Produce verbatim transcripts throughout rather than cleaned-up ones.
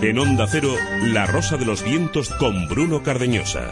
En Onda Cero, La Rosa de los Vientos con Bruno Cardeñosa.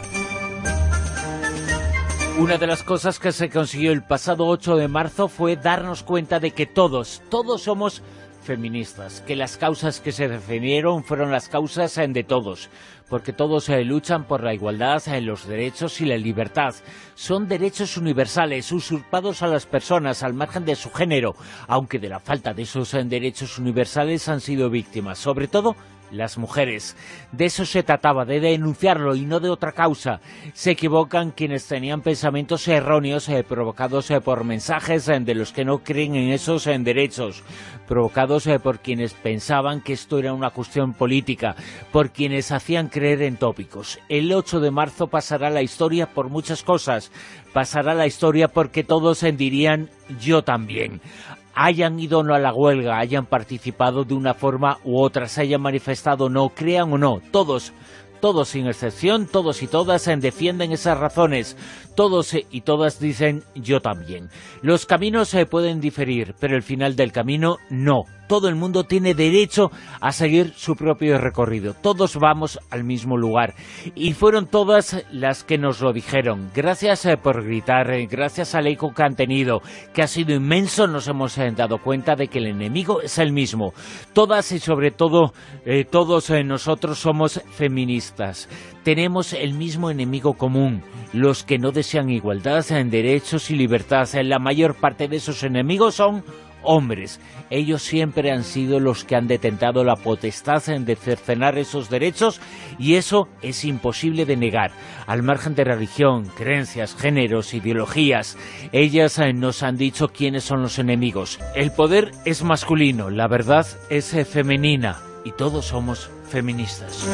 Una de las cosas que se consiguió el pasado ocho de marzo fue darnos cuenta de que todos, todos somos feministas, que las causas que se defendieron fueron las causas de todos, porque todos eh, luchan por la igualdad, eh, los derechos y la libertad. Son derechos universales, usurpados a las personas al margen de su género, aunque de la falta de esos eh, derechos universales han sido víctimas, sobre todo las mujeres. De eso se trataba, de denunciarlo y no de otra causa. Se equivocan quienes tenían pensamientos erróneos eh, provocados eh, por mensajes eh, de los que no creen en esos eh, derechos, provocados eh, por quienes pensaban que esto era una cuestión política, por quienes hacían creer en tópicos. El ocho de marzo pasará la historia por muchas cosas. Pasará la historia porque todos eh, dirían yo también. Hayan ido o no a la huelga, hayan participado de una forma u otra, se hayan manifestado o no, crean o no, todos, todos sin excepción, todos y todas defienden esas razones, todos y todas dicen yo también. Los caminos se pueden diferir, pero el final del camino no. Todo el mundo tiene derecho a seguir su propio recorrido. Todos vamos al mismo lugar. Y fueron todas las que nos lo dijeron. Gracias eh, por gritar, eh, gracias al eco que han tenido, que ha sido inmenso, nos hemos eh, dado cuenta de que el enemigo es el mismo. Todas y sobre todo, eh, todos eh, nosotros somos feministas. Tenemos el mismo enemigo común, los que no desean igualdad en derechos y libertad. La mayor parte de esos enemigos son hombres. Ellos siempre han sido los que han detentado la potestad de cercenar esos derechos y eso es imposible de negar. Al margen de religión, creencias, géneros, ideologías, ellas nos han dicho quiénes son los enemigos. El poder es masculino, la verdad es femenina y todos somos feministas.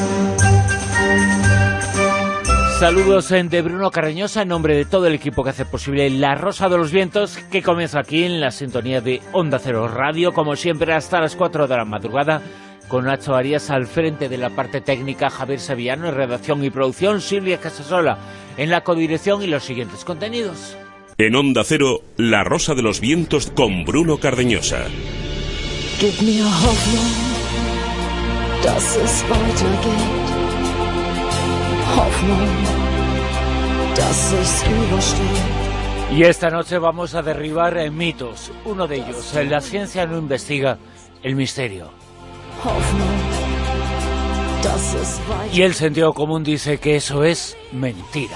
Saludos de Bruno Cardeñosa en nombre de todo el equipo que hace posible La Rosa de los Vientos, que comienza aquí en la sintonía de Onda Cero Radio, como siempre hasta las cuatro de la madrugada, con Nacho Arias al frente de la parte técnica, Javier Sevillano en redacción y producción, Silvia Casasola en la codirección y los siguientes contenidos. En Onda Cero, La Rosa de los Vientos con Bruno Cardeñosa. Give me a Hoffnung, dass es weitergeht. Hoffnung, dass ich's überstehe. Y esta noche vamos a derribar eh, mitos. Uno de ellos, eh, la ciencia no investiga el misterio. Hoffnung, dass es weitergeht. Y el sentido común dice que eso es mentira.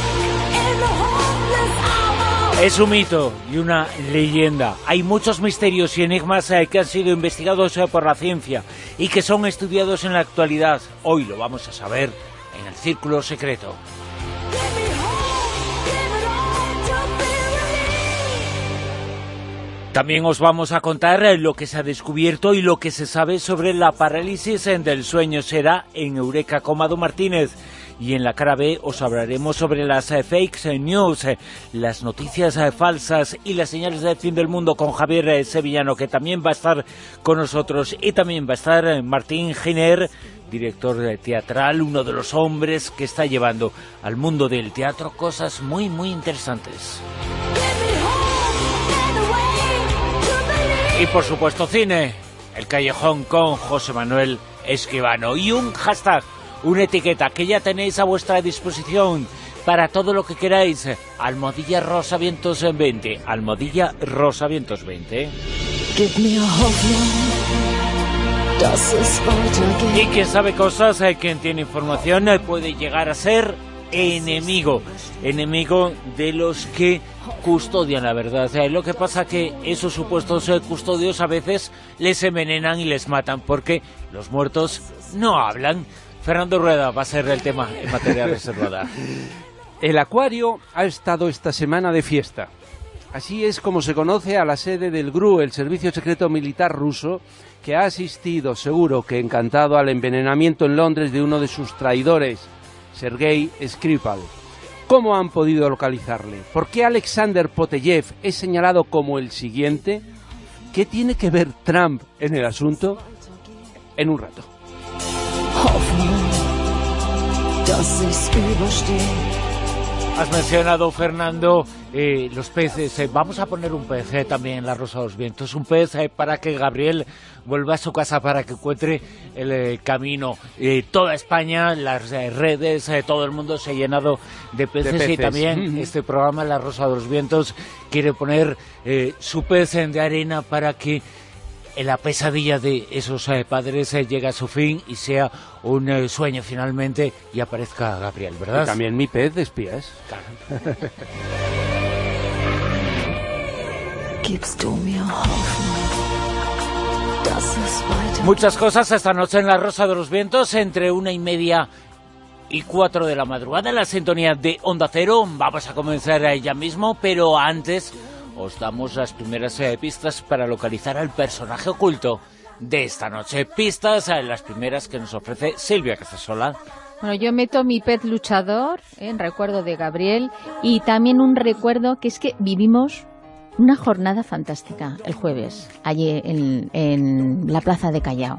Es un mito y una leyenda. Hay muchos misterios y enigmas eh, que han sido investigados eh, por la ciencia y que son estudiados en la actualidad. Hoy lo vamos a saber en el Círculo Secreto. También os vamos a contar lo que se ha descubierto y lo que se sabe sobre la parálisis del sueño. Será en Eureka con Mado Martínez. Y en la cara B os hablaremos sobre las eh, fake news, eh, las noticias eh, falsas y las señales del fin del mundo con Javier eh, Sevillano, que también va a estar con nosotros. Y también va a estar eh, Martín Giner, director eh, teatral, uno de los hombres que está llevando al mundo del teatro cosas muy, muy interesantes. Y por supuesto cine, El Callejón con José Manuel Escribano. Y un hashtag, una etiqueta que ya tenéis a vuestra disposición para todo lo que queráis. Almohadilla Rosa Vientos veinte. Almohadilla Rosa Vientos veinte. Give me a Hoffnung, dass es weitergeht. Y quien sabe cosas, eh, quien tiene información, eh, puede llegar a ser enemigo. Enemigo de los que custodian la verdad. Eh, lo que pasa que esos supuestos eh, custodios a veces les envenenan y les matan porque los muertos no hablan. Fernando Rueda va a ser el tema en materia reservada. El Acuario ha estado esta semana de fiesta. Así es como se conoce a la sede del G R U, el Servicio Secreto Militar ruso, que ha asistido, seguro que encantado, al envenenamiento en Londres de uno de sus traidores, Sergei Skripal. ¿Cómo han podido localizarle? ¿Por qué Alexander Poteyev es señalado como el siguiente? ¿Qué tiene que ver Trump en el asunto? En un rato. Has mencionado, Fernando, eh, los peces. Eh, vamos a poner un pez eh, también en la Rosa de los Vientos. Un pez eh, para que Gabriel vuelva a su casa, para que encuentre el eh, camino. Eh, toda España, las eh, redes, eh, todo el mundo se ha llenado de peces, de peces. Y también este programa, La Rosa de los Vientos, quiere poner eh, su pez de arena para que la pesadilla de esos eh, padres eh, llegue a su fin y sea un eh, sueño finalmente y aparezca Gabriel, ¿verdad? Y también mi pez de espías. Claro. Muchas cosas esta noche en La Rosa de los Vientos, entre una y media y cuatro de la madrugada, en la sintonía de Onda Cero. Vamos a comenzar ya mismo, pero antes os damos las primeras eh, pistas para localizar al personaje oculto de esta noche. Pistas, eh, las primeras que nos ofrece Silvia Casasola. Bueno, yo meto mi pez luchador, eh, en recuerdo de Gabriel, y también un recuerdo que es que vivimos una jornada fantástica el jueves, allí en, en la plaza de Callao.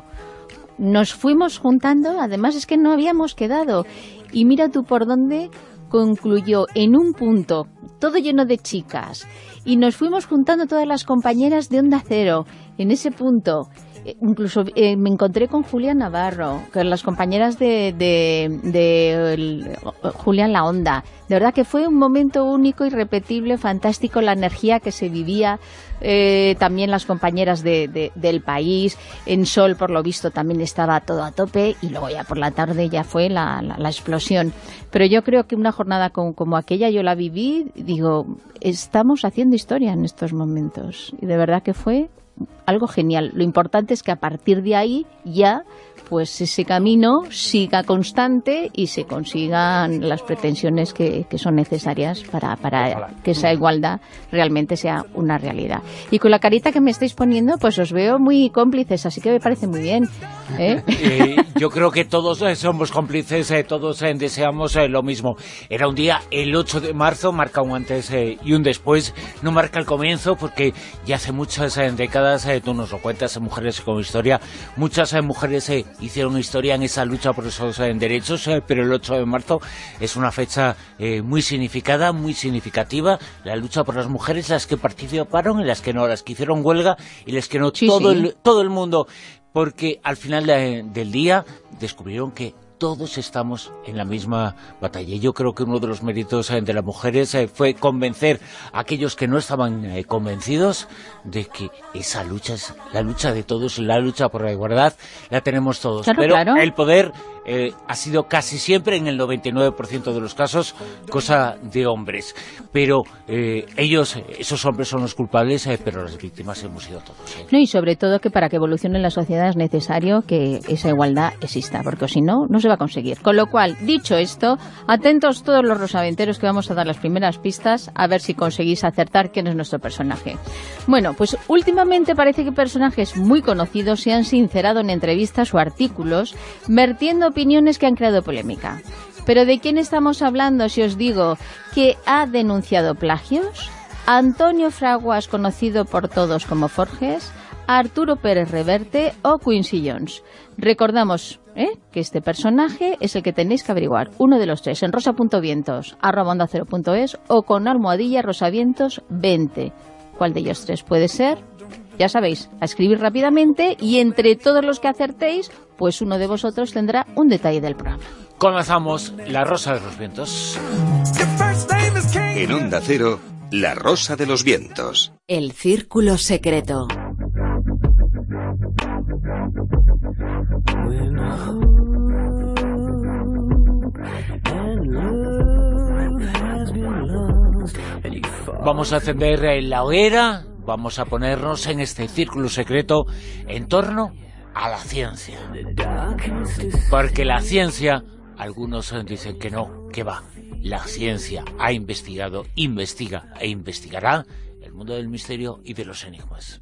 Nos fuimos juntando, además es que no habíamos quedado, y mira tú por dónde concluyó, en un punto, todo lleno de chicas, y nos fuimos juntando todas las compañeras de Onda Cero, en ese punto. Incluso eh, me encontré con Julián Navarro, con las compañeras de, de, de el, Julián La Onda. De verdad que fue un momento único, irrepetible, fantástico, la energía que se vivía. Eh, también las compañeras de, de, del país. En Sol, por lo visto, también estaba todo a tope, y luego ya por la tarde ya fue la, la, la explosión. Pero yo creo que una jornada como, como aquella yo la viví, digo, estamos haciendo historia en estos momentos. Y de verdad que fue algo genial. Lo importante es que a partir de ahí ya pues ese camino siga constante y se consigan las pretensiones que, que son necesarias para, para que esa igualdad realmente sea una realidad. Y con la carita que me estáis poniendo, pues os veo muy cómplices, así que me parece muy bien, ¿eh? Eh, yo creo que todos eh, somos cómplices, eh, todos eh, deseamos eh, lo mismo. Era un día, el ocho de marzo, marca un antes eh, y un después, no marca el comienzo, porque ya hace muchas eh, décadas, eh, tú nos lo cuentas, Mujeres con Historia, muchas eh, mujeres eh, hicieron historia en esa lucha por esos eh, derechos, eh, pero el ocho de marzo es una fecha eh, muy significada, muy significativa, la lucha por las mujeres, las que participaron y las que no, las que hicieron huelga y las que no, sí, todo, sí. El, todo el mundo, porque al final de, del día descubrieron que todos estamos en la misma batalla. Yo creo que uno de los méritos eh, de las mujeres eh, fue convencer a aquellos que no estaban eh, convencidos de que esa lucha es la lucha de todos, la lucha por la igualdad, la tenemos todos. Claro, pero claro. El poder eh, ha sido casi siempre, en el noventa y nueve por ciento de los casos, cosa de hombres. Pero eh, ellos, esos hombres son los culpables, eh, pero las víctimas hemos sido todos. Eh. No, y sobre todo que para que evolucione la sociedad es necesario que esa igualdad exista, porque si no, no se va a conseguir. Con lo cual, dicho esto, atentos todos los rosaventeros, que vamos a dar las primeras pistas, a ver si conseguís acertar quién es nuestro personaje. Bueno, pues últimamente parece que personajes muy conocidos se han sincerado en entrevistas o artículos, vertiendo opiniones que han creado polémica. ¿Pero de quién estamos hablando si os digo que ha denunciado plagios? Antonio Fraguas, conocido por todos como Forges, Arturo Pérez Reverte o Quincy Jones. Recordamos ¿eh? que este personaje es el que tenéis que averiguar, uno de los tres, en rosa.vientos, arroba onda cero punto es o con almohadilla rosavientos veinte. ¿Cuál de ellos tres puede ser? Ya sabéis, a escribir rápidamente, y entre todos los que acertéis, pues uno de vosotros tendrá un detalle del programa. Comenzamos La Rosa de los Vientos. En Onda Cero, La Rosa de los Vientos. El Círculo Secreto. Vamos a encender la hoguera, vamos a ponernos en este círculo secreto en torno a la ciencia. Porque la ciencia, algunos dicen que no, que va. La ciencia ha investigado, investiga e investigará el mundo del misterio y de los enigmas.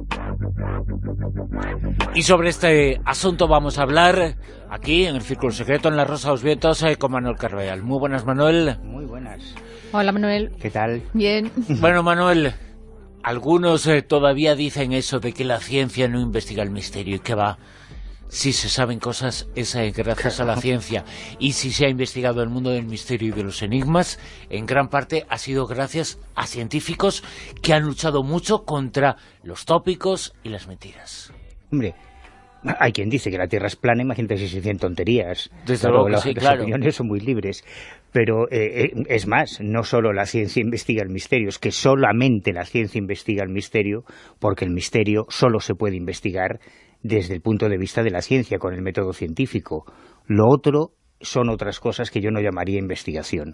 Y sobre este asunto vamos a hablar aquí en el Círculo Secreto, en La Rosa de los Vientos, eh, con Manuel Carvajal. Muy buenas, Manuel. Muy buenas. Hola, Manuel. ¿Qué tal? Bien. Bueno, Manuel, algunos eh, todavía dicen eso de que la ciencia no investiga el misterio y que va. Si se saben cosas es eh, gracias a la ciencia, y si se ha investigado el mundo del misterio y de los enigmas, en gran parte ha sido gracias a científicos que han luchado mucho contra los tópicos y las mentiras. Hombre, hay quien dice que la Tierra es plana, imagínate si se dicen tonterías. Desde luego que las, sí, las claro. opiniones son muy libres. Pero eh, es más, no solo la ciencia investiga el misterio, es que solamente la ciencia investiga el misterio, porque el misterio solo se puede investigar desde el punto de vista de la ciencia, con el método científico. Lo otro son otras cosas que yo no llamaría investigación.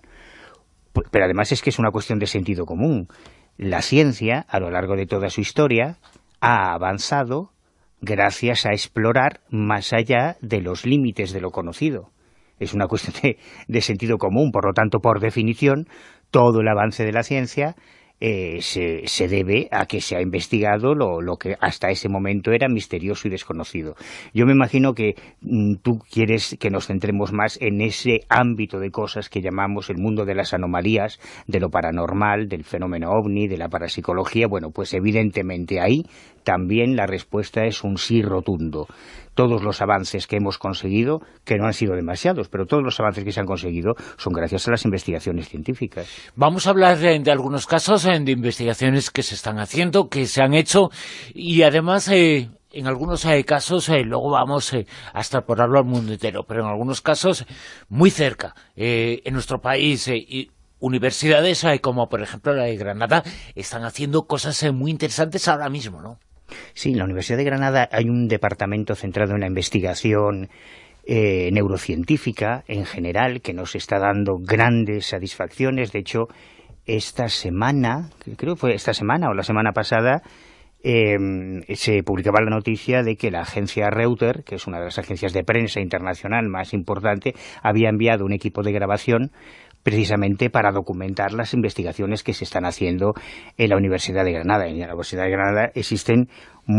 Pero además es que es una cuestión de sentido común. La ciencia, a lo largo de toda su historia, ha avanzado gracias a explorar más allá de los límites de lo conocido. Es una cuestión de, de sentido común, por lo tanto, por definición, todo el avance de la ciencia eh, se, se debe a que se ha investigado lo, lo que hasta ese momento era misterioso y desconocido. Yo me imagino que mm, tú quieres que nos centremos más en ese ámbito de cosas que llamamos el mundo de las anomalías, de lo paranormal, del fenómeno ovni, de la parapsicología. Bueno, pues evidentemente ahí también la respuesta es un sí rotundo. Todos los avances que hemos conseguido, que no han sido demasiados, pero todos los avances que se han conseguido son gracias a las investigaciones científicas. Vamos a hablar de, de algunos casos, eh, de investigaciones que se están haciendo, que se han hecho, y además, eh, en algunos eh, casos, eh, luego vamos eh, a extrapolarlo al mundo entero, pero en algunos casos muy cerca, eh, en nuestro país, eh, y universidades eh, como por ejemplo la de Granada, están haciendo cosas eh, muy interesantes ahora mismo, ¿no? Sí, en la Universidad de Granada hay un departamento centrado en la investigación eh, neurocientífica en general, que nos está dando grandes satisfacciones. De hecho, esta semana, creo que fue esta semana o la semana pasada, eh, se publicaba la noticia de que la agencia Reuters, que es una de las agencias de prensa internacional más importante, había enviado un equipo de grabación precisamente para documentar las investigaciones que se están haciendo en la Universidad de Granada. En la Universidad de Granada existen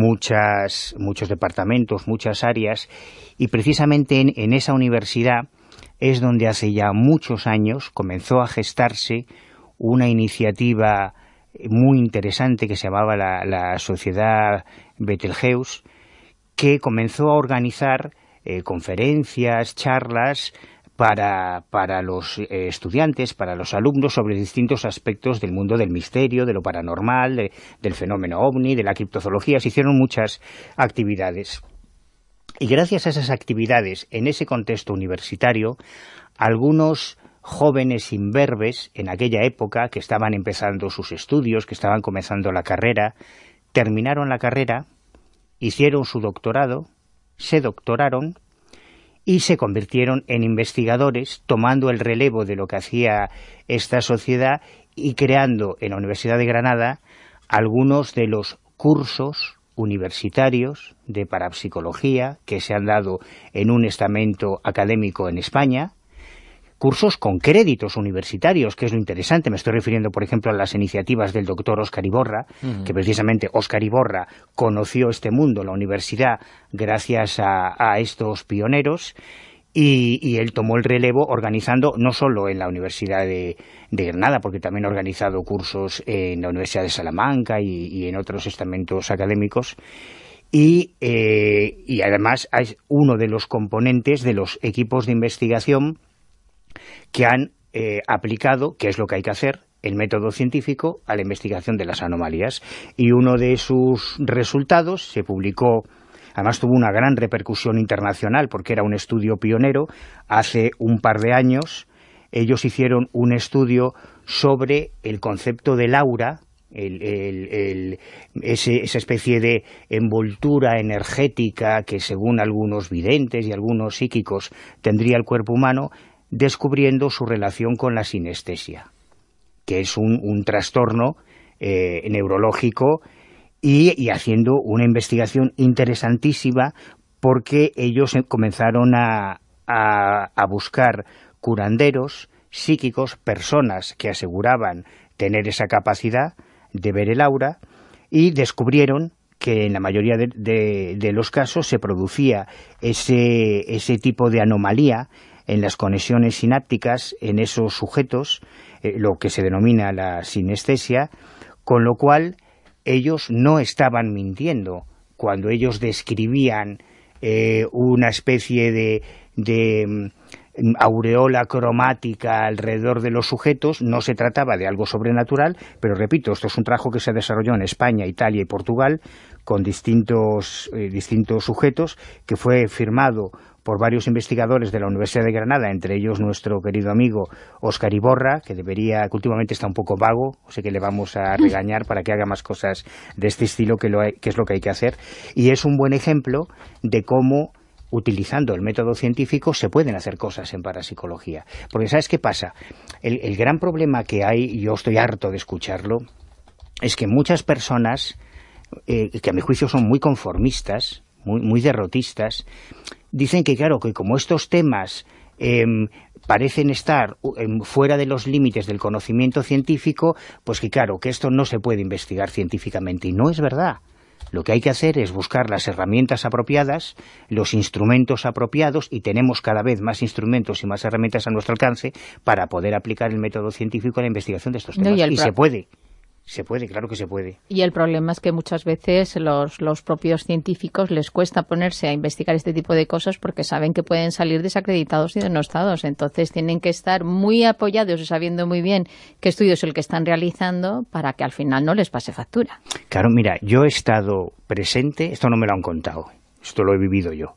muchas, muchos departamentos, muchas áreas, y precisamente en, en esa universidad es donde hace ya muchos años comenzó a gestarse una iniciativa muy interesante que se llamaba la, la Sociedad Betelgeuse, que comenzó a organizar eh, conferencias, charlas, Para, para los eh, estudiantes, para los alumnos, sobre distintos aspectos del mundo del misterio, de lo paranormal, de, del fenómeno ovni, de la criptozoología. Se hicieron muchas actividades. Y gracias a esas actividades, en ese contexto universitario, algunos jóvenes imberbes en aquella época, que estaban empezando sus estudios, que estaban comenzando la carrera, terminaron la carrera, hicieron su doctorado, se doctoraron, y se convirtieron en investigadores, tomando el relevo de lo que hacía esta sociedad y creando en la Universidad de Granada algunos de los cursos universitarios de parapsicología que se han dado en un estamento académico en España, cursos con créditos universitarios, que es lo interesante. Me estoy refiriendo, por ejemplo, a las iniciativas del doctor Óscar Iborra, uh-huh. que precisamente Óscar Iborra conoció este mundo, la universidad, gracias a, a estos pioneros, y, y él tomó el relevo organizando, no solo en la Universidad de, de Granada, porque también ha organizado cursos en la Universidad de Salamanca y, y en otros estamentos académicos, y, eh, y además es uno de los componentes de los equipos de investigación que han eh, aplicado, que es lo que hay que hacer, el método científico a la investigación de las anomalías. Y uno de sus resultados se publicó, además tuvo una gran repercusión internacional porque era un estudio pionero. Hace un par de años ellos hicieron un estudio sobre el concepto del aura, el, el, el, ese, esa especie de envoltura energética que según algunos videntes y algunos psíquicos tendría el cuerpo humano, descubriendo su relación con la sinestesia, que es un, un trastorno eh, neurológico, y, y haciendo una investigación interesantísima porque ellos comenzaron a, a, a buscar curanderos psíquicos, personas que aseguraban tener esa capacidad de ver el aura, y descubrieron que en la mayoría de, de, de los casos se producía ese, ese tipo de anomalía en las conexiones sinápticas en esos sujetos, eh, lo que se denomina la sinestesia, con lo cual ellos no estaban mintiendo cuando ellos describían eh, una especie de... de aureola cromática alrededor de los sujetos. No se trataba de algo sobrenatural, pero repito, esto es un trabajo que se desarrolló en España, Italia y Portugal con distintos, eh, distintos sujetos, que fue firmado por varios investigadores de la Universidad de Granada, entre ellos nuestro querido amigo Óscar Iborra, que debería, que últimamente está un poco vago, o sea que le vamos a regañar para que haga más cosas de este estilo, que, lo hay, que es lo que hay que hacer. Y es un buen ejemplo de cómo, utilizando el método científico, se pueden hacer cosas en parapsicología. Porque ¿sabes qué pasa? El, el gran problema que hay, y yo estoy harto de escucharlo, es que muchas personas, eh, que a mi juicio son muy conformistas, muy, muy derrotistas, dicen que claro, que como estos temas eh, parecen estar eh, fuera de los límites del conocimiento científico, pues que claro, que esto no se puede investigar científicamente, y no es verdad. Lo que hay que hacer es buscar las herramientas apropiadas, los instrumentos apropiados, y tenemos cada vez más instrumentos y más herramientas a nuestro alcance para poder aplicar el método científico a la investigación de estos temas. No, y y se puede. Se puede, claro que se puede. Y el problema es que muchas veces los, los propios científicos les cuesta ponerse a investigar este tipo de cosas porque saben que pueden salir desacreditados y denostados. Entonces tienen que estar muy apoyados y sabiendo muy bien qué estudio es el que están realizando para que al final no les pase factura. Claro, mira, yo he estado presente, esto no me lo han contado, esto lo he vivido yo.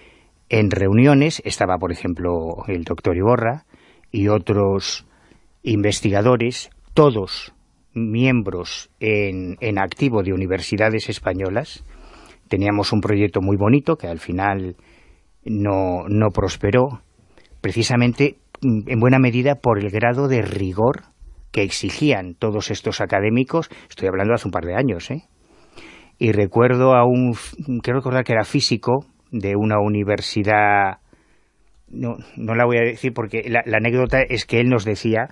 En reuniones estaba, por ejemplo, el doctor Iborra y otros investigadores, todos miembros en, en activo de universidades españolas. Teníamos un proyecto muy bonito que al final no, no prosperó, precisamente en buena medida por el grado de rigor que exigían todos estos académicos. Estoy hablando de hace un par de años, ¿eh? Y recuerdo a un, creo recordar que era físico de una universidad, no, no la voy a decir porque la, la anécdota es que él nos decía,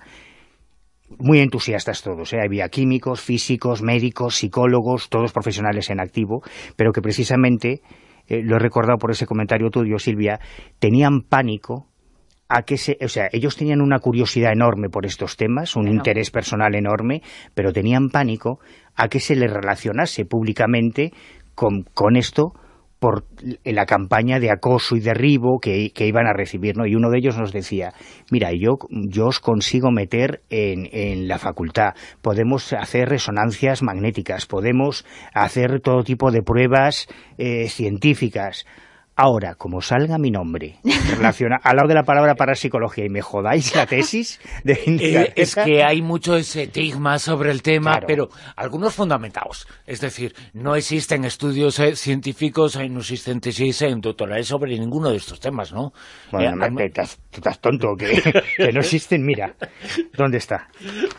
muy entusiastas todos, ¿eh? Había químicos, físicos, médicos, psicólogos, todos profesionales en activo, pero que precisamente, eh, lo he recordado por ese comentario tuyo, Silvia, tenían pánico a que se, o sea, ellos tenían una curiosidad enorme por estos temas, un bueno. interés personal enorme, pero tenían pánico a que se les relacionase públicamente con, con esto, por la campaña de acoso y derribo que, que iban a recibir, ¿no? Y uno de ellos nos decía, mira, yo, yo os consigo meter en, en la facultad, podemos hacer resonancias magnéticas, podemos hacer todo tipo de pruebas eh, científicas. Ahora, como salga mi nombre relaciona, al lado de la palabra parapsicología y me jodáis la tesis de eh, es que hay mucho estigma sobre el tema, claro, pero algunos fundamentados. Es decir, no existen estudios eh, científicos, eh, no existen tesis en doctorales sobre ninguno de estos temas, ¿no? Bueno, eh, me, estás, estás tonto, que, que no existen. Mira, ¿dónde está?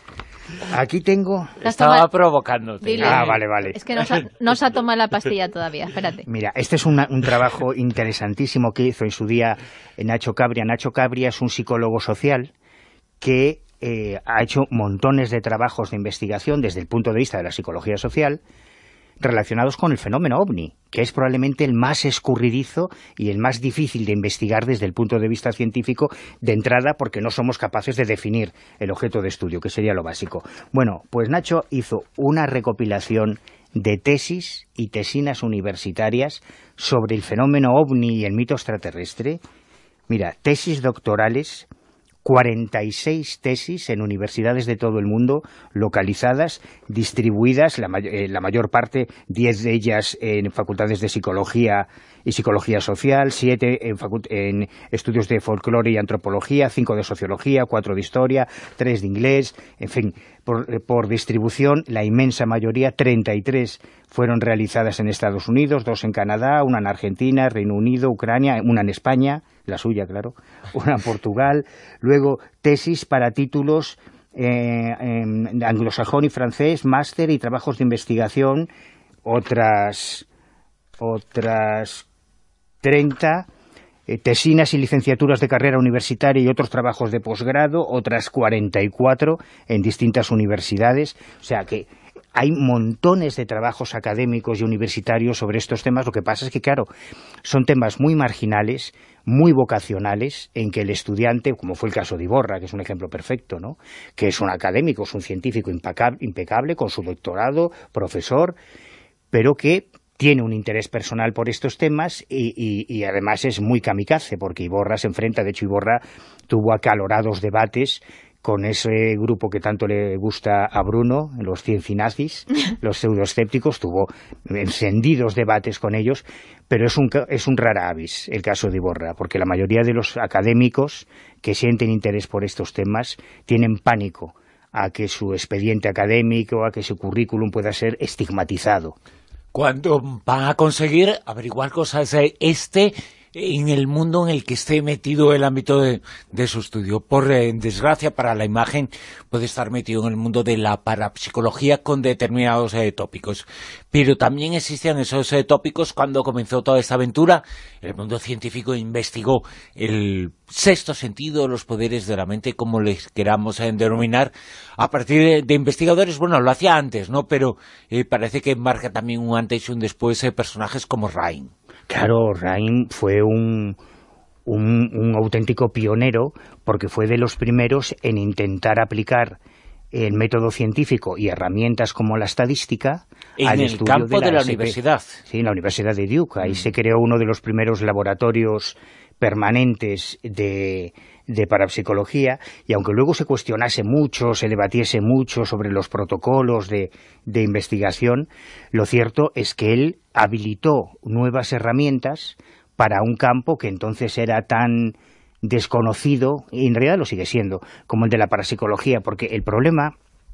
Aquí tengo... Estaba provocándote. Dile. Ah, vale, vale. Es que no se, ha, no se ha tomado la pastilla todavía, espérate. Mira, este es una, un trabajo interesantísimo que hizo en su día Nacho Cabria. Nacho Cabria es un psicólogo social que eh, ha hecho montones de trabajos de investigación desde el punto de vista de la psicología social relacionados con el fenómeno ovni, que es probablemente el más escurridizo y el más difícil de investigar desde el punto de vista científico de entrada, porque no somos capaces de definir el objeto de estudio, que sería lo básico. Bueno, pues Nacho hizo una recopilación de tesis y tesinas universitarias sobre el fenómeno ovni y el mito extraterrestre. Mira, tesis doctorales, cuarenta y seis tesis en universidades de todo el mundo, localizadas, distribuidas, la, may eh, la mayor parte, diez de ellas en facultades de psicología y psicología social, siete en, en estudios de folclore y antropología, cinco de sociología, cuatro de historia, tres de inglés, en fin, por, por distribución, la inmensa mayoría, treinta y tres, fueron realizadas en Estados Unidos, dos en Canadá, una en Argentina, Reino Unido, Ucrania, una en España, la suya, claro, una en Portugal, luego tesis para títulos eh, en anglosajón y francés, máster y trabajos de investigación, otras, otras treinta, eh, tesinas y licenciaturas de carrera universitaria y otros trabajos de posgrado, otras cuarenta y cuatro en distintas universidades, o sea que hay montones de trabajos académicos y universitarios sobre estos temas. Lo que pasa es que, claro, son temas muy marginales, muy vocacionales, en que el estudiante, como fue el caso de Iborra, que es un ejemplo perfecto, ¿no?, que es un académico, es un científico impecable, impecable con su doctorado, profesor, pero que tiene un interés personal por estos temas y, y, y además es muy kamikaze, porque Iborra se enfrenta, de hecho Iborra tuvo acalorados debates con ese grupo que tanto le gusta a Bruno, los ciencinazis, los pseudoescépticos, tuvo encendidos debates con ellos, pero es un, es un rara avis el caso de Iborra, porque la mayoría de los académicos que sienten interés por estos temas tienen pánico a que su expediente académico, a que su currículum pueda ser estigmatizado. ¿Cuándo van a conseguir averiguar cosas de este en el mundo en el que esté metido el ámbito de, de su estudio? Por eh, desgracia para la imagen, puede estar metido en el mundo de la parapsicología con determinados eh, tópicos. Pero también existían esos eh, tópicos cuando comenzó toda esta aventura. El mundo científico investigó el sexto sentido, los poderes de la mente, como les queramos eh, denominar, a partir de, de investigadores. Bueno, lo hacía antes, ¿no? Pero eh, parece que marca también un antes y un después eh, personajes como Rhine. Claro, Rhine fue un, un, un auténtico pionero, porque fue de los primeros en intentar aplicar el método científico y herramientas como la estadística en al el estudio campo de la, de la S P. universidad. Sí, en la Universidad de Duke. Ahí mm. se creó uno de los primeros laboratorios permanentes de, de parapsicología, y aunque luego se cuestionase mucho, se debatiese mucho sobre los protocolos de, de investigación, lo cierto es que él habilitó nuevas herramientas para un campo que entonces era tan desconocido, y en realidad lo sigue siendo, como el de la parapsicología, porque el problema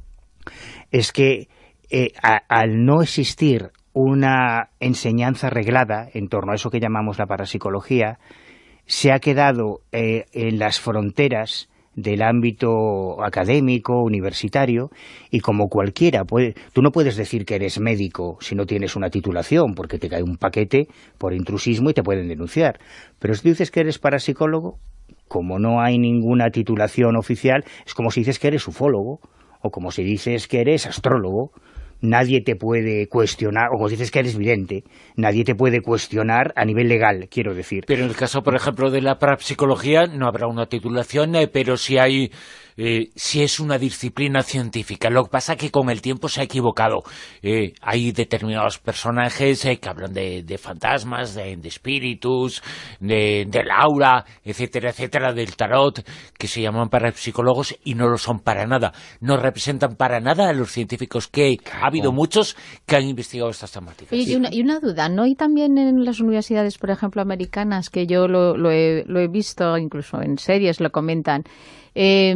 es que eh, a, al no existir una enseñanza reglada en torno a eso que llamamos la parapsicología, se ha quedado eh, en las fronteras del ámbito académico, universitario, y como cualquiera, puede, tú no puedes decir que eres médico si no tienes una titulación, porque te cae un paquete por intrusismo y te pueden denunciar. Pero si tú dices que eres parapsicólogo, como no hay ninguna titulación oficial, es como si dices que eres ufólogo, o como si dices que eres astrólogo. Nadie te puede cuestionar, o como dices que eres vidente, nadie te puede cuestionar a nivel legal, quiero decir. Pero en el caso, por ejemplo, de la parapsicología, no habrá una titulación, eh, pero sí hay, eh, sí es una disciplina científica. Lo que pasa es que con el tiempo se ha equivocado. Eh, hay determinados personajes eh, que hablan de, de fantasmas, de, de espíritus, de, del aura, etcétera, etcétera, del tarot, que se llaman parapsicólogos y no lo son para nada. No representan para nada a los científicos que ha habido muchos que han investigado estas temáticas. Oye, y, una, y una duda, ¿no? Y también en las universidades, por ejemplo, americanas, que yo lo, lo, he, lo he visto, incluso en series lo comentan, eh,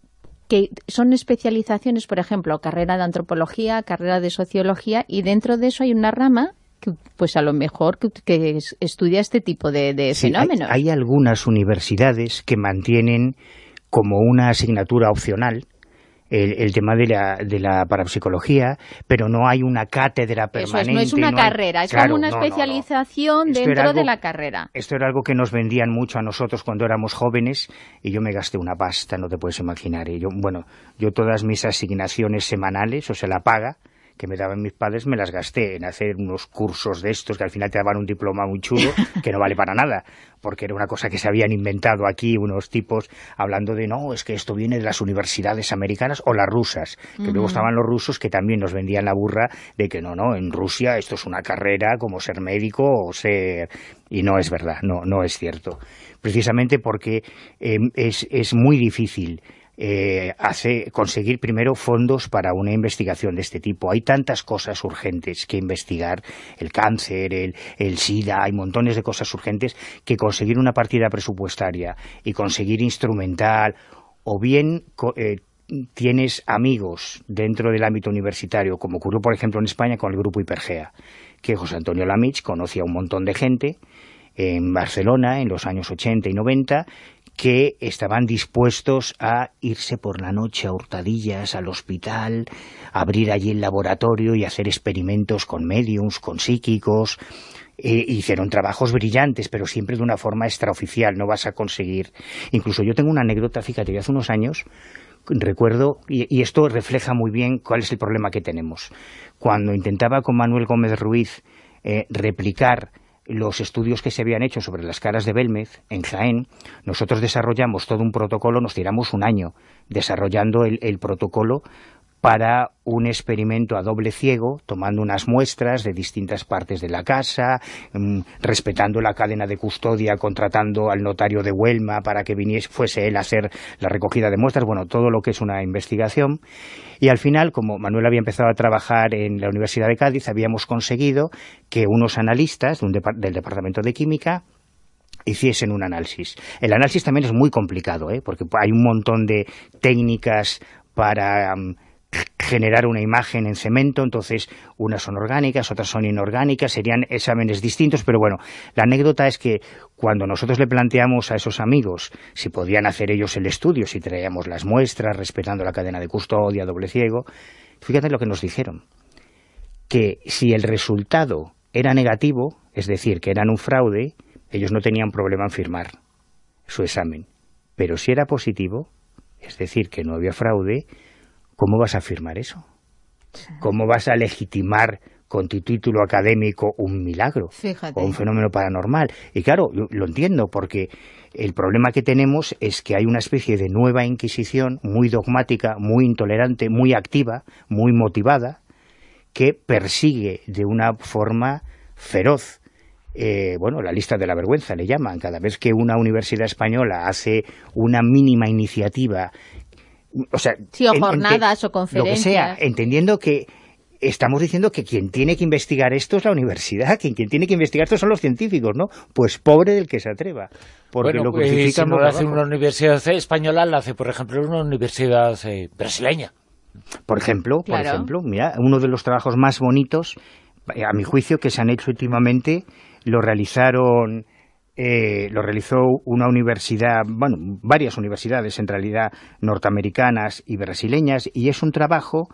que son especializaciones, por ejemplo, carrera de antropología, carrera de sociología, y dentro de eso hay una rama que, pues a lo mejor, que, que estudia este tipo de, de sí, fenómenos. Hay, hay algunas universidades que mantienen como una asignatura opcional El, el tema de la, de la parapsicología, pero no hay una cátedra permanente. Eso es, no es una no carrera, hay, es claro, como una no, especialización no, no. dentro algo, de la carrera. Esto era algo que nos vendían mucho a nosotros cuando éramos jóvenes, y yo me gasté una pasta, no te puedes imaginar. Y yo, bueno, yo todas mis asignaciones semanales, o sea, la paga que me daban mis padres, me las gasté en hacer unos cursos de estos que al final te daban un diploma muy chulo que no vale para nada, porque era una cosa que se habían inventado aquí unos tipos hablando de, no, es que esto viene de las universidades americanas o las rusas, que uh-huh. luego estaban los rusos que también nos vendían la burra de que no, no, en Rusia esto es una carrera como ser médico o ser... y no es verdad, no, no es cierto. Precisamente porque eh, es, es muy difícil Eh, hace conseguir primero fondos para una investigación de este tipo. Hay tantas cosas urgentes que investigar, el cáncer, el, el SIDA, hay montones de cosas urgentes, que conseguir una partida presupuestaria y conseguir instrumental, o bien eh, tienes amigos dentro del ámbito universitario, como ocurrió por ejemplo en España con el grupo Hipergea, que José Antonio Lamich conocía a un montón de gente en Barcelona en los años ochenta y noventa, que estaban dispuestos a irse por la noche a hurtadillas al hospital, abrir allí el laboratorio y hacer experimentos con médiums, con psíquicos. Eh, hicieron trabajos brillantes, pero siempre de una forma extraoficial, no vas a conseguir. Incluso yo tengo una anécdota, fíjate, yo hace unos años recuerdo, y, y esto refleja muy bien cuál es el problema que tenemos. Cuando intentaba con Manuel Gómez Ruiz eh, replicar los estudios que se habían hecho sobre las caras de Belmez en Jaén, nosotros desarrollamos todo un protocolo, nos tiramos un año desarrollando el, el protocolo para un experimento a doble ciego, tomando unas muestras de distintas partes de la casa, mmm, respetando la cadena de custodia, contratando al notario de Huelma para que viniese, fuese él a hacer la recogida de muestras, bueno, todo lo que es una investigación. Y al final, como Manuel había empezado a trabajar en la Universidad de Cádiz, habíamos conseguido que unos analistas de un depart- del Departamento de Química hiciesen un análisis. El análisis también es muy complicado, ¿eh? Porque hay un montón de técnicas para um, generar una imagen en cemento, entonces unas son orgánicas, otras son inorgánicas, serían exámenes distintos, pero bueno, la anécdota es que cuando nosotros le planteamos a esos amigos si podían hacer ellos el estudio, si traíamos las muestras, respetando la cadena de custodia, doble ciego, fíjate lo que nos dijeron, que si el resultado era negativo, es decir, que eran un fraude, ellos no tenían problema en firmar su examen, pero si era positivo, es decir, que no había fraude, ¿cómo vas a afirmar eso? ¿Cómo vas a legitimar con tu título académico un milagro? Fíjate. O un fenómeno paranormal? Y claro, yo lo entiendo, porque el problema que tenemos es que hay una especie de nueva Inquisición muy dogmática, muy intolerante, muy activa, muy motivada, que persigue de una forma feroz. Eh, bueno, la lista de la vergüenza le llaman. Cada vez que una universidad española hace una mínima iniciativa, o sea, sí, o en, jornadas en, o conferencias, lo que sea, entendiendo que estamos diciendo que quien tiene que investigar esto es la universidad, que quien tiene que investigar esto son los científicos, ¿no? Pues pobre del que se atreva, porque bueno, lo crucifican. Eh, si no lo lo hace abajo. una universidad española, lo hace, por ejemplo, una universidad eh, brasileña. Por ejemplo, claro. por ejemplo, mira, uno de los trabajos más bonitos, a mi juicio, que se han hecho últimamente, lo realizaron... Eh, lo realizó una universidad, bueno, varias universidades en realidad norteamericanas y brasileñas, y es un trabajo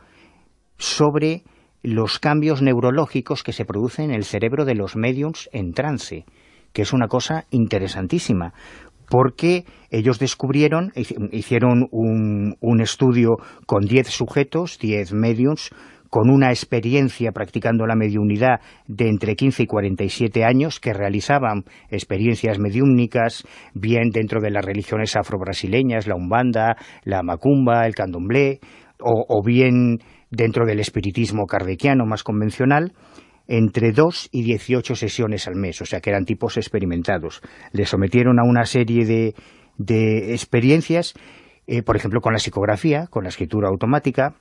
sobre los cambios neurológicos que se producen en el cerebro de los médiums en trance, que es una cosa interesantísima, porque ellos descubrieron, hicieron un, un estudio con diez sujetos, diez médiums, con una experiencia practicando la mediunidad de entre quince y cuarenta y siete años, que realizaban experiencias mediúmnicas, bien dentro de las religiones afrobrasileñas, la umbanda, la macumba, el candomblé, o, o bien dentro del espiritismo kardeciano más convencional, entre dos y dieciocho sesiones al mes, o sea que eran tipos experimentados. Les sometieron a una serie de, de experiencias, eh, por ejemplo con la psicografía, con la escritura automática,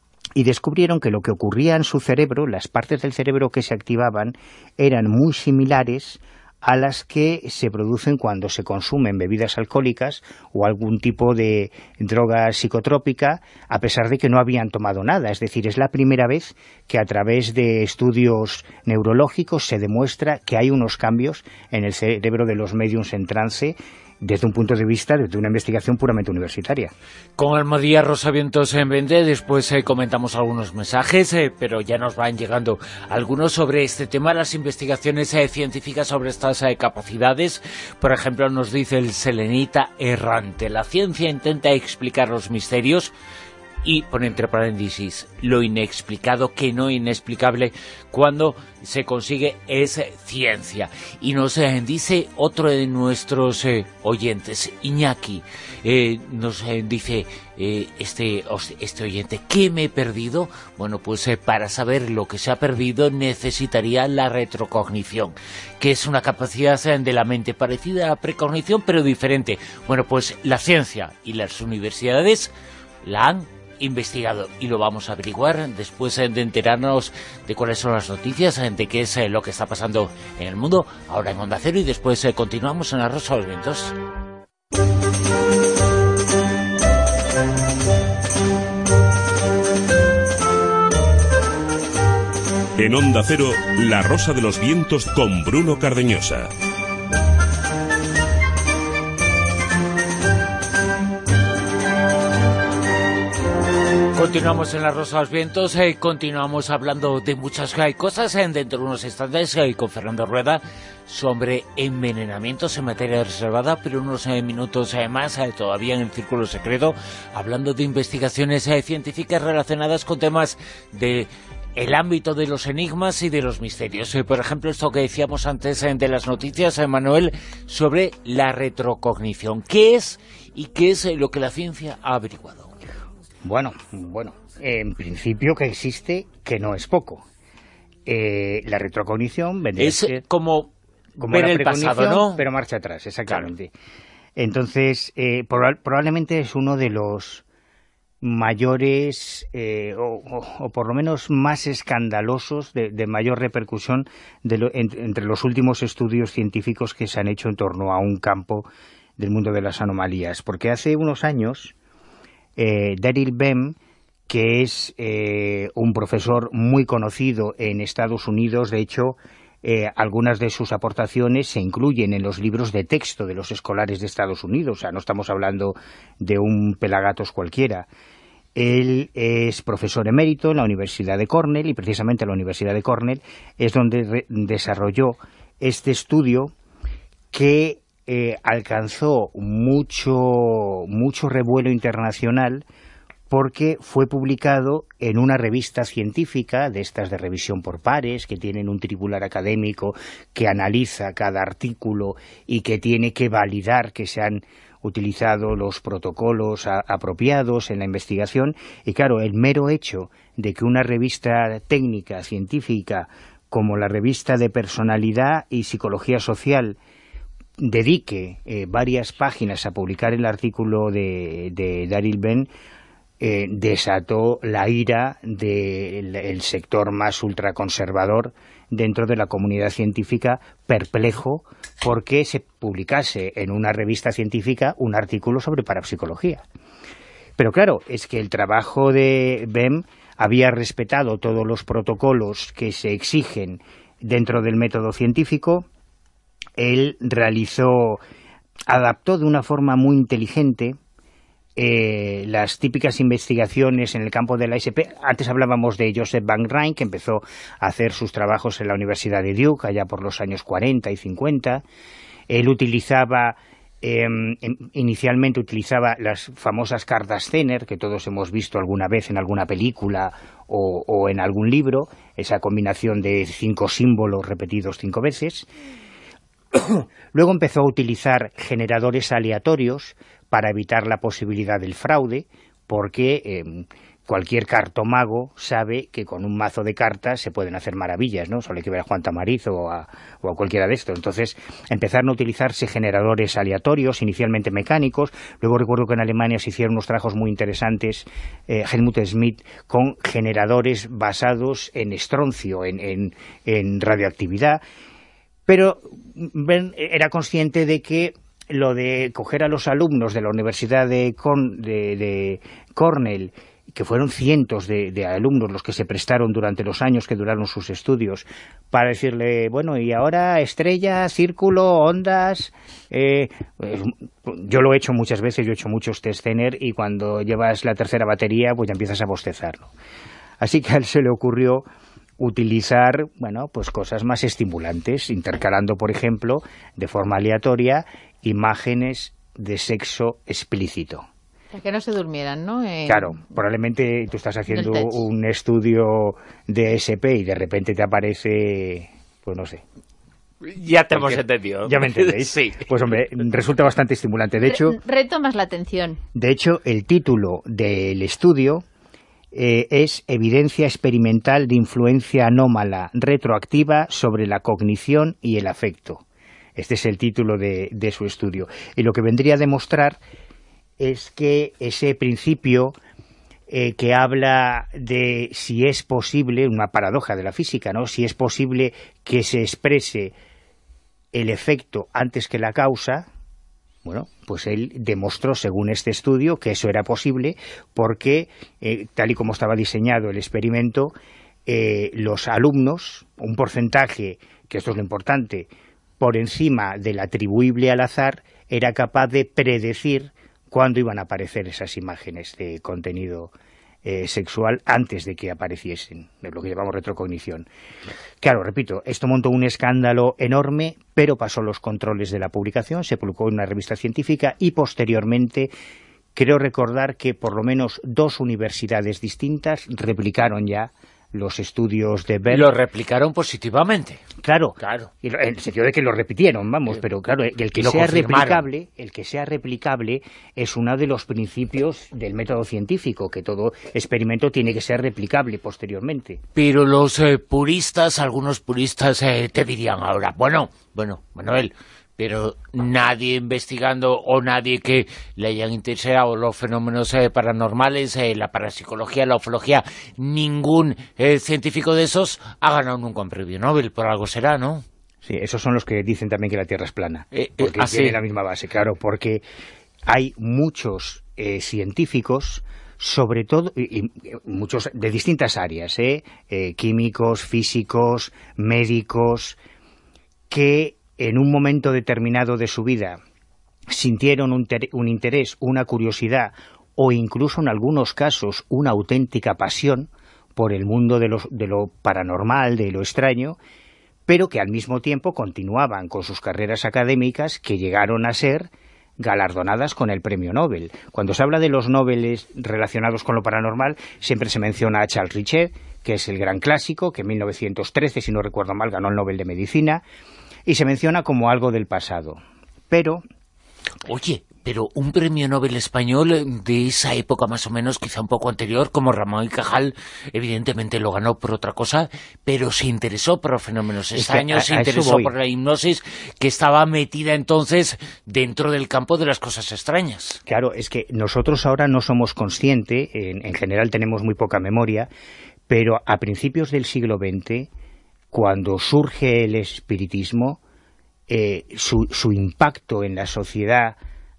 y descubrieron que lo que ocurría en su cerebro, las partes del cerebro que se activaban, eran muy similares a las que se producen cuando se consumen bebidas alcohólicas o algún tipo de droga psicotrópica, a pesar de que no habían tomado nada. Es decir, es la primera vez que a través de estudios neurológicos se demuestra que hay unos cambios en el cerebro de los médiums en trance, desde un punto de vista, desde una investigación puramente universitaria. Con Almodía Rosavientos en Vende, después eh, comentamos algunos mensajes, eh, pero ya nos van llegando algunos sobre este tema, las investigaciones eh, científicas sobre estas eh, capacidades. Por ejemplo, nos dice el selenita errante: la ciencia intenta explicar los misterios, y pone entre paréntesis lo inexplicado, que no inexplicable cuando se consigue es ciencia. Y nos eh, dice otro de nuestros eh, oyentes, Iñaki, eh, nos eh, dice eh, este, este oyente, ¿qué me he perdido? Bueno, pues eh, para saber lo que se ha perdido necesitaría la retrocognición, que es una capacidad de la mente parecida a la precognición, pero diferente. Bueno, pues la ciencia y las universidades la han investigado y lo vamos a averiguar después de enterarnos de cuáles son las noticias, de qué es lo que está pasando en el mundo, ahora en Onda Cero, y después continuamos en La Rosa de los Vientos. En Onda Cero, La Rosa de los Vientos con Bruno Cardeñosa. Continuamos en La Rosa de los Vientos, eh, continuamos hablando de muchas eh, cosas, eh, dentro de unos instantes eh, con Fernando Rueda sobre envenenamientos en materia reservada, pero unos eh, minutos eh, más, eh, todavía en el Círculo Secreto, hablando de investigaciones eh, científicas relacionadas con temas de el ámbito de los enigmas y de los misterios. Eh, por ejemplo, esto que decíamos antes eh, de las noticias, eh, Manuel, sobre la retrocognición. ¿Qué es y qué es eh, lo que la ciencia ha averiguado? Bueno, bueno, En principio que existe, que no es poco. Eh, la retrocognición vendría es a ser como, como ver la el pasado, ¿no? Pero marcha atrás, exactamente. Claro. Entonces, eh, proba- probablemente es uno de los mayores, eh, o, o, o por lo menos más escandalosos, de, de mayor repercusión de lo, en, entre los últimos estudios científicos que se han hecho en torno a un campo del mundo de las anomalías. Porque hace unos años, eh, Daryl Bem, que es eh, un profesor muy conocido en Estados Unidos, de hecho, eh, algunas de sus aportaciones se incluyen en los libros de texto de los escolares de Estados Unidos, o sea, no estamos hablando de un pelagatos cualquiera. Él es profesor emérito en la Universidad de Cornell, y precisamente en la Universidad de Cornell es donde desarrolló este estudio que eh, alcanzó mucho, mucho revuelo internacional, porque fue publicado en una revista científica, de estas de revisión por pares, que tienen un tribular académico que analiza cada artículo y que tiene que validar que se han utilizado los protocolos a, apropiados en la investigación. Y claro, el mero hecho de que una revista técnica, científica, como la revista de Personalidad y Psicología Social, dedique eh, varias páginas a publicar el artículo de, de Daryl Bem, eh, desató la ira del el sector más ultraconservador dentro de la comunidad científica, perplejo porque se publicase en una revista científica un artículo sobre parapsicología. Pero claro, es que el trabajo de Bem había respetado todos los protocolos que se exigen dentro del método científico. Él realizó, adaptó de una forma muy inteligente eh, las típicas investigaciones en el campo de la I S P. Antes hablábamos de Joseph Van Rijn, que empezó a hacer sus trabajos en la Universidad de Duke, allá por los años cuarenta y cincuenta. Él utilizaba, eh, inicialmente utilizaba las famosas cartas Zener, que todos hemos visto alguna vez en alguna película o, o en algún libro, esa combinación de cinco símbolos repetidos cinco veces. Luego empezó a utilizar generadores aleatorios para evitar la posibilidad del fraude, porque eh, cualquier cartomago sabe que con un mazo de cartas se pueden hacer maravillas, ¿no? Solo hay que ver a Juan Tamariz o a, o a cualquiera de estos. Entonces empezaron a utilizarse generadores aleatorios, inicialmente mecánicos. Luego recuerdo que en Alemania se hicieron unos trabajos muy interesantes, eh, Helmut Schmidt, con generadores basados en estroncio, en, en, en radioactividad. Pero Ben era consciente de que lo de coger a los alumnos de la Universidad de, Corn, de, de Cornell, que fueron cientos de, de alumnos los que se prestaron durante los años que duraron sus estudios, para decirle, bueno, y ahora estrella, círculo, ondas. Eh, pues, yo lo he hecho muchas veces, yo he hecho muchos test Zener, y cuando llevas la tercera batería, pues ya empiezas a bostezar, ¿no? Así que a él se le ocurrió utilizar, bueno, pues cosas más estimulantes, intercalando, por ejemplo, de forma aleatoria, imágenes de sexo explícito. Para que no se durmieran, ¿no? En... Claro, probablemente tú estás haciendo un estudio de S P y de repente te aparece, pues no sé. Ya te hemos entendido. ¿Ya me entendéis? Sí. Pues hombre, resulta bastante estimulante. De hecho, retomas la atención. De hecho, el título del estudio Eh, es Evidencia experimental de influencia anómala retroactiva sobre la cognición y el afecto. Este es el título de, de su estudio. Y lo que vendría a demostrar es que ese principio eh, que habla de si es posible, una paradoja de la física, ¿no? Si es posible que se exprese el efecto antes que la causa. Bueno, pues él demostró, según este estudio, que eso era posible porque, eh, tal y como estaba diseñado el experimento, eh, los alumnos, un porcentaje, que esto es lo importante, por encima del atribuible al azar, era capaz de predecir cuándo iban a aparecer esas imágenes de contenido eh, sexual antes de que apareciesen, de lo que llamamos retrocognición. Claro, repito, esto montó un escándalo enorme, pero pasó los controles de la publicación, se publicó en una revista científica y posteriormente creo recordar que por lo menos dos universidades distintas replicaron ya los estudios de Bell. Lo replicaron positivamente. Claro, claro. En el sentido de que lo repitieron, vamos, pero claro, el que sea replicable, el que sea replicable es uno de los principios del método científico, que todo experimento tiene que ser replicable posteriormente. Pero los eh, puristas, algunos puristas eh, te dirían ahora, bueno, bueno, Manuel, pero nadie investigando o nadie que le hayan interesado los fenómenos eh, paranormales, eh, la parapsicología, la ufología, ningún eh, científico de esos ha ganado nunca un premio Nobel, por algo será, ¿no? Sí, esos son los que dicen también que la Tierra es plana, eh, porque eh, tiene la misma base, claro, porque hay muchos eh, científicos, sobre todo, y, y muchos de distintas áreas, eh, eh, químicos, físicos, médicos, que en un momento determinado de su vida sintieron un, un interés, una curiosidad o incluso en algunos casos una auténtica pasión por el mundo de lo, de lo paranormal, de lo extraño, pero que al mismo tiempo continuaban con sus carreras académicas que llegaron a ser galardonadas con el premio Nobel. Cuando se habla de los Nobeles relacionados con lo paranormal, siempre se menciona a Charles Richet, que es el gran clásico, que en mil novecientos trece, si no recuerdo mal, ganó el Nobel de Medicina, y se menciona como algo del pasado. Pero... Oye, pero un premio Nobel español de esa época más o menos, quizá un poco anterior, como Ramón y Cajal, evidentemente lo ganó por otra cosa, pero se interesó por los fenómenos extraños, se interesó por la hipnosis, que estaba metida entonces dentro del campo de las cosas extrañas. Claro, es que nosotros ahora no somos conscientes, en, en general tenemos muy poca memoria, pero a principios del siglo veinte... cuando surge el espiritismo, eh, su, su impacto en la sociedad,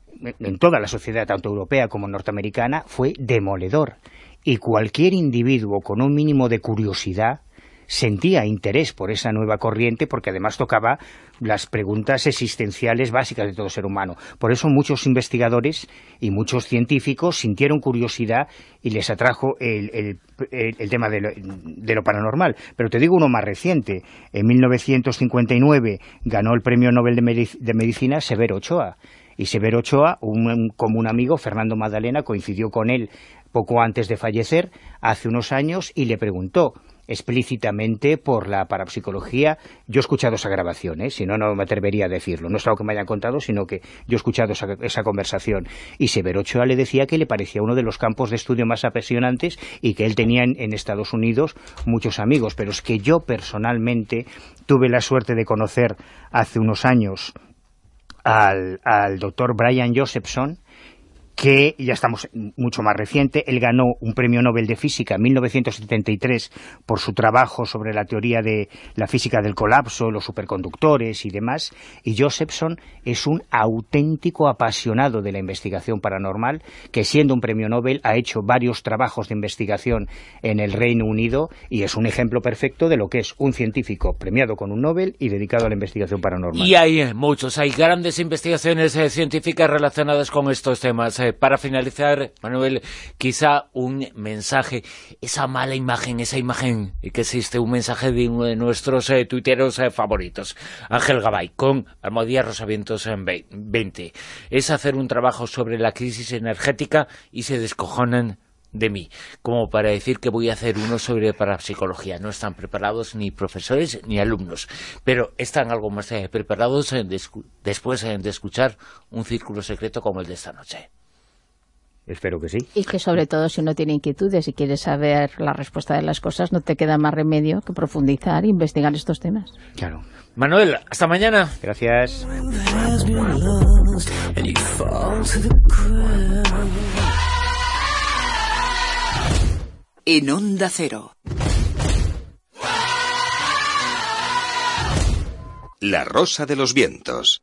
en toda la sociedad, tanto europea como norteamericana, fue demoledor. Y cualquier individuo con un mínimo de curiosidad sentía interés por esa nueva corriente, porque además tocaba las preguntas existenciales básicas de todo ser humano. Por eso muchos investigadores y muchos científicos sintieron curiosidad y les atrajo el, el, el, el tema de lo, de lo paranormal. Pero te digo uno más reciente. En mil novecientos cincuenta y nueve ganó el premio Nobel de, Medic de Medicina Severo Ochoa. Y Severo Ochoa, un, un, como un amigo, Fernando Magdalena, coincidió con él poco antes de fallecer, hace unos años, y le preguntó explícitamente por la parapsicología. Yo he escuchado esa grabación, ¿eh? Si no, no me atrevería a decirlo. No es algo que me hayan contado, sino que yo he escuchado esa, esa conversación. Y Severo Ochoa le decía que le parecía uno de los campos de estudio más apasionantes y que él tenía en, en Estados Unidos muchos amigos. Pero es que yo personalmente tuve la suerte de conocer hace unos años al, al doctor Brian Josephson, que ya estamos mucho más reciente. Él ganó un premio Nobel de Física en mil novecientos setenta y tres por su trabajo sobre la teoría de la física del colapso, los superconductores y demás, y Josephson es un auténtico apasionado de la investigación paranormal, que siendo un premio Nobel ha hecho varios trabajos de investigación en el Reino Unido y es un ejemplo perfecto de lo que es un científico premiado con un Nobel y dedicado a la investigación paranormal. Y hay muchos, hay grandes investigaciones eh, científicas relacionadas con estos temas. Para finalizar, Manuel, quizá un mensaje, esa mala imagen, esa imagen que existe, un mensaje de uno de nuestros eh, tuiteros eh, favoritos, Ángel Gabay, con Almohadilla Rosavientos en veinte. Es hacer un trabajo sobre la crisis energética y se descojonan de mí, como para decir que voy a hacer uno sobre parapsicología. No están preparados ni profesores ni alumnos, pero están algo más eh, preparados eh, de después eh, de escuchar un círculo secreto como el de esta noche. Espero que sí. Y que sobre todo si uno tiene inquietudes y quiere saber la respuesta de las cosas, no te queda más remedio que profundizar e investigar estos temas. Claro. Manuel, hasta mañana. Gracias. En Onda Cero. La Rosa de los Vientos.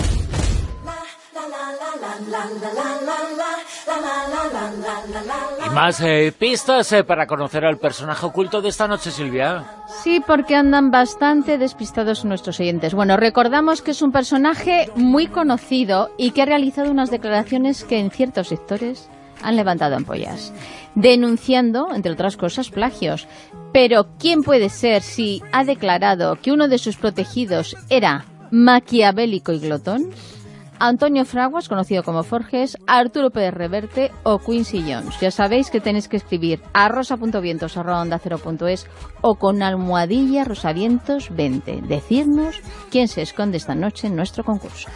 Y más eh, pistas eh, para conocer al personaje oculto de esta noche, Silvia. Sí, porque andan bastante despistados nuestros oyentes. Bueno, recordamos que es un personaje muy conocido y que ha realizado unas declaraciones que en ciertos sectores han levantado ampollas, denunciando, entre otras cosas, plagios. Pero, ¿quién puede ser si ha declarado que uno de sus protegidos era maquiavélico y glotón? Antonio Fraguas, conocido como Forges, Arturo Pérez Reverte o Quincy Jones. Ya sabéis que tenéis que escribir a rosa.vientos arroba onda cero punto es o con almohadilla rosavientos veinte. Decidnos quién se esconde esta noche en nuestro concurso.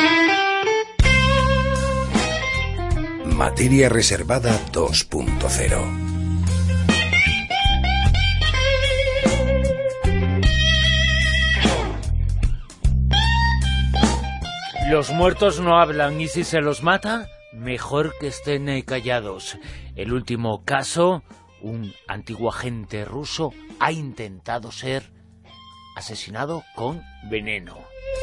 Materia reservada dos punto cero. Los muertos no hablan y si se los mata, mejor que estén callados. El último caso, un antiguo agente ruso ha intentado ser asesinado con veneno.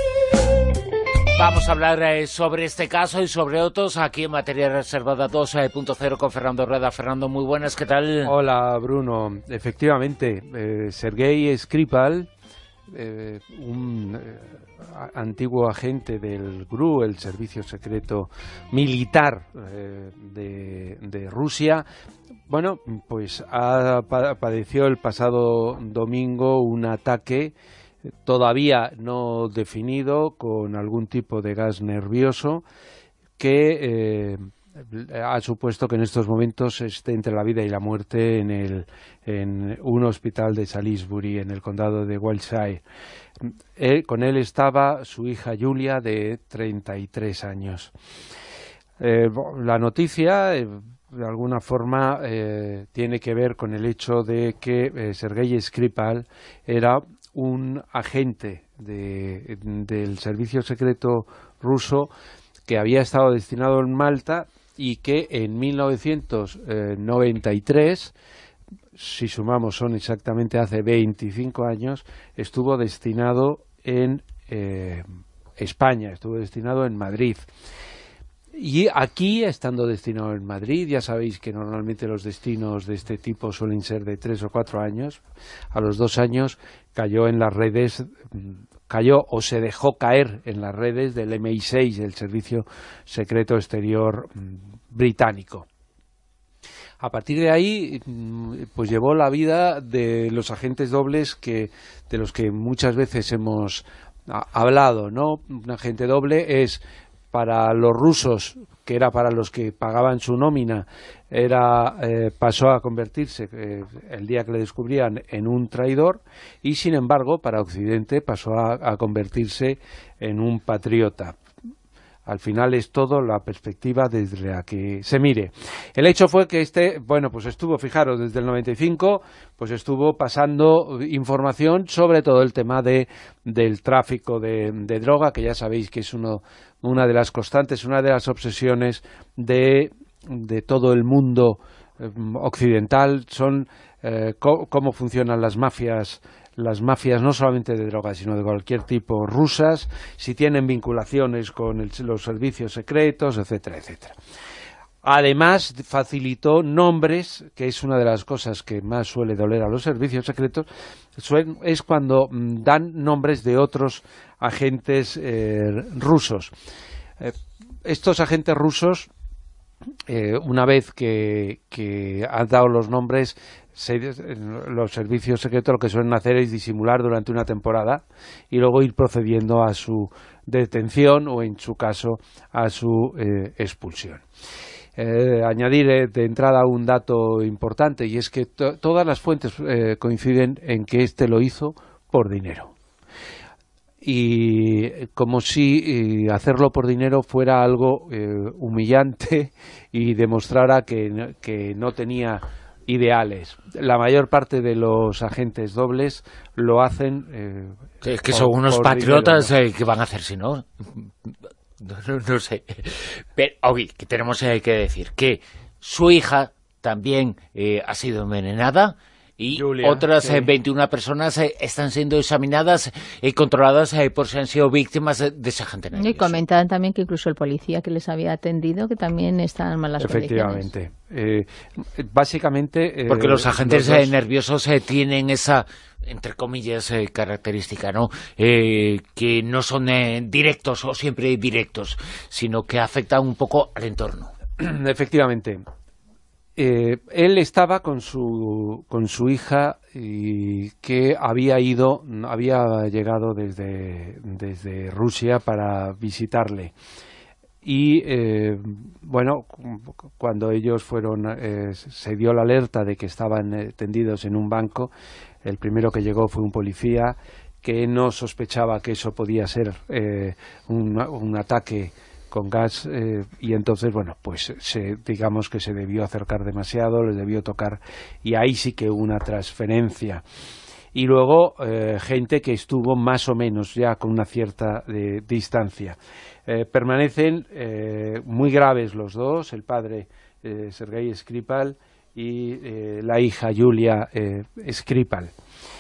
Vamos a hablar eh, sobre este caso y sobre otros aquí en Materia Reservada dos punto cero con Fernando Rueda. Fernando, muy buenas, ¿qué tal? Hola, Bruno. Efectivamente, eh, Sergei Skripal, eh, un eh, antiguo agente del G R U, el servicio secreto militar eh, de, de Rusia, bueno, pues ha, padeció el pasado domingo un ataque todavía no definido con algún tipo de gas nervioso que eh, ha supuesto que en estos momentos esté entre la vida y la muerte en, el, en un hospital de Salisbury, en el condado de Wiltshire. Él, con él estaba su hija Julia, de treinta y tres años. Eh, la noticia, eh, de alguna forma, eh, tiene que ver con el hecho de que eh, Sergei Skripal era un agente de, del servicio secreto ruso que había estado destinado en Malta y que en mil novecientos noventa y tres, si sumamos son exactamente hace veinticinco años, estuvo destinado en eh, España, estuvo destinado en Madrid. Y aquí, estando destinado en Madrid, ya sabéis que normalmente los destinos de este tipo suelen ser de tres o cuatro años. A los dos años cayó en las redes, cayó o se dejó caer en las redes del eme i seis, el Servicio Secreto Exterior británico. A partir de ahí, pues llevó la vida de los agentes dobles que de los que muchas veces hemos hablado, ¿no? Un agente doble es, para los rusos, que era para los que pagaban su nómina, era eh, pasó a convertirse, eh, el día que le descubrían, en un traidor, y sin embargo, para Occidente pasó a, a convertirse en un patriota. Al final es todo la perspectiva desde la que se mire. El hecho fue que este, bueno, pues estuvo, fijaros, desde el noventa y cinco, pues estuvo pasando información sobre todo el tema de del tráfico de, de droga, que ya sabéis que es uno, una de las constantes, una de las obsesiones de, de todo el mundo eh, occidental, son eh, co cómo funcionan las mafias las mafias no solamente de drogas, sino de cualquier tipo, rusas, si tienen vinculaciones con el, los servicios secretos, etcétera, etcétera. Además, facilitó nombres, que es una de las cosas que más suele doler a los servicios secretos, es cuando dan nombres de otros agentes eh, rusos. Eh, estos agentes rusos, eh, una vez que, que han dado los nombres, los servicios secretos lo que suelen hacer es disimular durante una temporada y luego ir procediendo a su detención o, en su caso, a su eh, expulsión. Eh, añadir eh, de entrada un dato importante, y es que to todas las fuentes eh, coinciden en que éste lo hizo por dinero. Y como si eh, hacerlo por dinero fuera algo eh, humillante y demostrara que, que no tenía ideales. La mayor parte de los agentes dobles lo hacen eh, que, que por, son unos patriotas, dinero, ¿no? eh, que van a hacer si no. No, no, no sé. Pero, oye, que tenemos eh, que decir que su hija también eh, ha sido envenenada y Julia, otras sí. eh, veintiuna personas eh, están siendo examinadas y controladas eh, por si han sido víctimas de, de ese agente nervioso. Y comentaban también que incluso el policía que les había atendido, que también está en malas Efectivamente. condiciones. Eh, básicamente... Eh, Porque los agentes los dos... eh, nerviosos eh, tienen esa, entre comillas, eh, característica, ¿no? Eh, que no son eh, directos o siempre directos, sino que afectan un poco al entorno. Efectivamente. Eh, él estaba con su con su hija, y que había ido, había llegado desde, desde Rusia para visitarle. y eh, bueno, cuando ellos fueron, eh, se dio la alerta de que estaban eh, tendidos en un banco, el primero que llegó fue un policía que no sospechaba que eso podía ser eh, un, un ataque con gas, eh, y entonces, bueno, pues se, digamos que se debió acercar demasiado, les debió tocar, y ahí sí que hubo una transferencia. Y luego eh, gente que estuvo más o menos ya con una cierta eh, distancia. Eh, permanecen eh, muy graves los dos, el padre eh, Sergei Skripal y eh, la hija Yulia eh, Skripal.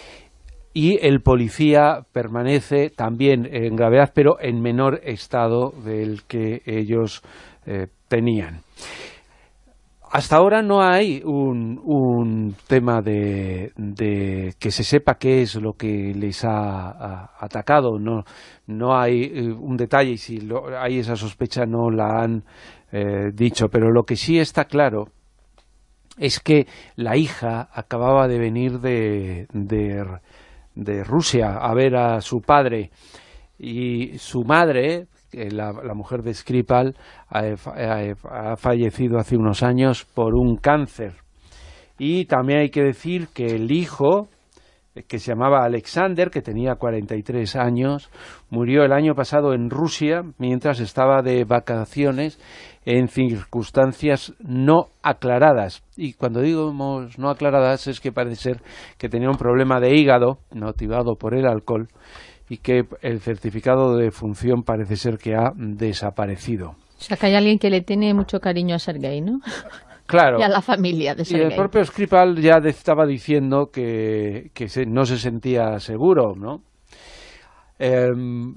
Y el policía permanece también en gravedad, pero en menor estado del que ellos eh, tenían. Hasta ahora no hay un, un tema de, de que se sepa qué es lo que les ha, ha atacado. No, no hay eh, un detalle, y si lo, hay esa sospecha no la han eh, dicho. Pero lo que sí está claro es que la hija acababa de venir de... de de Rusia a ver a su padre, y su madre, la, la mujer de Skripal, ha, ha, ha fallecido hace unos años por un cáncer. Y también hay que decir que el hijo, que se llamaba Alexander, que tenía cuarenta y tres años, murió el año pasado en Rusia mientras estaba de vacaciones en circunstancias no aclaradas. Y cuando digo no aclaradas es que parece ser que tenía un problema de hígado motivado por el alcohol y que el certificado de defunción parece ser que ha desaparecido. O sea, que hay alguien que le tiene mucho cariño a Sergei, ¿no? Claro. Y a la familia de Sergei. Y el propio Skripal ya estaba diciendo que, que se, no se sentía seguro, ¿no? Eh,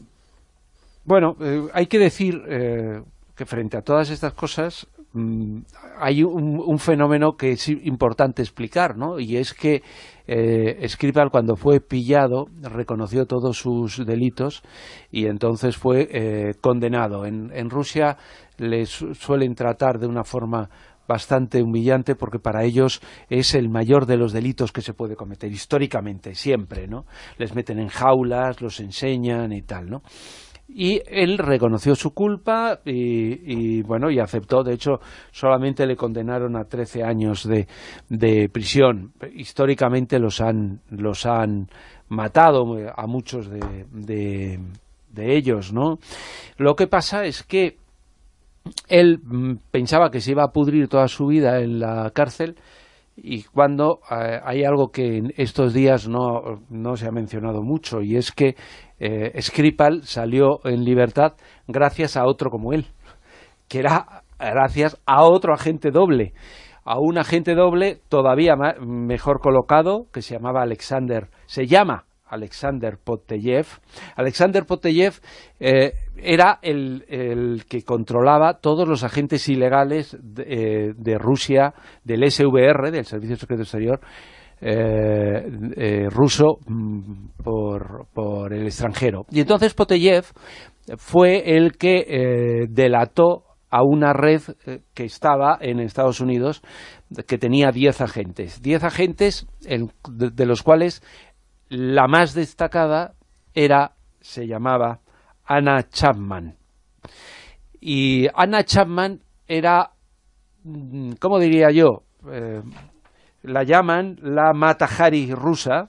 bueno, eh, hay que decir eh, que frente a todas estas cosas mmm, hay un, un fenómeno que es importante explicar, ¿no? Y es que eh, Skripal, cuando fue pillado, reconoció todos sus delitos y entonces fue eh, condenado. En, en Rusia les suelen tratar de una forma bastante humillante, porque para ellos es el mayor de los delitos que se puede cometer, históricamente, siempre, ¿no? Les meten en jaulas, los enseñan y tal, ¿no? Y él reconoció su culpa y, y bueno, y aceptó. De hecho, solamente le condenaron a trece años de, de prisión. Históricamente los han, los han matado a muchos de, de, de ellos, ¿no? Lo que pasa es que él mm, pensaba que se iba a pudrir toda su vida en la cárcel, y cuando eh, hay algo que en estos días no, no se ha mencionado mucho, y es que eh, Skripal salió en libertad gracias a otro como él, que era gracias a otro agente doble, a un agente doble todavía más, mejor colocado, que se llamaba Alexander, se llama Alexander Poteyev. Alexander Poteyev eh, era el, el que controlaba todos los agentes ilegales de, eh, de Rusia, del S V R, del Servicio Secreto Exterior eh, eh, ruso, por, por el extranjero. Y entonces Poteyev fue el que eh, delató a una red que estaba en Estados Unidos, que tenía diez agentes. diez agentes, en, de, de los cuales la más destacada era, se llamaba Anna Chapman. Y Anna Chapman era, ¿cómo diría yo? Eh, la llaman la Mata Hari rusa,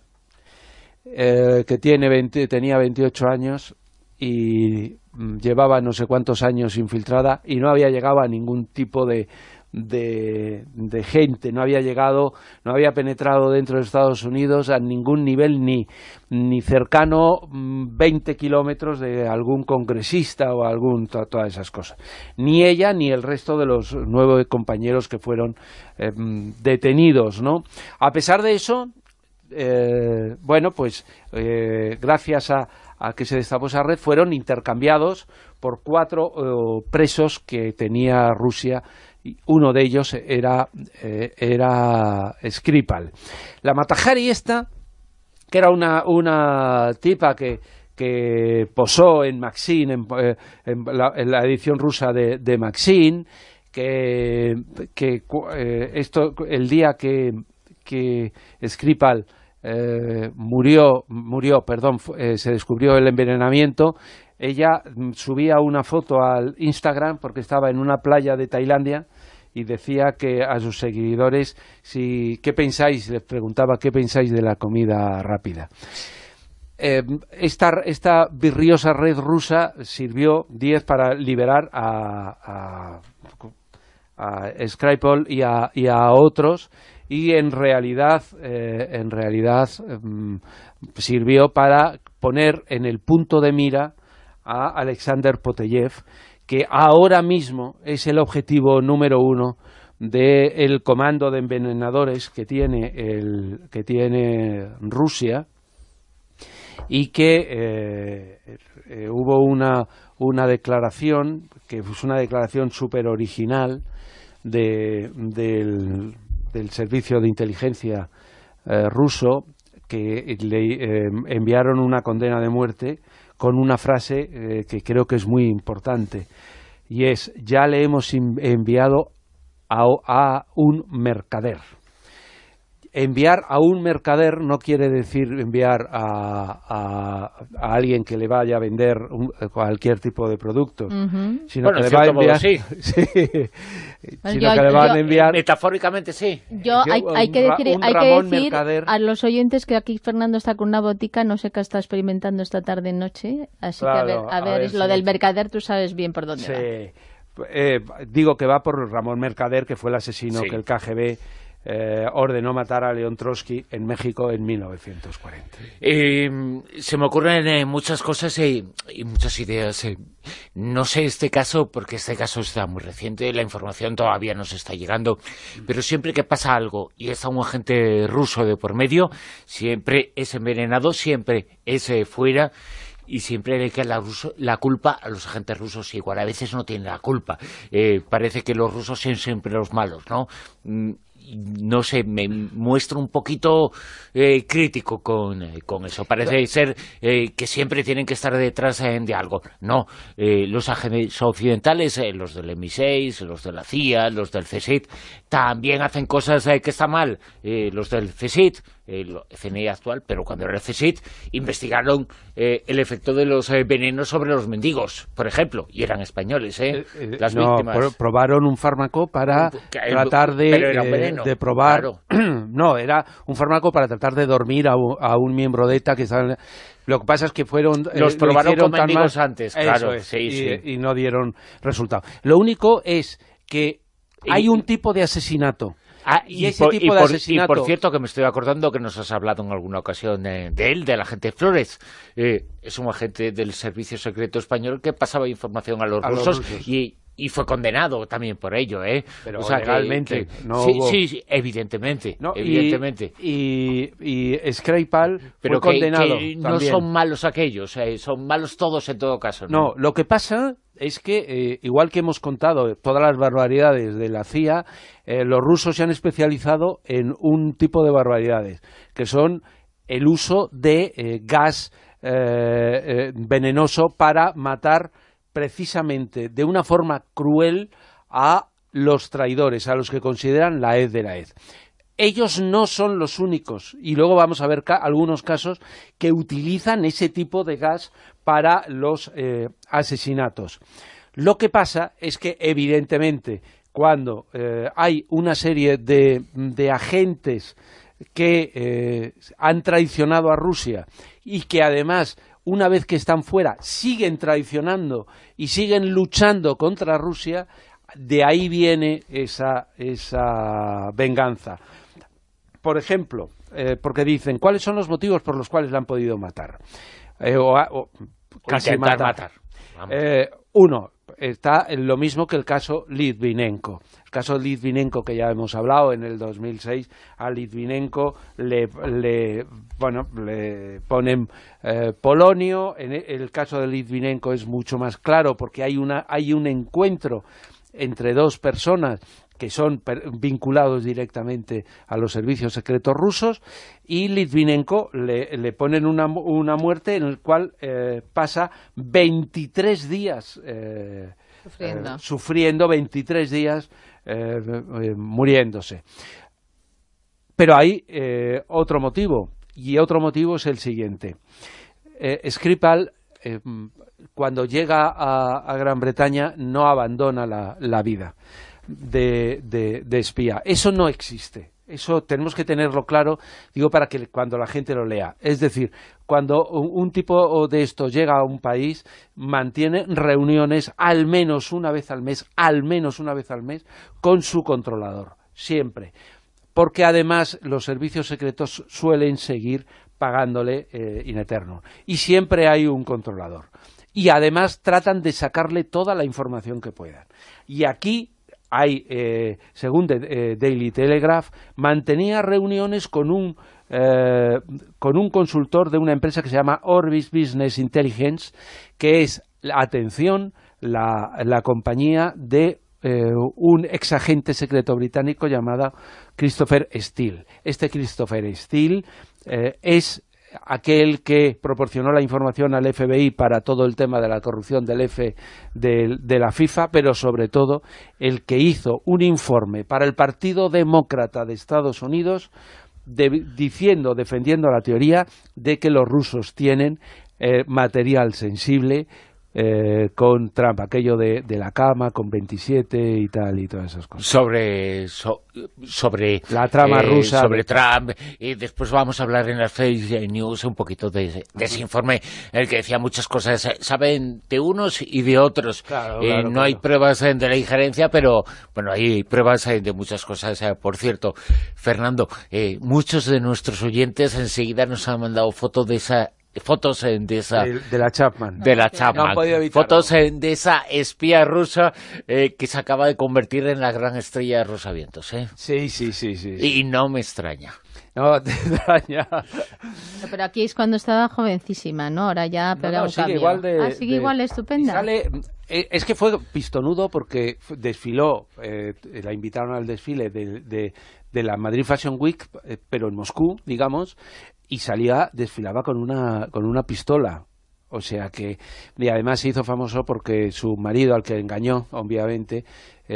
eh, que tiene veinte, tenía veintiocho años y llevaba no sé cuántos años infiltrada y no había llegado a ningún tipo de De, de gente, no había llegado, no había penetrado dentro de Estados Unidos a ningún nivel, ni, ni cercano veinte kilómetros de algún congresista o algún, to, todas esas cosas. Ni ella ni el resto de los nueve compañeros que fueron eh, detenidos, ¿no? A pesar de eso, eh, bueno, pues eh, gracias a, a que se destapó esa red, fueron intercambiados por cuatro eh, presos que tenía Rusia. Uno de ellos era, eh, era Skripal. La Mata Hari esta, que era una, una tipa que, que posó en Maxim, en, en, la, en la edición rusa de, de Maxim, que, que eh, esto, el día que, que Skripal eh, murió, murió, perdón, eh, se descubrió el envenenamiento, ella subía una foto al Instagram porque estaba en una playa de Tailandia y decía que a sus seguidores, si, ¿qué pensáis? Les preguntaba, ¿qué pensáis de la comida rápida? Eh, esta, esta virriosa red rusa sirvió diez para liberar a, a, a Skripal y a, y a otros, y en realidad, eh, en realidad eh, sirvió para poner en el punto de mira a Alexander Poteyev, que ahora mismo es el objetivo número uno del comando de envenenadores que tiene, el, que tiene Rusia, y que eh, eh, hubo una, una declaración, que fue una declaración súper original de, del, del servicio de inteligencia eh, ruso, que le eh, enviaron una condena de muerte con una frase eh, que creo que es muy importante, y es: ya le hemos enviado a, a un mercader. Enviar a un mercader no quiere decir enviar a, a, a alguien que le vaya a vender un, cualquier tipo de producto, uh-huh. sino bueno, que le va a enviar, sí. sí, bueno, sino yo, que le van yo, a enviar metafóricamente sí. Yo hay, hay que decir, hay que decir a los oyentes que aquí Fernando está con una botica, no sé qué está experimentando esta tarde noche, así claro, que a ver, a ver, a ver es lo sí. del mercader, tú sabes bien por dónde sí. va. Eh, digo que va por Ramón Mercader, que fue el asesino sí. que el K G B Eh, ordenó matar a León Trotsky en México en mil novecientos cuarenta. Eh, se me ocurren eh, muchas cosas eh, y muchas ideas. Eh. No sé este caso, porque este caso está muy reciente, la información todavía nos está llegando, pero siempre que pasa algo y está un agente ruso de por medio, siempre es envenenado, siempre es eh, fuera, y siempre le queda la, ruso, la culpa a los agentes rusos, igual a veces no tienen la culpa. Eh, parece que los rusos son siempre los malos, ¿no? Mm, no sé, me muestro un poquito eh, crítico con, eh, con eso. Parece ser eh, que siempre tienen que estar detrás eh, de algo. No, eh, los agentes occidentales, eh, los del eme i seis, los de la C I A, los del C S I T, también hacen cosas eh, que están mal. Eh, los del C S I T, el C N I actual, pero cuando era el C S I T, investigaron eh, el efecto de los eh, venenos sobre los mendigos, por ejemplo, y eran españoles, ¿eh? eh, eh las no, víctimas. Pro probaron un fármaco para el, tratar de, pero era un veneno, eh, de probar... Claro. No, era un fármaco para tratar de dormir a, a un miembro de ETA que estaba... Lo que pasa es que fueron... Los eh, probaron con mendigos mendigos antes, claro. Es, sí, y, sí. y no dieron resultado. Lo único es que hay un tipo de asesinato. Ah, y, y ese por, tipo y de por, asesinato... Y por cierto, que me estoy acordando que nos has hablado en alguna ocasión de, de él, del agente Flores. Eh, es un agente del Servicio Secreto Español que pasaba información a los, a rusos, los rusos y... Y fue condenado también por ello, ¿eh? Pero o sea, legalmente, que, que, no sí, hubo... sí, sí, evidentemente, no, evidentemente. Y, y, y Skripal Pero fue que, condenado que no también. son malos aquellos, eh, son malos todos en todo caso. No, no lo que pasa es que, eh, igual que hemos contado todas las barbaridades de la C I A, eh, los rusos se han especializado en un tipo de barbaridades, que son el uso de eh, gas eh, eh, venenoso para matar precisamente de una forma cruel a los traidores, a los que consideran la hez de la hez. Ellos no son los únicos, y luego vamos a ver ca algunos casos que utilizan ese tipo de gas para los eh, asesinatos. Lo que pasa es que, evidentemente, cuando eh, hay una serie de, de agentes que eh, han traicionado a Rusia y que además, una vez que están fuera, siguen traicionando y siguen luchando contra Rusia, de ahí viene esa, esa venganza. Por ejemplo, eh, porque dicen, ¿cuáles son los motivos por los cuales la han podido matar? Eh, o, o casi matar. matar. Eh, uno, está en lo mismo que el caso Litvinenko. El caso Litvinenko, que ya hemos hablado, en el dos mil seis a Litvinenko le, le, bueno, le ponen eh, polonio. En el caso de Litvinenko es mucho más claro porque hay, una, hay un encuentro entre dos personas que son vinculados directamente a los servicios secretos rusos, y Litvinenko le, le ponen una, una muerte en la cual eh, pasa veintitrés días eh, sufriendo. Eh, sufriendo, veintitrés días eh, eh, muriéndose. Pero hay eh, otro motivo, y otro motivo es el siguiente. Eh, Skripal eh, cuando llega a, a Gran Bretaña no abandona la, la vida de, de, de espía. Eso no existe. Eso tenemos que tenerlo claro, digo, para que cuando la gente lo lea. Es decir, cuando un, un tipo de esto llega a un país, mantiene reuniones al menos una vez al mes, al menos una vez al mes, con su controlador, siempre. Porque además los servicios secretos suelen seguir pagándole eh, in eternum. Y siempre hay un controlador. Y además tratan de sacarle toda la información que puedan. Y aquí hay, eh, según de, eh, Daily Telegraph, mantenía reuniones con un, eh, con un consultor de una empresa que se llama Orbis Business Intelligence, que es, atención, la, la compañía de eh, un exagente secreto británico llamado Christopher Steele. Este Christopher Steele eh, es aquel que proporcionó la información al F B I para todo el tema de la corrupción del F de, de la FIFA, pero sobre todo el que hizo un informe para el Partido Demócrata de Estados Unidos de, diciendo, defendiendo la teoría de que los rusos tienen eh, material sensible Eh, con Trump, aquello de, de la cama con veintisiete y tal y todas esas cosas. Sobre so, sobre la trama eh, rusa. Sobre de... Trump, y después vamos a hablar en las fake news un poquito de, de ese informe, en el que decía muchas cosas, saben de unos y de otros. Claro, eh, claro, no claro. hay pruebas eh, de la injerencia, pero bueno, hay pruebas eh, de muchas cosas. Eh, por cierto, Fernando, eh, muchos de nuestros oyentes enseguida nos han mandado fotos de esa fotos de esa de, de la Chapman de la Chapman no han podido evitarlo. Fotos de esa espía rusa eh, que se acaba de convertir en la gran estrella de Rosavientos, ¿eh? Sí, sí, sí, sí, sí. Y no me extraña. No te extraña. Pero aquí es cuando estaba jovencísima, ¿no? Ahora ya pega no, no, un sigue cambio. igual de, ah, sigue de, igual, estupenda. Sale, es que fue pistonudo porque desfiló, eh, la invitaron al desfile de, de, de la Madrid Fashion Week, eh, pero en Moscú, digamos, y salía, desfilaba con una, con una pistola. O sea que, y además se hizo famoso porque su marido, al que engañó, obviamente,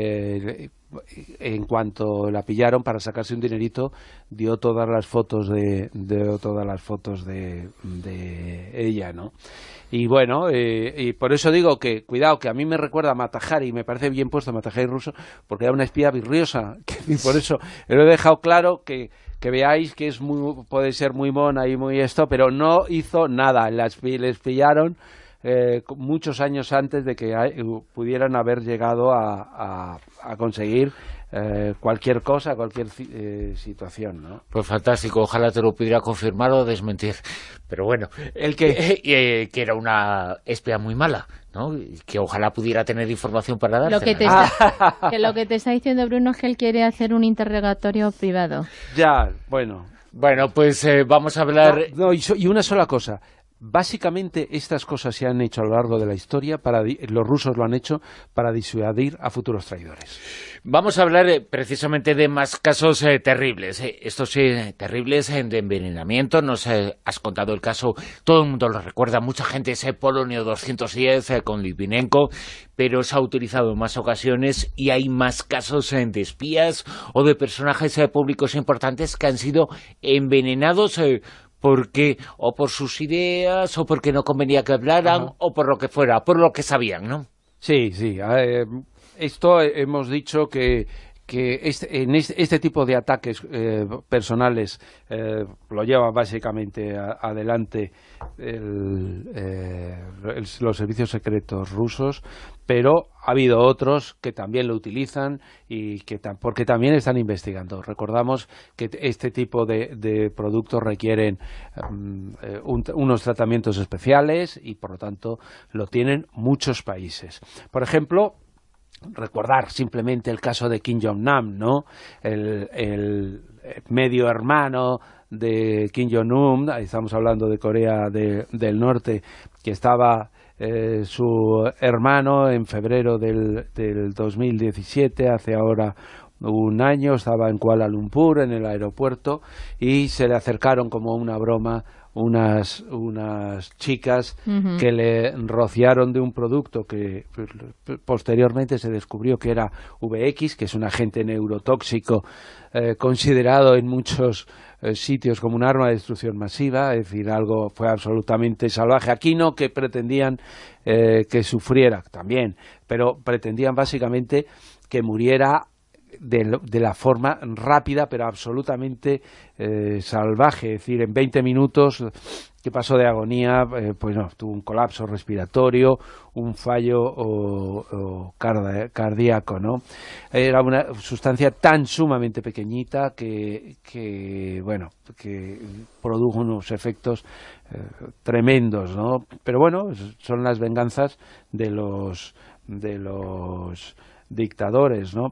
eh, en cuanto la pillaron para sacarse un dinerito, dio todas las fotos de, de todas las fotos de, de ella, ¿no? Y bueno, eh, y por eso digo que, cuidado, que a mí me recuerda a Mata Hari, y me parece bien puesto Mata Hari ruso, porque era una espía virriosa, y por eso lo he dejado claro que que veáis que es muy, puede ser muy mona y muy esto, pero no hizo nada, las, les pillaron eh, muchos años antes de que hay, pudieran haber llegado a, a, a conseguir eh, cualquier cosa, cualquier eh, situación, ¿no? Pues fantástico, ojalá te lo pudiera confirmar o desmentir, pero bueno, el que eh, eh, que era una espía muy mala, ¿no? Que ojalá pudiera tener información para dársela. Lo que te está, que lo que te está diciendo Bruno es que él quiere hacer un interrogatorio privado. Ya, bueno. Bueno, pues eh, vamos a hablar... No, no y, so, y una sola cosa. Básicamente estas cosas se han hecho a lo largo de la historia, para los rusos lo han hecho para disuadir a futuros traidores. Vamos a hablar eh, precisamente de más casos eh, terribles, eh, estos eh, terribles eh, de envenenamiento. Nos eh, has contado el caso, todo el mundo lo recuerda, mucha gente, ese Polonio doscientos diez eh, con Litvinenko, pero se ha utilizado en más ocasiones y hay más casos eh, de espías o de personajes eh, públicos importantes que han sido envenenados eh, porque o por sus ideas, o porque no convenía que hablaran, Ajá. o por lo que fuera, por lo que sabían, ¿no? Sí, sí. Eh, esto hemos dicho que, que este, en este, este tipo de ataques eh, personales eh, lo lleva básicamente a, adelante el, eh, el, los servicios secretos rusos, pero ha habido otros que también lo utilizan y que porque también están investigando. Recordamos que este tipo de, de productos requieren um, eh, un, unos tratamientos especiales y por lo tanto lo tienen muchos países. Por ejemplo, recordar simplemente el caso de Kim Jong-nam, ¿no? El, el medio hermano de Kim Jong-un, estamos hablando de Corea de, del Norte, que estaba eh, su hermano en febrero del, del dos mil diecisiete, hace ahora un año, estaba en Kuala Lumpur, en el aeropuerto, y se le acercaron como una broma unas, unas chicas Uh-huh. que le rociaron de un producto que posteriormente se descubrió que era V X, que es un agente neurotóxico eh, considerado en muchos eh, sitios como un arma de destrucción masiva, es decir, algo fue absolutamente salvaje. Aquí no que pretendían eh, que sufriera, también, pero pretendían básicamente que muriera de, de la forma rápida pero absolutamente eh, salvaje, es decir, en veinte minutos que pasó de agonía, eh, pues no, tuvo un colapso respiratorio, un fallo o, o cardi- cardíaco, ¿no? Era una sustancia tan sumamente pequeñita que, que bueno, que produjo unos efectos eh, tremendos, ¿no? Pero bueno, son las venganzas de los de los dictadores, ¿no?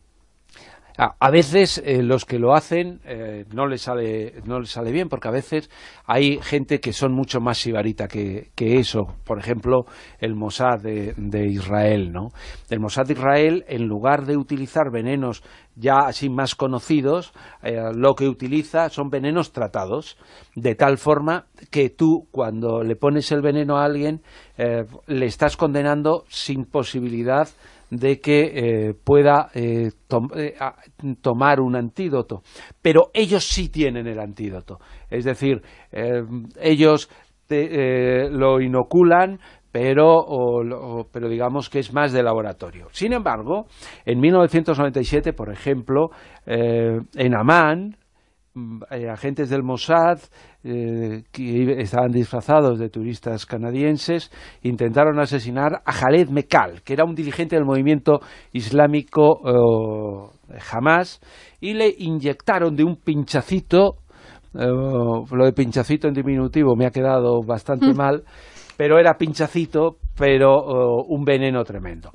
A, a veces eh, los que lo hacen eh, no les sale no les sale bien, porque a veces hay gente que son mucho más sibarita que, que eso. Por ejemplo, el Mossad de, de Israel, ¿no? El Mossad de Israel, en lugar de utilizar venenos ya así más conocidos, eh, lo que utiliza son venenos tratados, de tal forma que tú, cuando le pones el veneno a alguien, eh, le estás condenando sin posibilidad de que eh, pueda eh, tom eh, a, tomar un antídoto, pero ellos sí tienen el antídoto, es decir, eh, ellos te, eh, lo inoculan, pero, o, o, pero digamos que es más de laboratorio. Sin embargo, en mil novecientos noventa y siete, por ejemplo, eh, en Amán, eh, agentes del Mossad eh, que estaban disfrazados de turistas canadienses intentaron asesinar a Khaled Mekal, que era un dirigente del movimiento islámico eh, Hamas, y le inyectaron de un pinchacito, eh, lo de pinchacito en diminutivo me ha quedado bastante mm. mal, pero era pinchacito, pero uh, un veneno tremendo.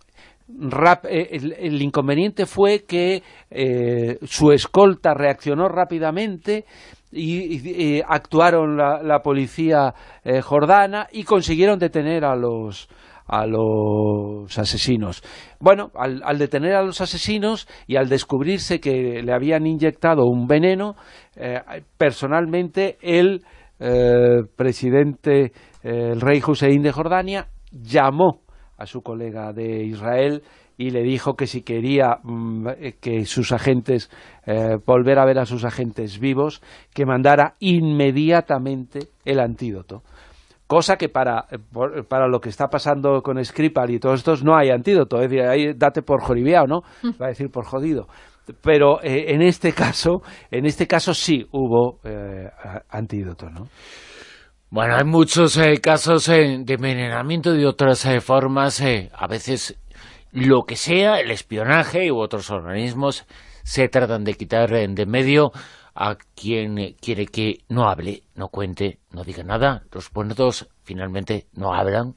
Rap, eh, el, el inconveniente fue que eh, su escolta reaccionó rápidamente y, y, y actuaron la, la policía eh, jordana y consiguieron detener a los a los asesinos. Bueno, al, al detener a los asesinos y al descubrirse que le habían inyectado un veneno, eh, personalmente el eh, presidente, eh, el rey Hussein de Jordania, llamó a su colega de Israel y le dijo que si quería mmm, que sus agentes, eh, volver a ver a sus agentes vivos, que mandara inmediatamente el antídoto. Cosa que para, para lo que está pasando con Skripal y todos estos no hay antídoto, es decir, ahí date por joribiao, ¿no? Va a decir por jodido. Pero eh, en este caso, en este caso sí hubo eh, antídoto, ¿no? Bueno, hay muchos eh, casos eh, de envenenamiento de otras eh, formas, eh, a veces lo que sea, el espionaje u otros organismos se tratan de quitar eh, de medio a quien eh, quiere que no hable, no cuente, no diga nada. Los muertos finalmente no hablan,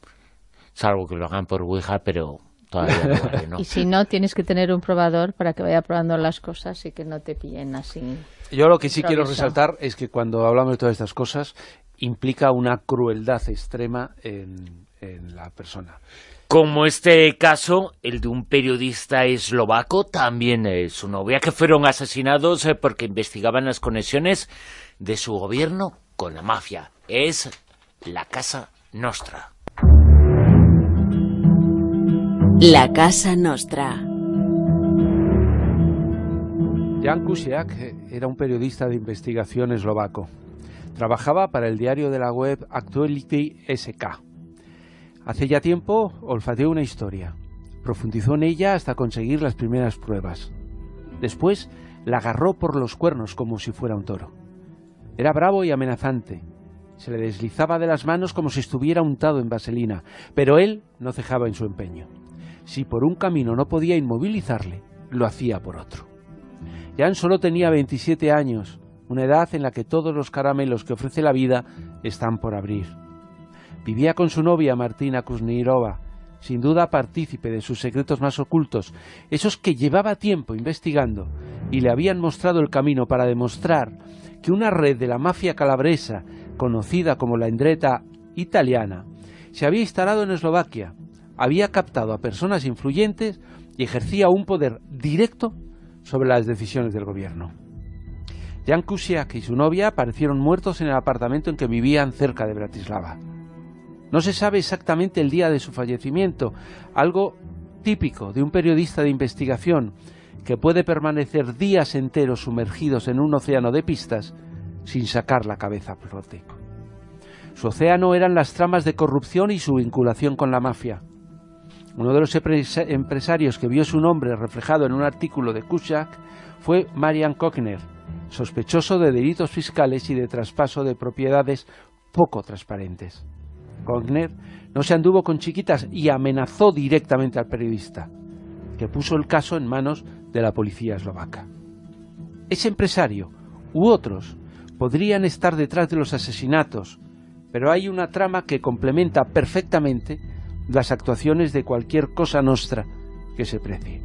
salvo que lo hagan por Ouija, pero todavía no vale, ¿no? Y si no, tienes que tener un probador para que vaya probando las cosas y que no te pillen así. Yo lo que sí quiero resaltar es que cuando hablamos de todas estas cosas implica una crueldad extrema en, en la persona. Como este caso, el de un periodista eslovaco, también eh, su novia, que fueron asesinados eh, porque investigaban las conexiones de su gobierno con la mafia. Es la Casa Nostra. La Casa Nostra. Jan Kuciak era un periodista de investigación eslovaco. Trabajaba para el diario de la web Actuality S K. Hace ya tiempo olfateó una historia. Profundizó en ella hasta conseguir las primeras pruebas. Después la agarró por los cuernos como si fuera un toro. Era bravo y amenazante. Se le deslizaba de las manos como si estuviera untado en vaselina, pero él no cejaba en su empeño. Si por un camino no podía inmovilizarle, lo hacía por otro. Jan solo tenía veintisiete años, una edad en la que todos los caramelos que ofrece la vida están por abrir. Vivía con su novia Martina Kuznirova, sin duda partícipe de sus secretos más ocultos, esos que llevaba tiempo investigando y le habían mostrado el camino para demostrar que una red de la mafia calabresa, conocida como la Ndreta italiana, se había instalado en Eslovaquia, había captado a personas influyentes y ejercía un poder directo sobre las decisiones del gobierno. Jan Kuciak y su novia aparecieron muertos en el apartamento en que vivían cerca de Bratislava. No se sabe exactamente el día de su fallecimiento, algo típico de un periodista de investigación que puede permanecer días enteros sumergidos en un océano de pistas sin sacar la cabeza a flote. Su océano eran las tramas de corrupción y su vinculación con la mafia. Uno de los empresarios que vio su nombre reflejado en un artículo de Kuciak fue Marian Kochner, sospechoso de delitos fiscales y de traspaso de propiedades poco transparentes. Kochner no se anduvo con chiquitas y amenazó directamente al periodista, que puso el caso en manos de la policía eslovaca. Ese empresario u otros podrían estar detrás de los asesinatos, pero hay una trama que complementa perfectamente las actuaciones de cualquier cosa nostra que se precie.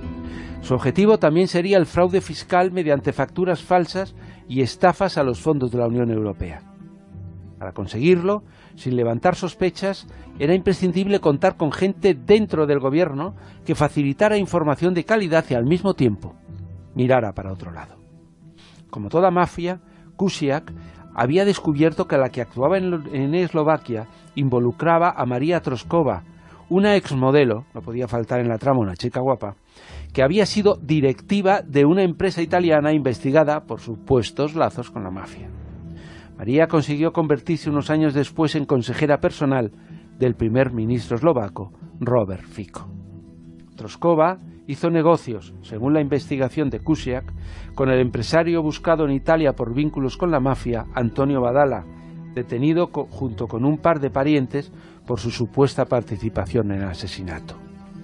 Su objetivo también sería el fraude fiscal mediante facturas falsas y estafas a los fondos de la Unión Europea. Para conseguirlo, sin levantar sospechas, era imprescindible contar con gente dentro del gobierno que facilitara información de calidad y al mismo tiempo mirara para otro lado. Como toda mafia, Kuciak había descubierto que la que actuaba en, en Eslovaquia involucraba a María Troskova, una exmodelo, no podía faltar en la trama una chica guapa, que había sido directiva de una empresa italiana investigada por supuestos lazos con la mafia. María consiguió convertirse unos años después en consejera personal del primer ministro eslovaco, Robert Fico. Troskova hizo negocios, según la investigación de Kuciak, con el empresario buscado en Italia por vínculos con la mafia, Antonio Badala, detenido co- junto con un par de parientes por su supuesta participación en el asesinato.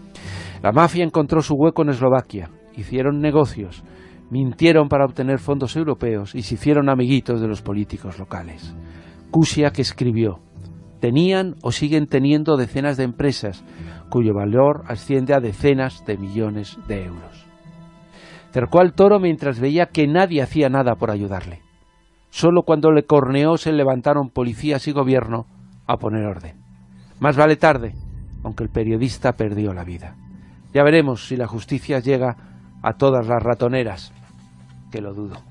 La mafia encontró su hueco en Eslovaquia, hicieron negocios, mintieron para obtener fondos europeos y se hicieron amiguitos de los políticos locales. Kuciak escribió: tenían o siguen teniendo decenas de empresas cuyo valor asciende a decenas de millones de euros. Cercó al toro mientras veía que nadie hacía nada por ayudarle. Solo cuando le corneó se levantaron policías y gobierno a poner orden. Más vale tarde, aunque el periodista perdió la vida. Ya veremos si la justicia llega a todas las ratoneras, que lo dudo.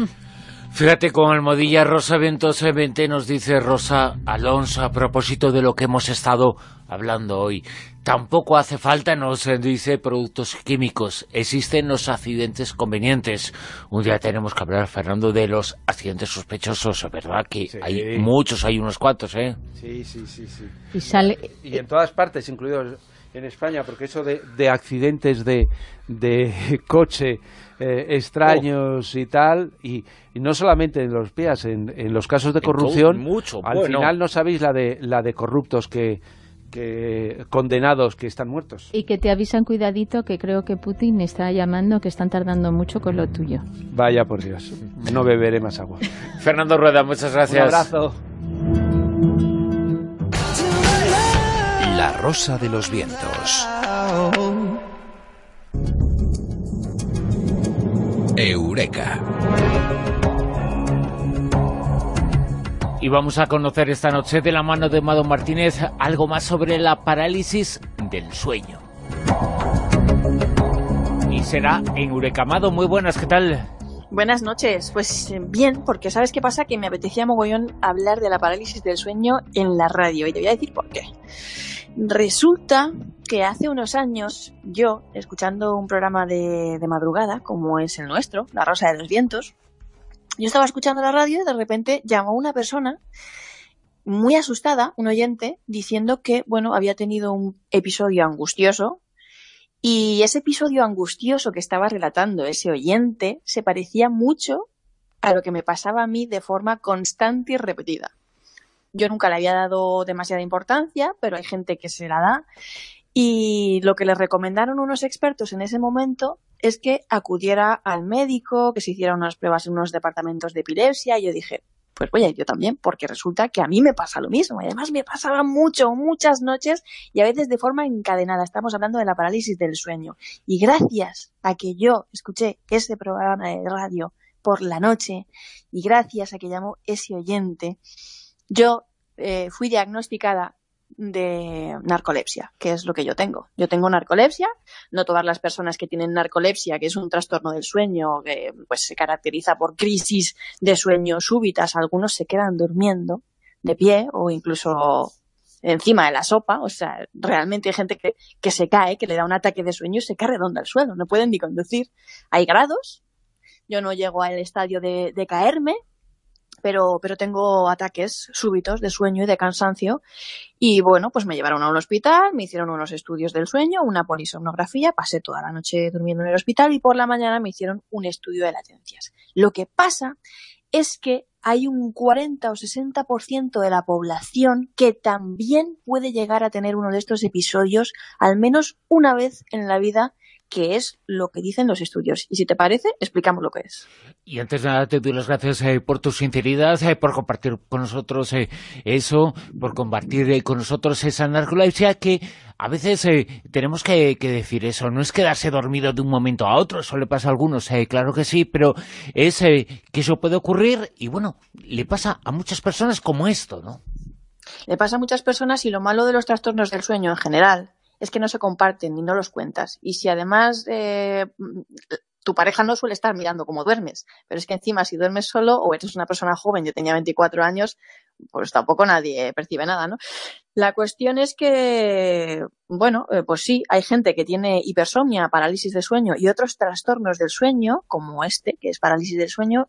Fíjate, con Almohadilla, Rosa Ventos veinte nos dice Rosa Alonso, a propósito de lo que hemos estado hablando hoy. Tampoco hace falta, nos dice, productos químicos. Existen los accidentes convenientes. Un día tenemos que hablar, Fernando, de los accidentes sospechosos, ¿verdad? Que sí, hay muchos, hay unos cuantos, ¿eh? Sí, sí, sí, sí. Y sale... Y en todas partes, incluidos en España, porque eso de, de accidentes de, de coche eh, extraños oh. y tal, y, y no solamente en los P I As, en, en los casos de corrupción, mucho, al bueno. final no sabéis la de la de corruptos que, que condenados que están muertos. Y que te avisan, cuidadito, que creo que Putin está llamando, que están tardando mucho con lo tuyo. Vaya por Dios, no beberé más agua. Fernando Rueda, muchas gracias. Un abrazo. La Rosa de los Vientos. Eureka. Y vamos a conocer esta noche, de la mano de Mado Martínez, algo más sobre la parálisis del sueño. Y será en Eureka. Mado, muy buenas, ¿qué tal? Buenas noches. Pues bien, porque ¿sabes qué pasa? Que me apetecía mogollón hablar de la parálisis del sueño en la radio, y te voy a decir por qué. Resulta que hace unos años, yo, escuchando un programa de, de madrugada, como es el nuestro, La Rosa de los Vientos, yo estaba escuchando la radio y de repente llamó una persona muy asustada, un oyente, diciendo que, bueno, había tenido un episodio angustioso, y ese episodio angustioso que estaba relatando ese oyente se parecía mucho a lo que me pasaba a mí de forma constante y repetida. Yo nunca le había dado demasiada importancia, pero hay gente que se la da, y lo que le recomendaron unos expertos en ese momento es que acudiera al médico, que se hiciera unas pruebas en unos departamentos de epilepsia, y yo dije, pues voy a ir yo también, porque resulta que a mí me pasa lo mismo, y además me pasaba mucho, muchas noches, y a veces de forma encadenada. Estamos hablando de la parálisis del sueño, y gracias a que yo escuché ese programa de radio por la noche, y gracias a que llamó ese oyente, yo eh, fui diagnosticada de narcolepsia, que es lo que yo tengo. Yo tengo narcolepsia, no todas las personas que tienen narcolepsia, que es un trastorno del sueño, que pues se caracteriza por crisis de sueño súbitas, algunos se quedan durmiendo de pie o incluso encima de la sopa, o sea, realmente hay gente que, que se cae, que le da un ataque de sueño y se cae redonda al suelo, no pueden ni conducir. Hay grados, yo no llego al estadio de, de caerme, pero, pero tengo ataques súbitos de sueño y de cansancio y bueno, pues me llevaron a un hospital, me hicieron unos estudios del sueño, una polisomnografía, pasé toda la noche durmiendo en el hospital y por la mañana me hicieron un estudio de latencias. Lo que pasa es que hay un cuarenta o sesenta por ciento de la población que también puede llegar a tener uno de estos episodios al menos una vez en la vida, que es lo que dicen los estudios. Y si te parece, explicamos lo que es. Y antes de nada, te doy las gracias eh, por tu sinceridad, eh, por compartir con nosotros eh, eso, por compartir eh, con nosotros esa narcolepsia, que a veces eh, tenemos que, que decir eso. No es quedarse dormido de un momento a otro, eso le pasa a algunos, eh, claro que sí, pero es eh, que eso puede ocurrir y bueno, le pasa a muchas personas como esto, ¿no? Le pasa a muchas personas y lo malo de los trastornos del sueño en general es que no se comparten y no los cuentas. Y si además eh, tu pareja no suele estar mirando cómo duermes, pero es que encima si duermes solo o eres una persona joven, yo tenía veinticuatro años, pues tampoco nadie percibe nada, ¿no? La cuestión es que, bueno, eh, pues sí, hay gente que tiene hipersomnia, parálisis de sueño y otros trastornos del sueño, como este, que es parálisis del sueño,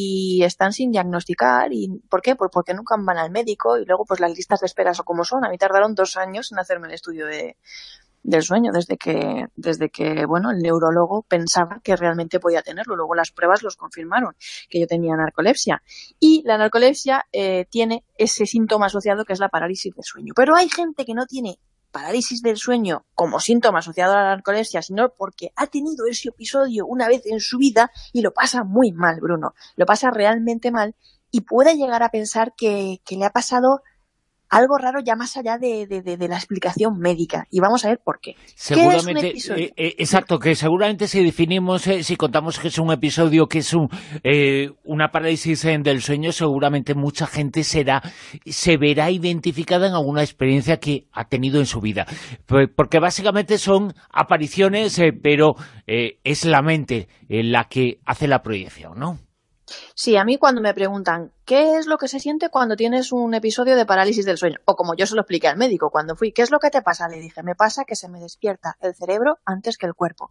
y están sin diagnosticar. ¿Y por qué? Pues porque nunca van al médico y luego pues las listas de espera son como son. A mí tardaron dos años en hacerme el estudio de... del sueño, desde que, desde que, bueno, el neurólogo pensaba que realmente podía tenerlo. Luego las pruebas los confirmaron, que yo tenía narcolepsia. Y la narcolepsia eh, tiene ese síntoma asociado que es la parálisis del sueño. Pero hay gente que no tiene parálisis del sueño como síntoma asociado a la narcolepsia, sino porque ha tenido ese episodio una vez en su vida y lo pasa muy mal, Bruno. Lo pasa realmente mal y puede llegar a pensar que, que le ha pasado algo raro ya más allá de, de, de, de la explicación médica. Y vamos a ver por qué. Seguramente, ¿Qué es un episodio? Eh, eh, exacto, que seguramente si definimos, eh, si contamos que es un episodio, que es un, eh, una parálisis del sueño, seguramente mucha gente será, se verá identificada en alguna experiencia que ha tenido en su vida. Porque básicamente son apariciones, eh, pero eh, es la mente eh, la que hace la proyección, ¿no? Sí, a mí cuando me preguntan ¿qué es lo que se siente cuando tienes un episodio de parálisis del sueño? O como yo se lo expliqué al médico cuando fui, ¿qué es lo que te pasa? Le dije, me pasa que se me despierta el cerebro antes que el cuerpo.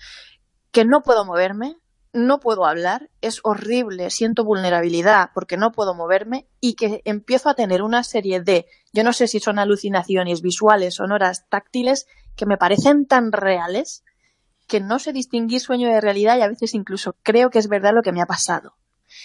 Que no puedo moverme, no puedo hablar, es horrible, siento vulnerabilidad porque no puedo moverme y que empiezo a tener una serie de, yo no sé si son alucinaciones visuales, sonoras, táctiles, que me parecen tan reales que no sé distinguir sueño de realidad y a veces incluso creo que es verdad lo que me ha pasado.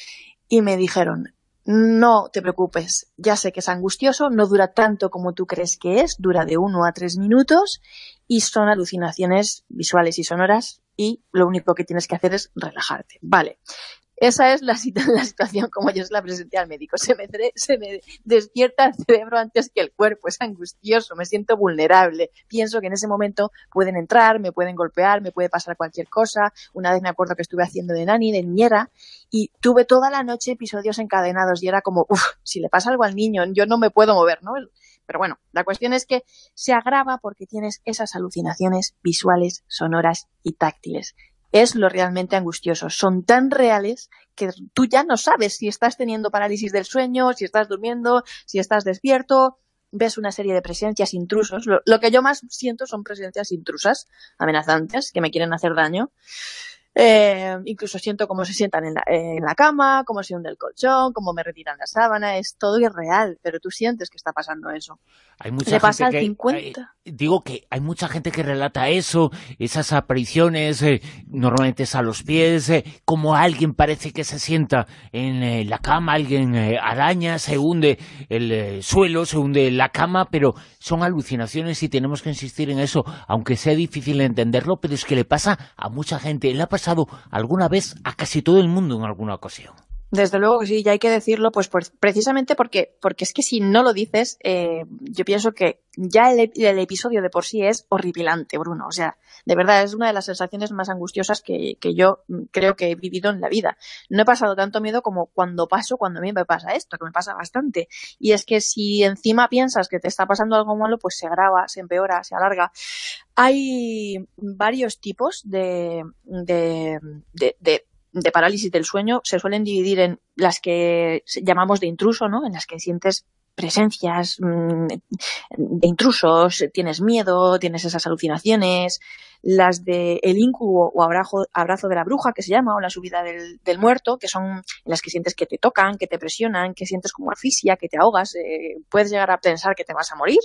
Y me dijeron, no te preocupes, ya sé que es angustioso, no dura tanto como tú crees que es, dura de uno a tres minutos y son alucinaciones visuales y sonoras y lo único que tienes que hacer es relajarte. Vale, esa es la, la situación como yo se la presenté al médico. Se me, se me despierta el cerebro antes que el cuerpo, es angustioso, me siento vulnerable. Pienso que en ese momento pueden entrar, me pueden golpear, me puede pasar cualquier cosa. Una vez me acuerdo que estuve haciendo de nani, de niñera, y tuve toda la noche episodios encadenados y era como, uff, si le pasa algo al niño, yo no me puedo mover, ¿no? Pero bueno, la cuestión es que se agrava porque tienes esas alucinaciones visuales, sonoras y táctiles. Es lo realmente angustioso. Son tan reales que tú ya no sabes si estás teniendo parálisis del sueño, si estás durmiendo, si estás despierto. Ves una serie de presencias intrusos. Lo, lo que yo más siento son presencias intrusas, amenazantes, que me quieren hacer daño. Eh, incluso siento cómo se sientan en la, en la cama, cómo se hunde el colchón, cómo me retiran la sábana. Es todo irreal, pero tú sientes que está pasando eso. Hay mucha Le gente pasa al que, cincuenta. Hay, digo que hay mucha gente que relata eso, esas apariciones, eh, normalmente es a los pies, eh, como alguien parece que se sienta en eh, la cama, alguien eh, araña, se hunde el eh, suelo, se hunde la cama, pero son alucinaciones y tenemos que insistir en eso, aunque sea difícil entenderlo, pero es que le pasa a mucha gente, le ha pasado alguna vez a casi todo el mundo en alguna ocasión. Desde luego que sí, y hay que decirlo, pues, pues precisamente porque, porque es que si no lo dices, eh, yo pienso que ya el, el episodio de por sí es horripilante, Bruno. O sea, de verdad es una de las sensaciones más angustiosas que, que yo creo que he vivido en la vida. No he pasado tanto miedo como cuando paso, cuando a mí me pasa esto, que me pasa bastante. Y es que si encima piensas que te está pasando algo malo, pues se agrava, se empeora, se alarga. Hay varios tipos de, de, de, de de parálisis del sueño. Se suelen dividir en las que llamamos de intruso, ¿no? En las que sientes presencias mmm, de intrusos, tienes miedo, tienes esas alucinaciones. Las de el íncubo o abrazo, abrazo de la bruja, que se llama, o la subida del, del muerto, que son en las que sientes que te tocan, que te presionan, que sientes como asfixia, que te ahogas, eh, puedes llegar a pensar que te vas a morir.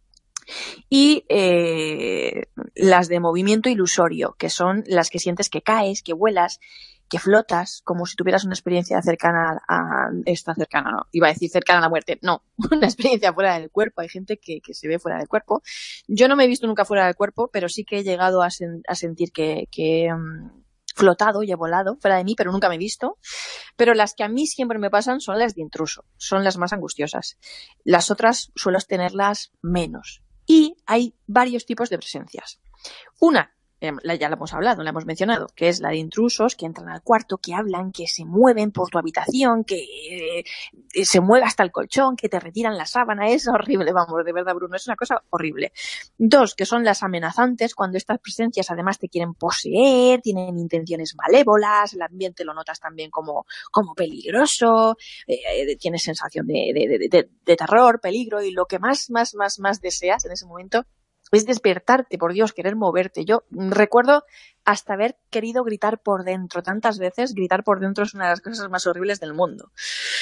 Y eh, las de movimiento ilusorio, que son las que sientes que caes, que vuelas, que flotas, como si tuvieras una experiencia cercana a, a esta cercana, no, iba a decir cercana a la muerte, no, una experiencia fuera del cuerpo. Hay gente que, que se ve fuera del cuerpo. Yo no me he visto nunca fuera del cuerpo, pero sí que he llegado a, sen, a sentir que, que um, flotado y he volado fuera de mí, pero nunca me he visto. Pero las que a mí siempre me pasan son las de intruso, son las más angustiosas. Las otras suelo tenerlas menos. Y hay varios tipos de presencias. Una, ya la hemos hablado, la hemos mencionado, que es la de intrusos que entran al cuarto, que hablan, que se mueven por tu habitación, que eh, se mueve hasta el colchón, que te retiran la sábana. Es horrible, vamos, de verdad, Bruno, es una cosa horrible. Dos, que son las amenazantes, cuando estas presencias además te quieren poseer, tienen intenciones malévolas, el ambiente lo notas también como, como peligroso, eh, tienes sensación de, de, de, de, de terror, peligro, y lo que más, más, más, más deseas en ese momento es despertarte, por Dios, querer moverte. Yo recuerdo hasta haber querido gritar por dentro tantas veces. Gritar por dentro es una de las cosas más horribles del mundo.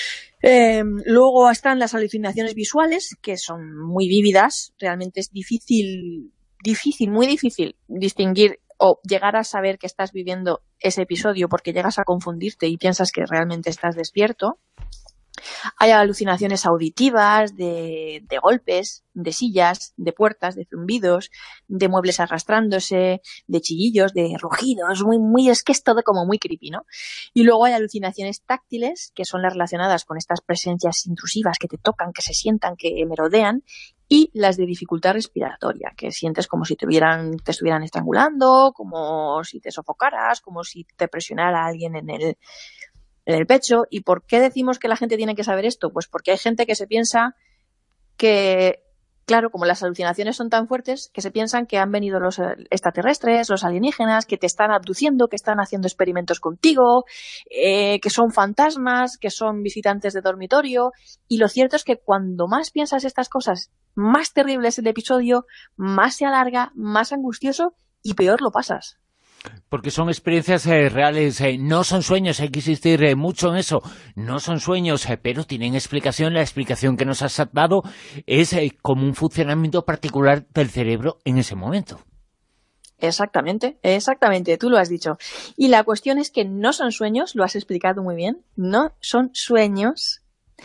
Eh, luego están las alucinaciones visuales, que son muy vívidas. Realmente es difícil, difícil, muy difícil distinguir o llegar a saber que estás viviendo ese episodio, porque llegas a confundirte y piensas que realmente estás despierto. Hay alucinaciones auditivas, de, de golpes, de sillas, de puertas, de zumbidos, de muebles arrastrándose, de chillillos, de rugidos, muy, muy, es que es todo como muy creepy, ¿no? Y luego hay alucinaciones táctiles, que son las relacionadas con estas presencias intrusivas que te tocan, que se sientan, que merodean, y las de dificultad respiratoria, que sientes como si te, hubieran, te estuvieran estrangulando, como si te sofocaras, como si te presionara alguien en el en el pecho. ¿Y por qué decimos que la gente tiene que saber esto? Pues porque hay gente que se piensa que, claro, como las alucinaciones son tan fuertes, que se piensan que han venido los extraterrestres, los alienígenas, que te están abduciendo, que están haciendo experimentos contigo, eh, que son fantasmas, que son visitantes de dormitorio. Y lo cierto es que cuando más piensas estas cosas, más terrible es el episodio, más se alarga, más angustioso y peor lo pasas. Porque son experiencias eh, reales, eh, no son sueños, hay que insistir eh, mucho en eso, no son sueños, eh, pero tienen explicación. La explicación que nos has dado es eh, como un funcionamiento particular del cerebro en ese momento. Exactamente, exactamente, tú lo has dicho. Y la cuestión es que no son sueños, lo has explicado muy bien, no son sueños,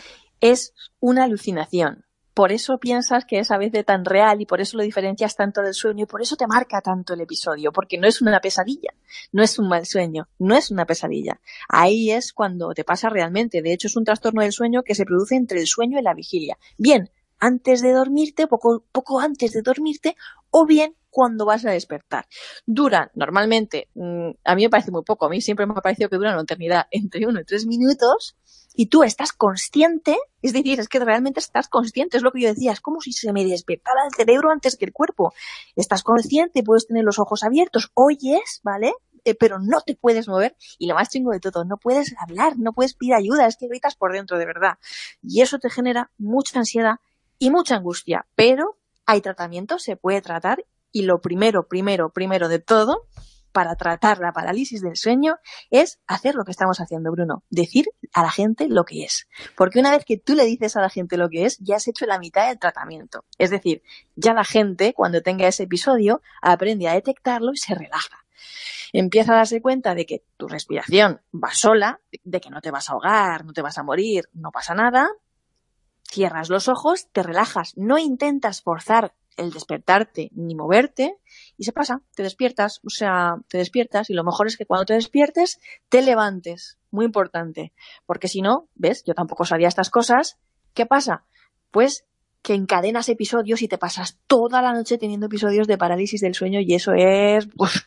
es una alucinación. Por eso piensas que es a veces tan real y por eso lo diferencias tanto del sueño y por eso te marca tanto el episodio, porque no es una pesadilla, no es un mal sueño, no es una pesadilla. Ahí es cuando te pasa realmente. De hecho, es un trastorno del sueño que se produce entre el sueño y la vigilia. Bien antes de dormirte, poco, poco antes de dormirte, o bien cuando vas a despertar. Duran, normalmente, mmm, a mí me parece muy poco, a mí siempre me ha parecido que duran una eternidad, entre uno y tres minutos, y tú estás consciente, es decir, es que realmente estás consciente, es lo que yo decía, es como si se me despertara el cerebro antes que el cuerpo. Estás consciente, puedes tener los ojos abiertos, oyes, ¿vale?, eh, pero no te puedes mover, y lo más chingo de todo, no puedes hablar, no puedes pedir ayuda, es que gritas por dentro, de verdad. Y eso te genera mucha ansiedad y mucha angustia, pero hay tratamiento, se puede tratar, y lo primero, primero, primero de todo, para tratar la parálisis del sueño, es hacer lo que estamos haciendo, Bruno, decir a la gente lo que es. Porque una vez que tú le dices a la gente lo que es, ya has hecho la mitad del tratamiento. Es decir, ya la gente, cuando tenga ese episodio, aprende a detectarlo y se relaja. Empieza a darse cuenta de que tu respiración va sola, de que no te vas a ahogar, no te vas a morir, no pasa nada. Cierras los ojos, te relajas, no intentas forzar el despertarte ni moverte y se pasa, te despiertas, o sea, te despiertas y lo mejor es que cuando te despiertes te levantes, muy importante, porque si no, ves, yo tampoco sabía estas cosas, ¿qué pasa? Pues que encadenas episodios y te pasas toda la noche teniendo episodios de parálisis del sueño y eso es uf,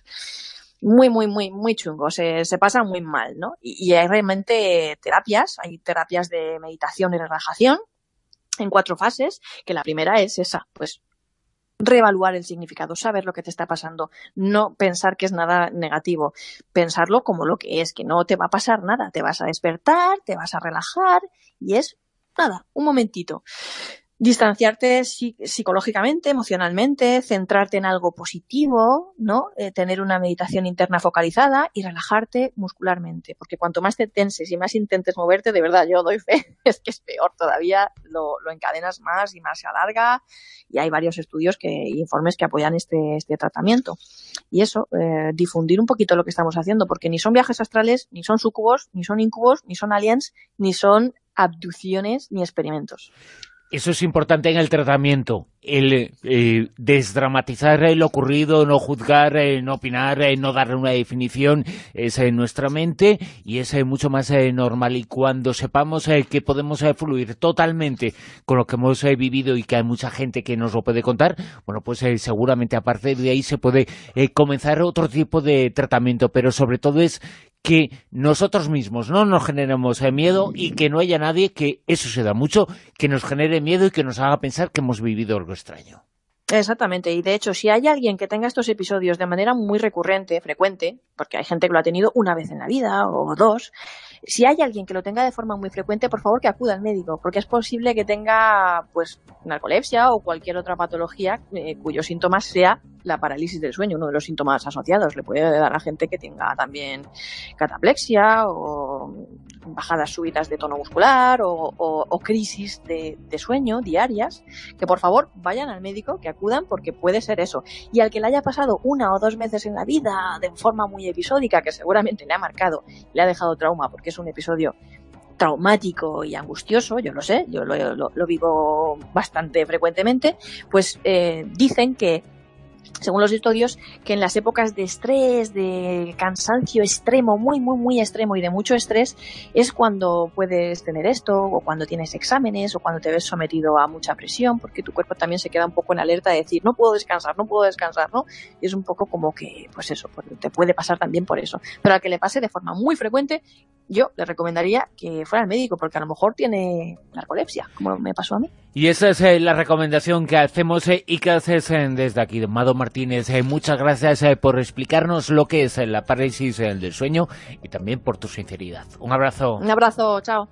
muy, muy, muy, muy chungo, se, se pasa muy mal, ¿no? Y, y hay realmente terapias, hay terapias de meditación y relajación en cuatro fases, que la primera es esa, pues reevaluar el significado, saber lo que te está pasando, no pensar que es nada negativo, pensarlo como lo que es, que no te va a pasar nada, te vas a despertar, te vas a relajar y es nada, un momentito. Distanciarte psicológicamente, emocionalmente, centrarte en algo positivo, ¿no? Eh, tener una meditación interna focalizada y relajarte muscularmente, porque cuanto más te tenses y más intentes moverte, de verdad, yo doy fe, es que es peor todavía, lo, lo encadenas más y más se alarga, y hay varios estudios que, informes que apoyan este, este tratamiento. Y eso, eh, difundir un poquito lo que estamos haciendo, porque ni son viajes astrales, ni son sucubos, ni son incubos, ni son aliens, ni son abducciones, ni experimentos. Eso es importante en el tratamiento, el eh, desdramatizar lo ocurrido, no juzgar, eh, no opinar, eh, no darle una definición, es en eh, nuestra mente y es eh, mucho más eh, normal. Y cuando sepamos eh, que podemos eh, fluir totalmente con lo que hemos eh, vivido y que hay mucha gente que nos lo puede contar, bueno, pues eh, seguramente a partir de ahí se puede eh, comenzar otro tipo de tratamiento, pero sobre todo es que nosotros mismos no nos generemos eh, miedo y que no haya nadie, que eso se da mucho, que nos genere miedo y que nos haga pensar que hemos vivido algo extraño. Exactamente, y de hecho, si hay alguien que tenga estos episodios de manera muy recurrente, frecuente, porque hay gente que lo ha tenido una vez en la vida o dos, si hay alguien que lo tenga de forma muy frecuente, por favor que acuda al médico, porque es posible que tenga pues narcolepsia o cualquier otra patología eh, cuyos síntomas sea la parálisis del sueño, uno de los síntomas asociados. Le puede dar a gente que tenga también cataplexia o bajadas súbitas de tono muscular o, o, o crisis de, de sueño diarias, que por favor vayan al médico, que acudan, porque puede ser eso. Y al que le haya pasado una o dos veces en la vida de forma muy episódica, que seguramente le ha marcado, le ha dejado trauma, porque es un episodio traumático y angustioso, yo lo sé, yo lo, lo, lo vivo bastante frecuentemente, pues eh, dicen que según los estudios, que en las épocas de estrés, de cansancio extremo, muy, muy, muy extremo y de mucho estrés, es cuando puedes tener esto, o cuando tienes exámenes, o cuando te ves sometido a mucha presión, porque tu cuerpo también se queda un poco en alerta de decir, no puedo descansar, no puedo descansar, ¿no? Y es un poco como que, pues eso, pues te puede pasar también por eso. Pero al que le pase de forma muy frecuente, yo le recomendaría que fuera al médico, porque a lo mejor tiene narcolepsia, como me pasó a mí. Y esa es eh, la recomendación que hacemos eh, y que haces eh, desde aquí. Mado Martínez, eh, muchas gracias eh, por explicarnos lo que es eh, la parálisis eh, del sueño y también por tu sinceridad. Un abrazo. Un abrazo, chao.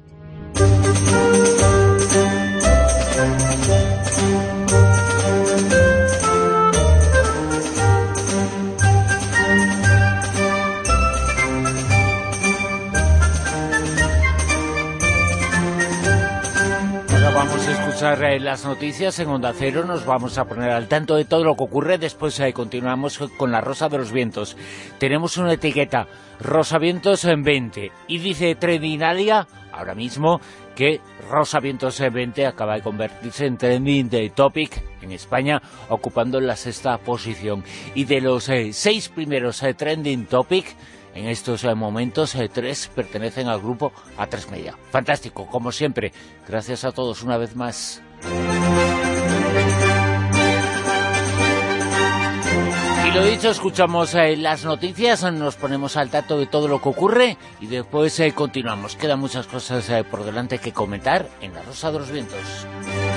Vamos a escuchar eh, las noticias en Onda Cero, nos vamos a poner al tanto de todo lo que ocurre, después eh, continuamos con la Rosa de los Vientos. Tenemos una etiqueta, Rosa Vientos en veinte, y dice Trendinalia ahora mismo que Rosa Vientos en veinte acaba de convertirse en Trending Topic en España, ocupando la sexta posición. Y de los eh, seis primeros eh, Trending Topic, en estos eh, momentos, eh, tres pertenecen al grupo A tres Media. Fantástico, como siempre. Gracias a todos una vez más. Y lo dicho, escuchamos eh, las noticias, nos ponemos al tanto de todo lo que ocurre y después eh, continuamos. Quedan muchas cosas eh, por delante que comentar en La Rosa de los Vientos.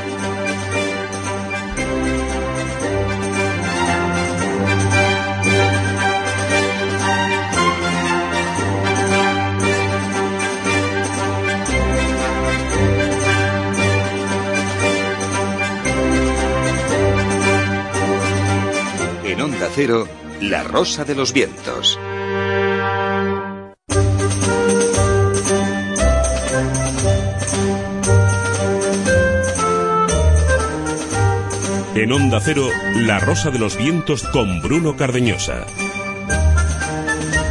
En Onda Cero, La Rosa de los Vientos. En Onda Cero, La Rosa de los Vientos con Bruno Cardeñosa.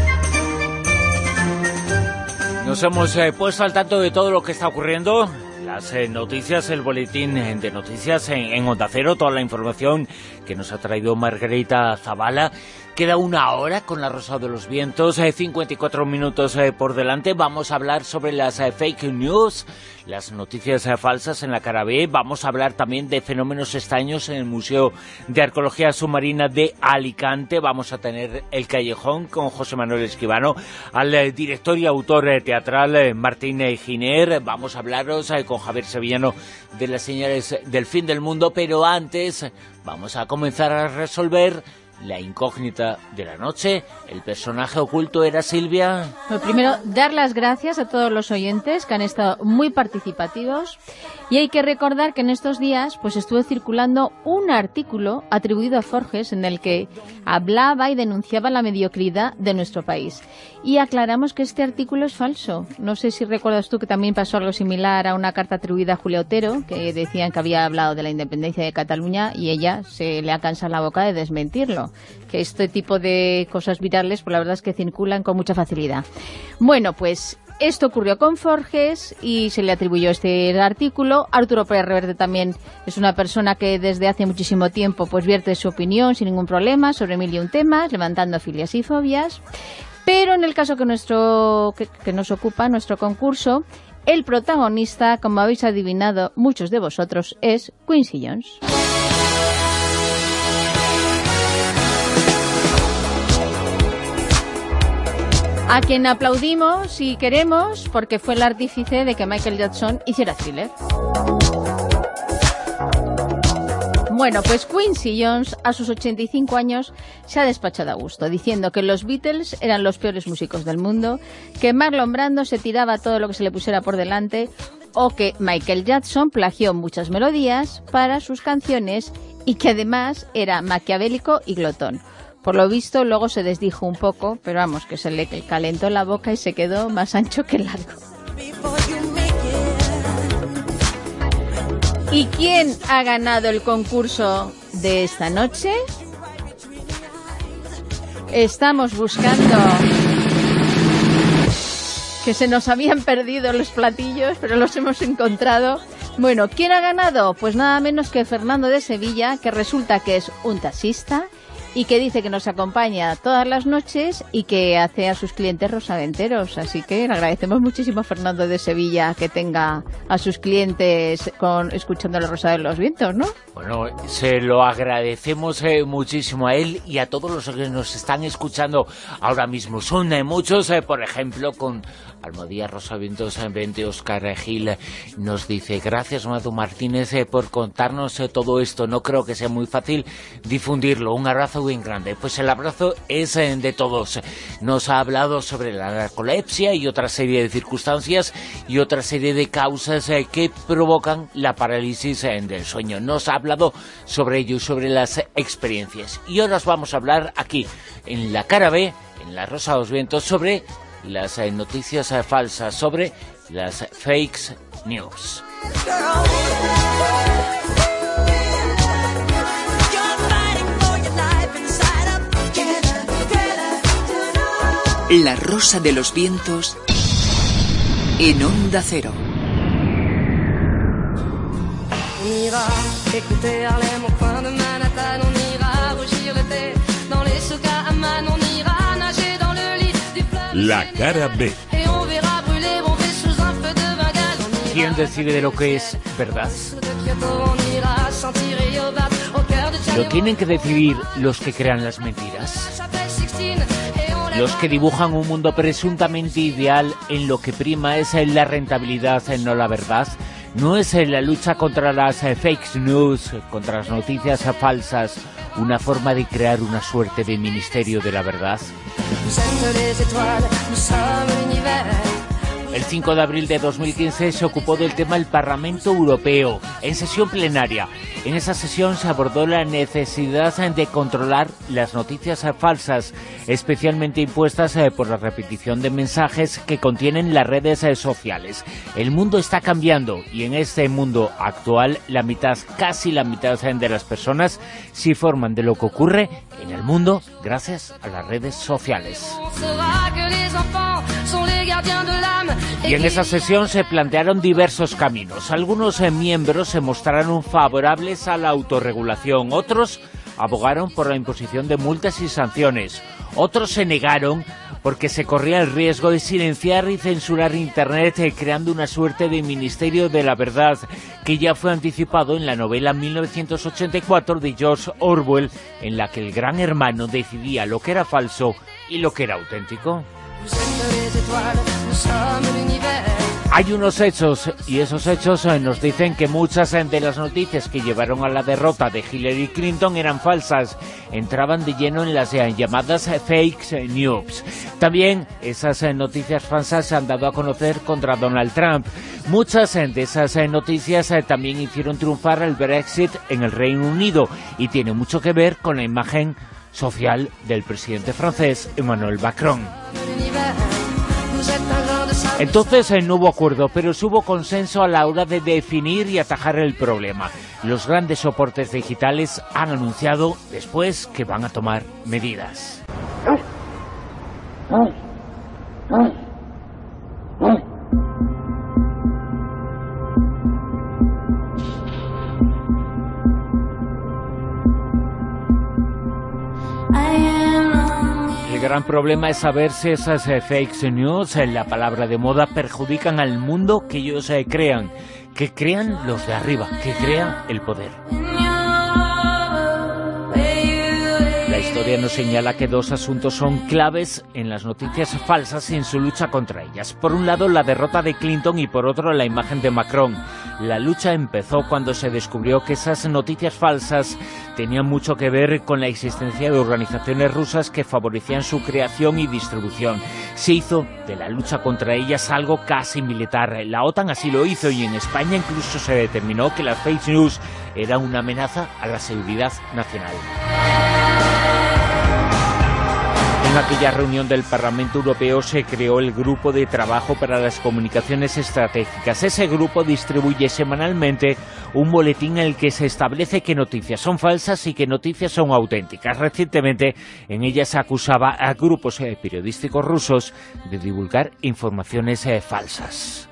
Nos hemos eh, puesto al tanto de todo lo que está ocurriendo. La las eh, noticias, el boletín de noticias en, en Onda Cero, toda la información que nos ha traído Margarita Zavala. Queda una hora con la Rosa de los Vientos, eh, cincuenta y cuatro minutos eh, por delante. Vamos a hablar sobre las eh, fake news, las noticias eh, falsas en la cara B. Vamos a hablar también de fenómenos extraños en el Museo de Arqueología Submarina de Alicante. Vamos a tener El Callejón con José Manuel Escribano, al eh, director y autor eh, teatral eh, Martín eh, Giner. Vamos a hablaros eh, con Javier Sevillano de las señales del fin del mundo, pero antes vamos a comenzar a resolver la incógnita de la noche. ¿El personaje oculto era Silvia? Lo primero, dar las gracias a todos los oyentes que han estado muy participativos, y hay que recordar que en estos días pues estuvo circulando un artículo atribuido a Forges en el que hablaba y denunciaba la mediocridad de nuestro país, y aclaramos que este artículo es falso. No sé si recuerdas tú que también pasó algo similar a una carta atribuida a Julia Otero, que decían que había hablado de la independencia de Cataluña y ella se le ha cansado la boca de desmentirlo. Que este tipo de cosas virales, pues la verdad es que circulan con mucha facilidad. Bueno, pues esto ocurrió con Forges y se le atribuyó este artículo. Arturo Pérez Reverte también es una persona que desde hace muchísimo tiempo pues vierte su opinión sin ningún problema sobre mil y un temas, levantando filias y fobias. Pero en el caso que, nuestro, que, que nos ocupa, nuestro concurso, el protagonista, como habéis adivinado muchos de vosotros, es Quincy Jones. A quien aplaudimos y queremos porque fue el artífice de que Michael Jackson hiciera Thriller. Bueno, pues Quincy Jones a sus ochenta y cinco años se ha despachado a gusto, diciendo que los Beatles eran los peores músicos del mundo, que Marlon Brando se tiraba todo lo que se le pusiera por delante, o que Michael Jackson plagió muchas melodías para sus canciones y que además era maquiavélico y glotón. Por lo visto, luego se desdijo un poco, pero vamos, que se le calentó la boca y se quedó más ancho que largo. ¿Y quién ha ganado el concurso de esta noche? Estamos buscando, que se nos habían perdido los platillos, pero los hemos encontrado. Bueno, ¿quién ha ganado? Pues nada menos que Fernando de Sevilla, que resulta que es un taxista y que dice que nos acompaña todas las noches y que hace a sus clientes rosaventeros. Así que le agradecemos muchísimo a Fernando de Sevilla que tenga a sus clientes con escuchando la Rosa de los Vientos, ¿no? Bueno, se lo agradecemos eh, muchísimo a él y a todos los que nos están escuchando ahora mismo. Son eh, muchos, eh, por ejemplo, con Almodía Rosavientos en veinte, Óscar Gil nos dice: gracias, Madu Martínez, eh, por contarnos eh, todo esto. No creo que sea muy fácil difundirlo. Un abrazo bien grande. Pues el abrazo es eh, de todos. Nos ha hablado sobre la narcolepsia y otra serie de circunstancias y otra serie de causas eh, que provocan la parálisis eh, del sueño. Nos ha hablado sobre ello y sobre las experiencias. Y ahora os vamos a hablar aquí, en la cara B, en la Rosa de los Vientos, sobre las eh, noticias eh, falsas, sobre las fake news. La Rosa de los Vientos en Onda Cero. La cara B. ¿Quién decide de lo que es verdad? ¿Lo tienen que decidir los que crean las mentiras? Los que dibujan un mundo presuntamente ideal en lo que prima es la rentabilidad, no la verdad. ¿No es la lucha contra las fake news, contra las noticias falsas, una forma de crear una suerte de ministerio de la verdad? El cinco de abril de dos mil quince se ocupó del tema el Parlamento Europeo en sesión plenaria. En esa sesión se abordó la necesidad de controlar las noticias falsas, especialmente impuestas por la repetición de mensajes que contienen las redes sociales. El mundo está cambiando y en este mundo actual la mitad, casi la mitad de las personas se informan de lo que ocurre en el mundo gracias a las redes sociales. Y en esa sesión se plantearon diversos caminos. Algunos eh, miembros se mostraron favorables a la autorregulación, otros abogaron por la imposición de multas y sanciones, otros se negaron porque se corría el riesgo de silenciar y censurar Internet, eh, creando una suerte de Ministerio de la Verdad que ya fue anticipado en la novela mil novecientos ochenta y cuatro de George Orwell, en la que el gran hermano decidía lo que era falso y lo que era auténtico. Hay unos hechos, y esos hechos eh, nos dicen que muchas eh, de las noticias que llevaron a la derrota de Hillary Clinton eran falsas, entraban de lleno en las eh, llamadas eh, fake news. También esas eh, noticias falsas se han dado a conocer contra Donald Trump. Muchas eh, de esas eh, noticias eh, también hicieron triunfar el Brexit en el Reino Unido, y tiene mucho que ver con la imagen social del presidente francés Emmanuel Macron. Entonces eh, no hubo acuerdo, pero sí hubo consenso a la hora de definir y atajar el problema. Los grandes soportes digitales han anunciado después que van a tomar medidas. El gran problema es saber si esas eh, fake news, eh, la palabra de moda, perjudican al mundo que ellos eh, crean, que crean los de arriba, que crean el poder. La historia nos señala que dos asuntos son claves en las noticias falsas y en su lucha contra ellas. Por un lado, la derrota de Clinton, y por otro, la imagen de Macron. La lucha empezó cuando se descubrió que esas noticias falsas tenían mucho que ver con la existencia de organizaciones rusas que favorecían su creación y distribución. Se hizo de la lucha contra ellas algo casi militar. La OTAN así lo hizo, y en España incluso se determinó que las fake news eran una amenaza a la seguridad nacional. En aquella reunión del Parlamento Europeo se creó el Grupo de Trabajo para las Comunicaciones Estratégicas. Ese grupo distribuye semanalmente un boletín en el que se establece qué noticias son falsas y qué noticias son auténticas. Recientemente en ella se acusaba a grupos eh, periodísticos rusos de divulgar informaciones eh, falsas.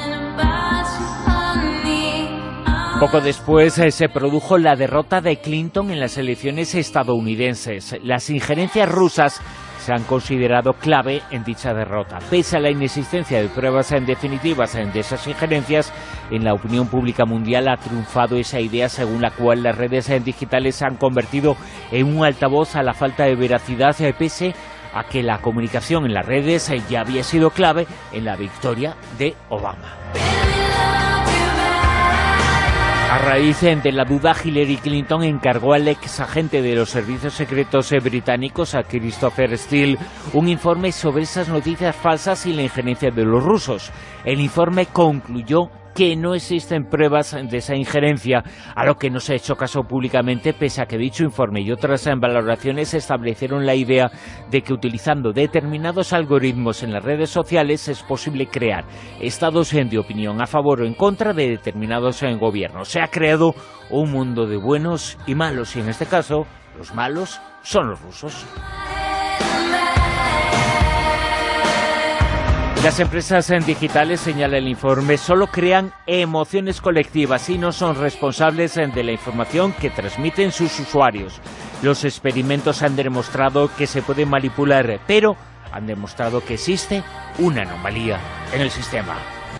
Poco después eh, se produjo la derrota de Clinton en las elecciones estadounidenses. Las injerencias rusas se han considerado clave en dicha derrota. Pese a la inexistencia de pruebas en definitivas de esas injerencias, en la opinión pública mundial ha triunfado esa idea según la cual las redes digitales se han convertido en un altavoz a la falta de veracidad, eh, pese a que la comunicación en las redes eh, ya había sido clave en la victoria de Obama. A raíz de la duda, Hillary Clinton encargó al ex agente de los servicios secretos británicos, a Christopher Steele, un informe sobre esas noticias falsas y la injerencia de los rusos. El informe concluyó que no existen pruebas de esa injerencia, a lo que no se ha hecho caso públicamente, pese a que dicho informe y otras valoraciones establecieron la idea de que utilizando determinados algoritmos en las redes sociales es posible crear estados de opinión a favor o en contra de determinados gobiernos. Se ha creado un mundo de buenos y malos, y en este caso los malos son los rusos. Las empresas en digitales, señala el informe, solo crean emociones colectivas y no son responsables de la información que transmiten sus usuarios. Los experimentos han demostrado que se puede manipular, pero han demostrado que existe una anomalía en el sistema.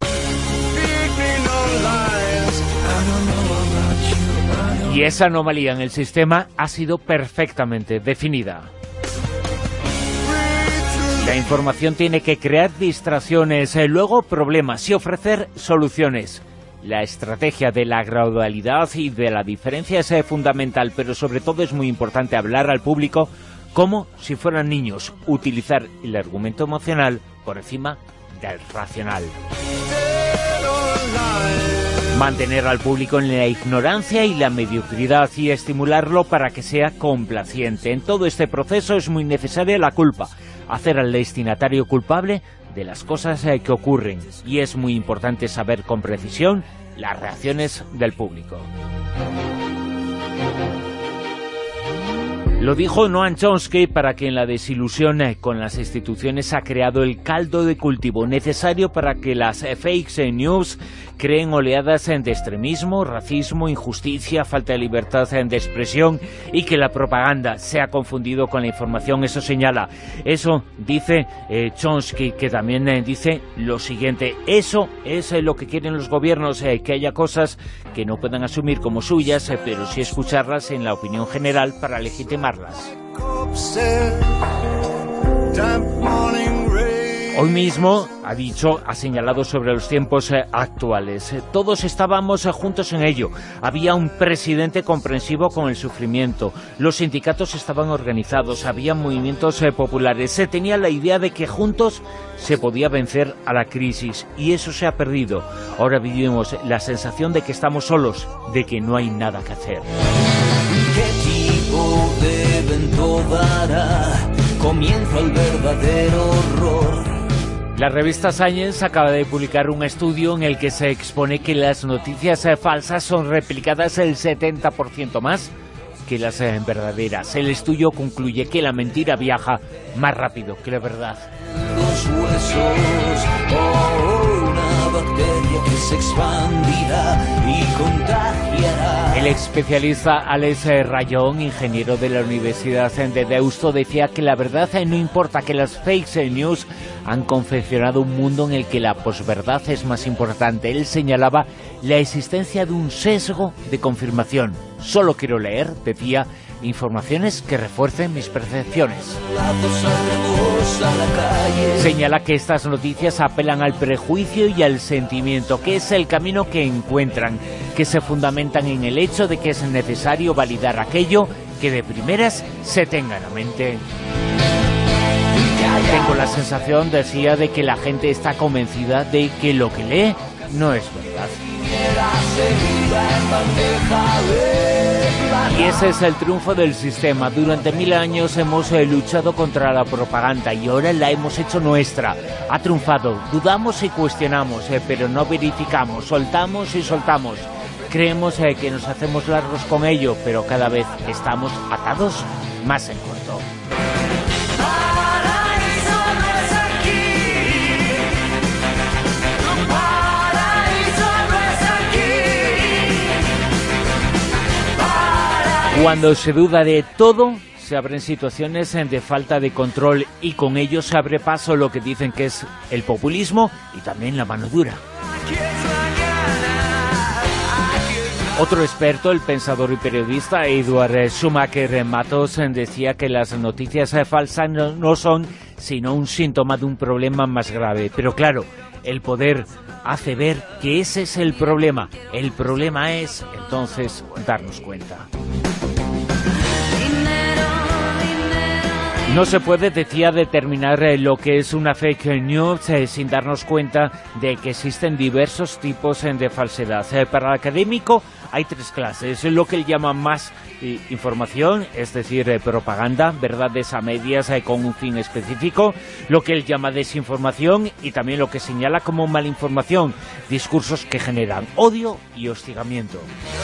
Y esa anomalía en el sistema ha sido perfectamente definida. La información tiene que crear distracciones, luego problemas y ofrecer soluciones. La estrategia de la gradualidad y de la diferencia es fundamental, pero sobre todo es muy importante hablar al público como si fueran niños, utilizar el argumento emocional por encima del racional. Mantener al público en la ignorancia y la mediocridad y estimularlo para que sea complaciente. En todo este proceso es muy necesaria la culpa, hacer al destinatario culpable de las cosas que ocurren, y es muy importante saber con precisión las reacciones del público. Lo dijo Noam Chomsky, para quien la desilusión con las instituciones ha creado el caldo de cultivo necesario para que las fake news creen oleadas de extremismo, racismo, injusticia, falta de libertad de expresión y que la propaganda sea confundido con la información. Eso señala, eso dice eh, Chomsky, que también eh, dice lo siguiente: eso es eh, lo que quieren los gobiernos, eh, que haya cosas que no puedan asumir como suyas, eh, pero sí escucharlas en la opinión general para legitimarlas. Hoy mismo ha dicho, ha señalado sobre los tiempos eh, actuales. Eh, todos estábamos eh, juntos en ello. Había un presidente comprensivo con el sufrimiento. Los sindicatos estaban organizados. Había movimientos eh, populares. Se tenía la idea de que juntos se podía vencer a la crisis. Y eso se ha perdido. Ahora vivimos la sensación de que estamos solos, de que no hay nada que hacer. ¿Qué tipo de evento dará comienzo al verdadero horror? La revista Science acaba de publicar un estudio en el que se expone que las noticias eh, falsas son replicadas el setenta por ciento más que las eh, verdaderas. El estudio concluye que la mentira viaja más rápido que la verdad. Los huesos, oh, una bacteria que se expandirá y contagiará. El especialista Alex Rayón, ingeniero de la Universidad de Deusto, decía que la verdad no importa, que las fake news han confeccionado un mundo en el que la posverdad es más importante. Él señalaba la existencia de un sesgo de confirmación. Solo quiero leer, decía, informaciones que refuercen mis percepciones. Señala que estas noticias apelan al prejuicio y al sentimiento, que es el camino que encuentran, que se fundamentan en el hecho de que es necesario validar aquello que de primeras se tenga en la mente. Tengo la sensación, decía, de que la gente está convencida de que lo que lee no es verdad. Y ese es el triunfo del sistema. Durante mil años hemos eh, luchado contra la propaganda y ahora la hemos hecho nuestra. Ha triunfado. Dudamos y cuestionamos, eh, pero no verificamos. Soltamos y soltamos. Creemos eh, que nos hacemos largos con ello, pero cada vez estamos atados más en corto. Cuando se duda de todo, se abren situaciones de falta de control y con ello se abre paso lo que dicen que es el populismo y también la mano dura. Otro experto, el pensador y periodista Edward Schumacher Matos, decía que las noticias falsas no, no son sino un síntoma de un problema más grave. Pero claro, el poder hace ver que ese es el problema. El problema es, entonces, darnos cuenta. No se puede, decía, determinar eh, lo que es una fake news eh, sin darnos cuenta de que existen diversos tipos eh, de falsedad. Eh, para el académico hay tres clases. Lo que él llama más eh, información, es decir, eh, propaganda, verdades a medias eh, con un fin específico. Lo que él llama desinformación y también lo que señala como malinformación, discursos que generan odio y hostigamiento.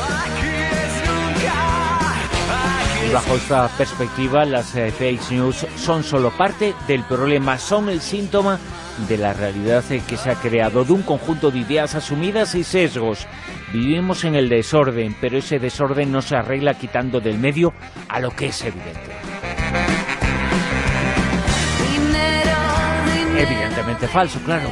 Y bajo esta perspectiva, las eh, fake news son solo parte del problema, son el síntoma de la realidad eh, que se ha creado, de un conjunto de ideas asumidas y sesgos. Vivimos en el desorden, pero ese desorden no se arregla quitando del medio a lo que es evidente. Evidentemente falso, claro.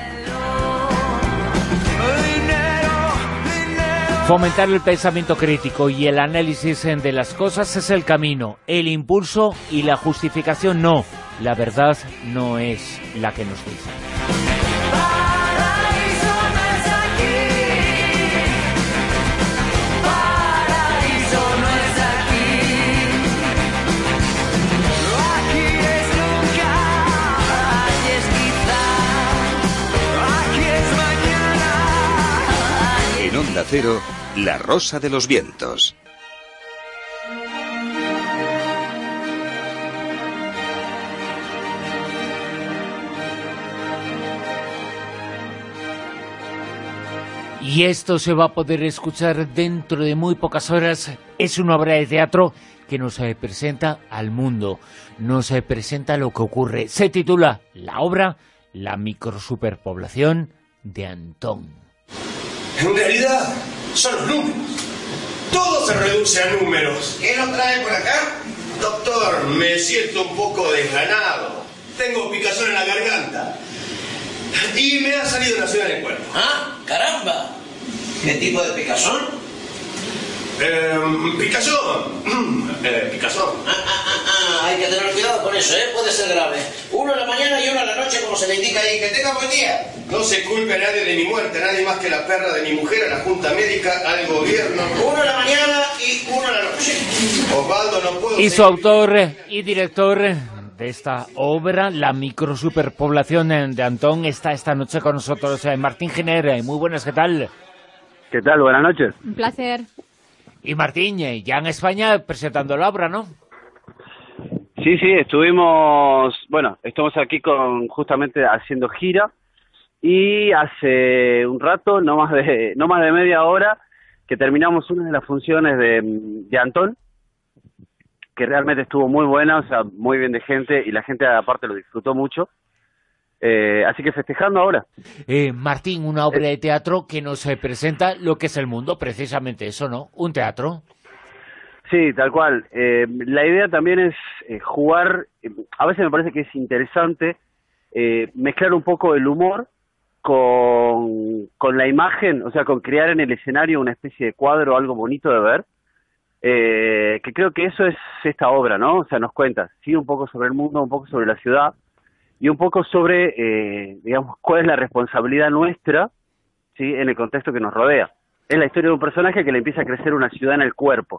Fomentar el pensamiento crítico y el análisis de las cosas es el camino. El impulso y la justificación no. La verdad no es la que nos dicen. En Onda Cero, La Rosa de los Vientos. Y esto se va a poder escuchar dentro de muy pocas horas Es una obra de teatro que nos eh, presenta al mundo, nos eh, presenta lo que ocurre. Se titula la obra La microsuperpoblación de Antón. En realidad son los números. Todo se reduce a números. ¿Qué nos trae por acá? Doctor, me siento un poco desganado. Tengo picazón en la garganta. Y me ha salido una ciudad en el cuerpo. Ah, caramba. ¿Qué tipo de picazón? Eh, picazón. Eh, picazón. Ah, ah, ah, ah, hay que tener cuidado con eso, ¿eh? Puede ser grave. Uno en la mañana y uno en la noche, como se le indica ahí. Que tenga buen día. No se culpe a nadie de mi muerte, nadie más que la perra de mi mujer, a la Junta Médica, al gobierno. Uno en la mañana y uno en la noche. Osvaldo, no puedo... Y su autor y director de esta obra, La microsuperpoblación de Antón, está esta noche con nosotros, Martín Giner. Muy buenas, ¿qué tal? ¿Qué tal? Buenas noches. Un placer. Y Martín, ya en España presentando la obra, ¿no? Sí, sí, estuvimos, bueno, estamos aquí con justamente haciendo gira y hace un rato, no más de no más de media hora, que terminamos una de las funciones de, de Antón, que realmente estuvo muy buena, o sea, muy bien de gente y la gente aparte lo disfrutó mucho. Eh, así que festejando ahora. Eh, Martín, una obra de teatro que nos eh, presenta lo que es el mundo, precisamente eso, ¿no? Un teatro. Sí, tal cual. Eh, la idea también es eh, jugar, eh, a veces me parece que es interesante eh, mezclar un poco el humor con, con la imagen, o sea, con crear en el escenario una especie de cuadro, algo bonito de ver, eh, que creo que eso es esta obra, ¿no? O sea, nos cuenta, sí, un poco sobre el mundo, un poco sobre la ciudad, y un poco sobre, eh, digamos, cuál es la responsabilidad nuestra, ¿sí?, en el contexto que nos rodea. Es la historia de un personaje que le empieza a crecer una ciudad en el cuerpo.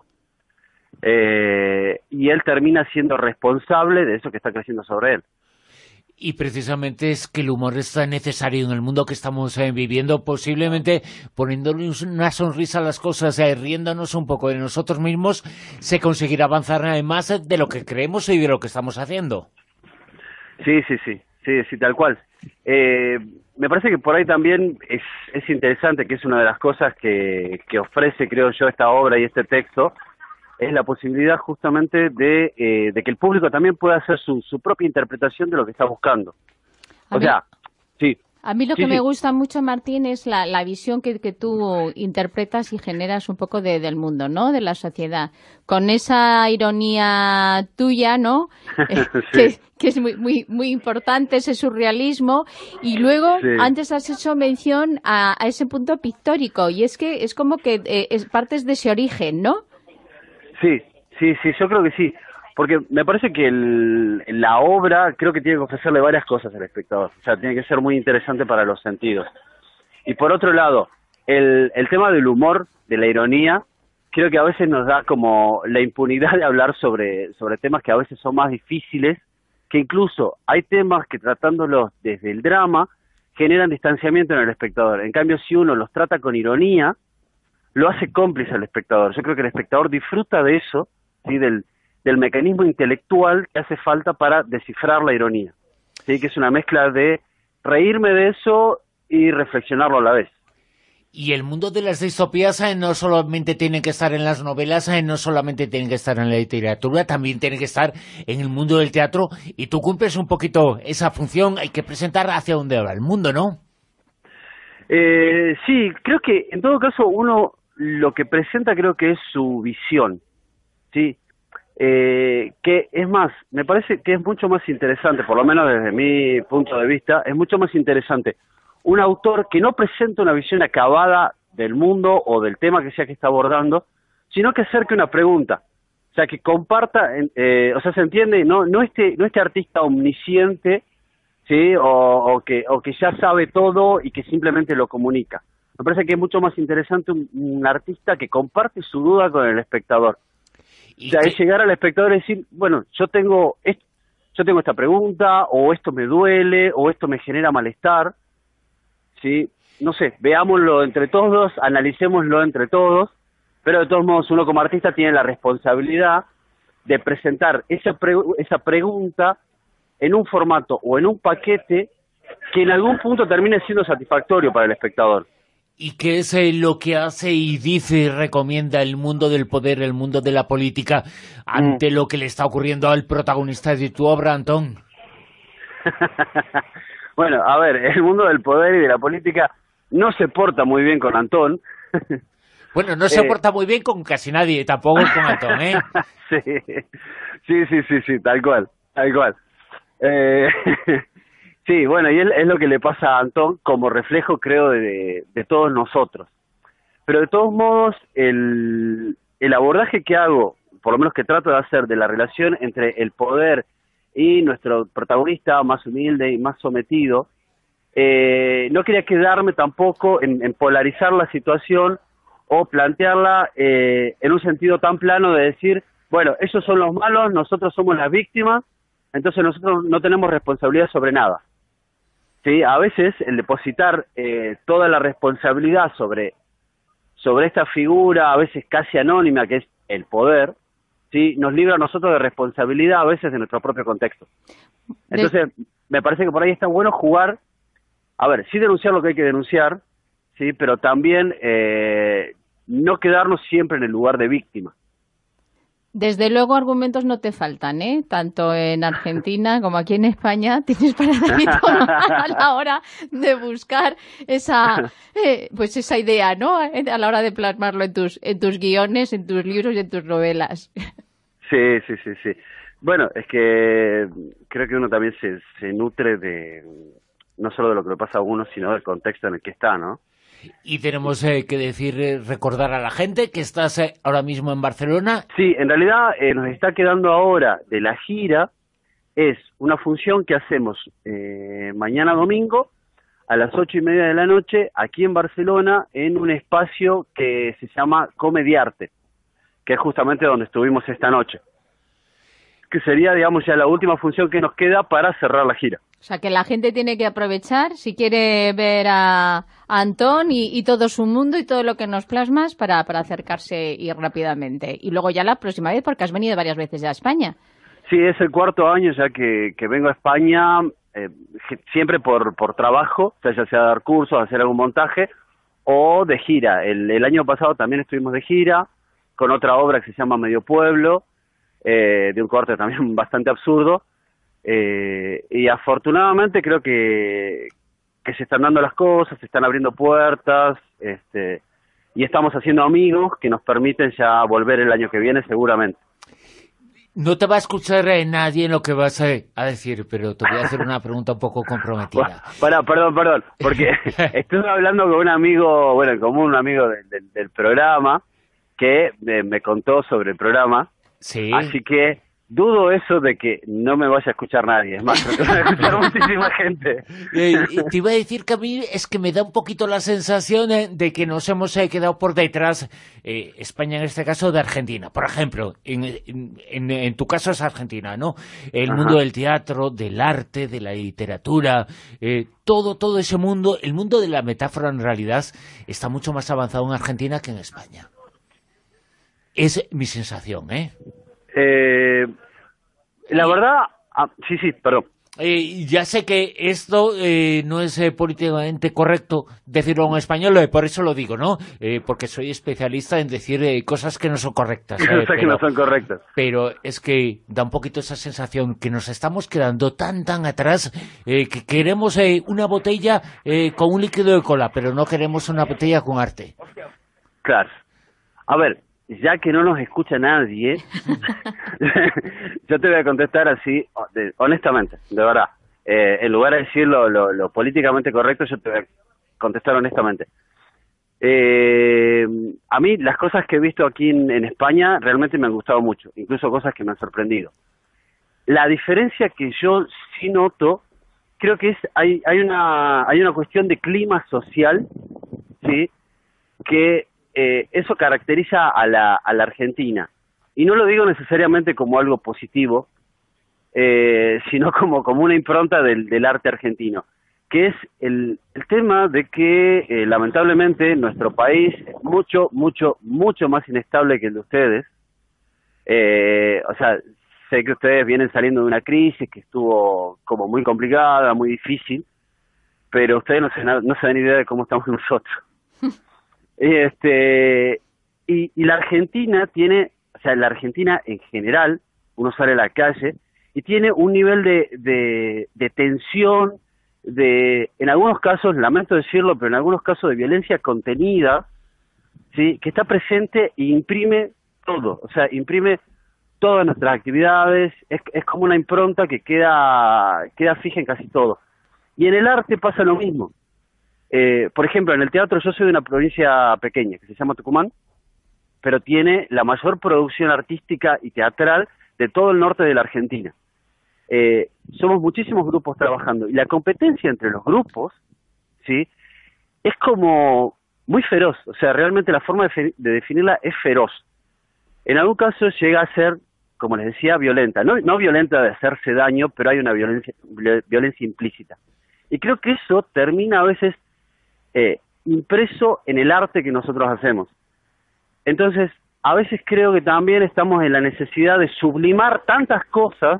Eh, y él termina siendo responsable de eso que está creciendo sobre él. Y precisamente es que el humor es tan necesario en el mundo que estamos eh, viviendo, posiblemente poniéndole una sonrisa a las cosas, eh, riéndonos un poco de nosotros mismos, se conseguirá avanzar más de lo que creemos y de lo que estamos haciendo. Sí, sí, sí, sí, sí, tal cual. Eh, me parece que por ahí también es, es interesante, que es una de las cosas que, que ofrece, creo yo, esta obra y este texto, es la posibilidad justamente de, eh, de que el público también pueda hacer su, su propia interpretación de lo que está buscando. O sea, sí. A mí lo sí, que sí. me gusta mucho, Martín, es la, la visión que, que tú interpretas y generas un poco de, del mundo, ¿no?, de la sociedad. Con esa ironía tuya, ¿no?, eh, Sí. que, que es muy, muy, muy importante, ese surrealismo. Y luego, Sí. antes has hecho mención a, a ese punto pictórico. Y es que es como que eh, es, partes de ese origen, ¿no? Sí, sí, sí, yo creo que sí. Porque me parece que el, la obra creo que tiene que ofrecerle varias cosas al espectador. O sea, tiene que ser muy interesante para los sentidos. Y por otro lado, el, el tema del humor, de la ironía, creo que a veces nos da como la impunidad de hablar sobre, sobre temas que a veces son más difíciles, que incluso hay temas que tratándolos desde el drama generan distanciamiento en el espectador. En cambio, si uno los trata con ironía, lo hace cómplice al espectador. Yo creo que el espectador disfruta de eso, ¿sí?, del del mecanismo intelectual que hace falta para descifrar la ironía, ¿sí?, que es una mezcla de reírme de eso y reflexionarlo a la vez. Y el mundo de las distopías eh, no solamente tiene que estar en las novelas, eh, no solamente tiene que estar en la literatura, también tiene que estar en el mundo del teatro, y tú cumples un poquito esa función. Hay que presentar hacia dónde va el mundo, ¿no? Eh, sí, creo que en todo caso uno lo que presenta creo que es su visión, ¿sí? Eh, que es más, me parece que es mucho más interesante, por lo menos desde mi punto de vista, es mucho más interesante un autor que no presenta una visión acabada del mundo o del tema que sea que está abordando, sino que acerque una pregunta, o sea, que comparta, eh, o sea, se entiende, no no este no este artista omnisciente, sí, o, o que o que ya sabe todo y que simplemente lo comunica. Me parece que es mucho más interesante un, un artista que comparte su duda con el espectador. O sea, es llegar al espectador y decir, bueno, yo tengo esto, yo tengo esta pregunta, o esto me duele, o esto me genera malestar, ¿sí? No sé, veámoslo entre todos, analicémoslo entre todos, pero de todos modos uno como artista tiene la responsabilidad de presentar esa, pre esa pregunta en un formato o en un paquete que en algún punto termine siendo satisfactorio para el espectador. ¿Y qué es eh, lo que hace y dice y recomienda el mundo del poder, el mundo de la política, ante mm. lo que le está ocurriendo al protagonista de tu obra, Antón? Bueno, a ver, el mundo del poder y de la política no se porta muy bien con Antón. Bueno, no se eh... porta muy bien con casi nadie, tampoco con Antón, ¿eh? sí, sí, sí, sí, sí, tal cual, tal cual. Eh... Sí, bueno, y es, es lo que le pasa a Antón como reflejo, creo, de, de todos nosotros. Pero de todos modos, el, el abordaje que hago, por lo menos que trato de hacer, de la relación entre el poder y nuestro protagonista más humilde y más sometido, eh, no quería quedarme tampoco en, en polarizar la situación o plantearla eh, en un sentido tan plano de decir, bueno, ellos son los malos, nosotros somos las víctimas, entonces nosotros no tenemos responsabilidad sobre nada. Sí, a veces el depositar eh, toda la responsabilidad sobre, sobre esta figura, a veces casi anónima, que es el poder, sí, nos libra a nosotros de responsabilidad a veces de nuestro propio contexto. Entonces, de... me parece que por ahí está bueno jugar, a ver, sí denunciar lo que hay que denunciar, sí, pero también eh, no quedarnos siempre en el lugar de víctima. Desde luego argumentos no te faltan, ¿eh? Tanto en Argentina como aquí en España tienes para dar y tomar a la hora de buscar esa, eh, pues esa idea, ¿no? A la hora de plasmarlo en tus, en tus guiones, en tus libros y en tus novelas. Sí, sí, sí, sí. Bueno, es que creo que uno también se, se nutre de no solo de lo que le pasa a uno, sino del contexto en el que está, ¿no? Y tenemos eh, que decir, eh, recordar a la gente que estás eh, ahora mismo en Barcelona. Sí, en realidad eh, nos está quedando ahora de la gira, es una función que hacemos eh, mañana domingo a las ocho y media de la noche aquí en Barcelona en un espacio que se llama Comediarte, que es justamente donde estuvimos esta noche, que sería, digamos, ya la última función que nos queda para cerrar la gira. O sea, que la gente tiene que aprovechar, si quiere ver a, a Antón y, y todo su mundo y todo lo que nos plasmas para, para acercarse y rápidamente. Y luego ya la próxima vez, porque has venido varias veces ya a España. Sí, es el cuarto año ya que, que vengo a España, eh, siempre por, por trabajo, o sea, ya sea dar cursos, hacer algún montaje, o de gira. El, el año pasado también estuvimos de gira, con otra obra que se llama Medio Pueblo, eh, de un corte también bastante absurdo. Eh, y afortunadamente creo que, que se están dando las cosas, se están abriendo puertas, este, y estamos haciendo amigos que nos permiten ya volver el año que viene seguramente. No te va a escuchar eh, nadie en lo que vas a, a decir, pero te voy a hacer una pregunta un poco comprometida. Bueno, perdón, perdón, porque estuve hablando con un amigo, bueno, en común, un amigo de, de, del programa, que me, me contó sobre el programa, sí. Así que dudo eso de que no me vaya a escuchar nadie, es más, creo que me va a escuchar muchísima gente. Eh, te iba a decir que a mí es que me da un poquito la sensación eh, de que nos hemos eh, quedado por detrás, eh, España en este caso, de Argentina. Por ejemplo, en, en, en tu caso es Argentina, ¿no? El Ajá. mundo del teatro, del arte, de la literatura, eh, todo, todo ese mundo, el mundo de la metáfora en realidad está mucho más avanzado en Argentina que en España. Es mi sensación, ¿eh? Eh, la verdad, ah, sí, sí, perdón. Eh, ya sé que esto eh, no es eh, políticamente correcto decirlo en español, eh, por eso lo digo, ¿no? Eh, porque soy especialista en decir eh, cosas que no son correctas. Eh, cosas pero, que no son correctas. Pero es que da un poquito esa sensación que nos estamos quedando tan, tan atrás eh, que queremos eh, una botella eh, con un líquido de cola, pero no queremos una botella con arte. Claro. A ver, ya que no nos escucha nadie, yo te voy a contestar así, honestamente, de verdad. Eh, en lugar de decir lo, lo, lo políticamente correcto, yo te voy a contestar honestamente. Eh, a mí las cosas que he visto aquí en, en España realmente me han gustado mucho, incluso cosas que me han sorprendido. La diferencia que yo sí noto, creo que es hay hay una hay una cuestión de clima social, sí, que Eh, eso caracteriza a la, a la Argentina. Y no lo digo necesariamente como algo positivo, eh, sino como, como una impronta del, del arte argentino, que es el, el tema de que eh, lamentablemente nuestro país es mucho, mucho, mucho más inestable que el de ustedes. Eh, o sea, sé que ustedes vienen saliendo de una crisis que estuvo como muy complicada, muy difícil, pero ustedes no se, no se dan idea de cómo estamos nosotros. este y, y la Argentina tiene, o sea, la Argentina en general, uno sale a la calle y tiene un nivel de, de, de tensión, de, en algunos casos, lamento decirlo, pero en algunos casos de violencia contenida, ¿sí? Que está presente e imprime todo, o sea, imprime todas nuestras actividades, es, es como una impronta que queda, queda fija en casi todo. Y en el arte pasa lo mismo. Eh, por ejemplo, en el teatro, yo soy de una provincia pequeña, que se llama Tucumán, pero tiene la mayor producción artística y teatral de todo el norte de la Argentina. Eh, somos muchísimos grupos trabajando, y la competencia entre los grupos, ¿sí? Es como muy feroz, o sea, realmente la forma de, de definirla es feroz. En algún caso llega a ser, como les decía, violenta, no, no violenta de hacerse daño, pero hay una violencia, violencia implícita. Y creo que eso termina a veces eh, impreso en el arte que nosotros hacemos. Entonces, a veces creo que también estamos en la necesidad de sublimar tantas cosas,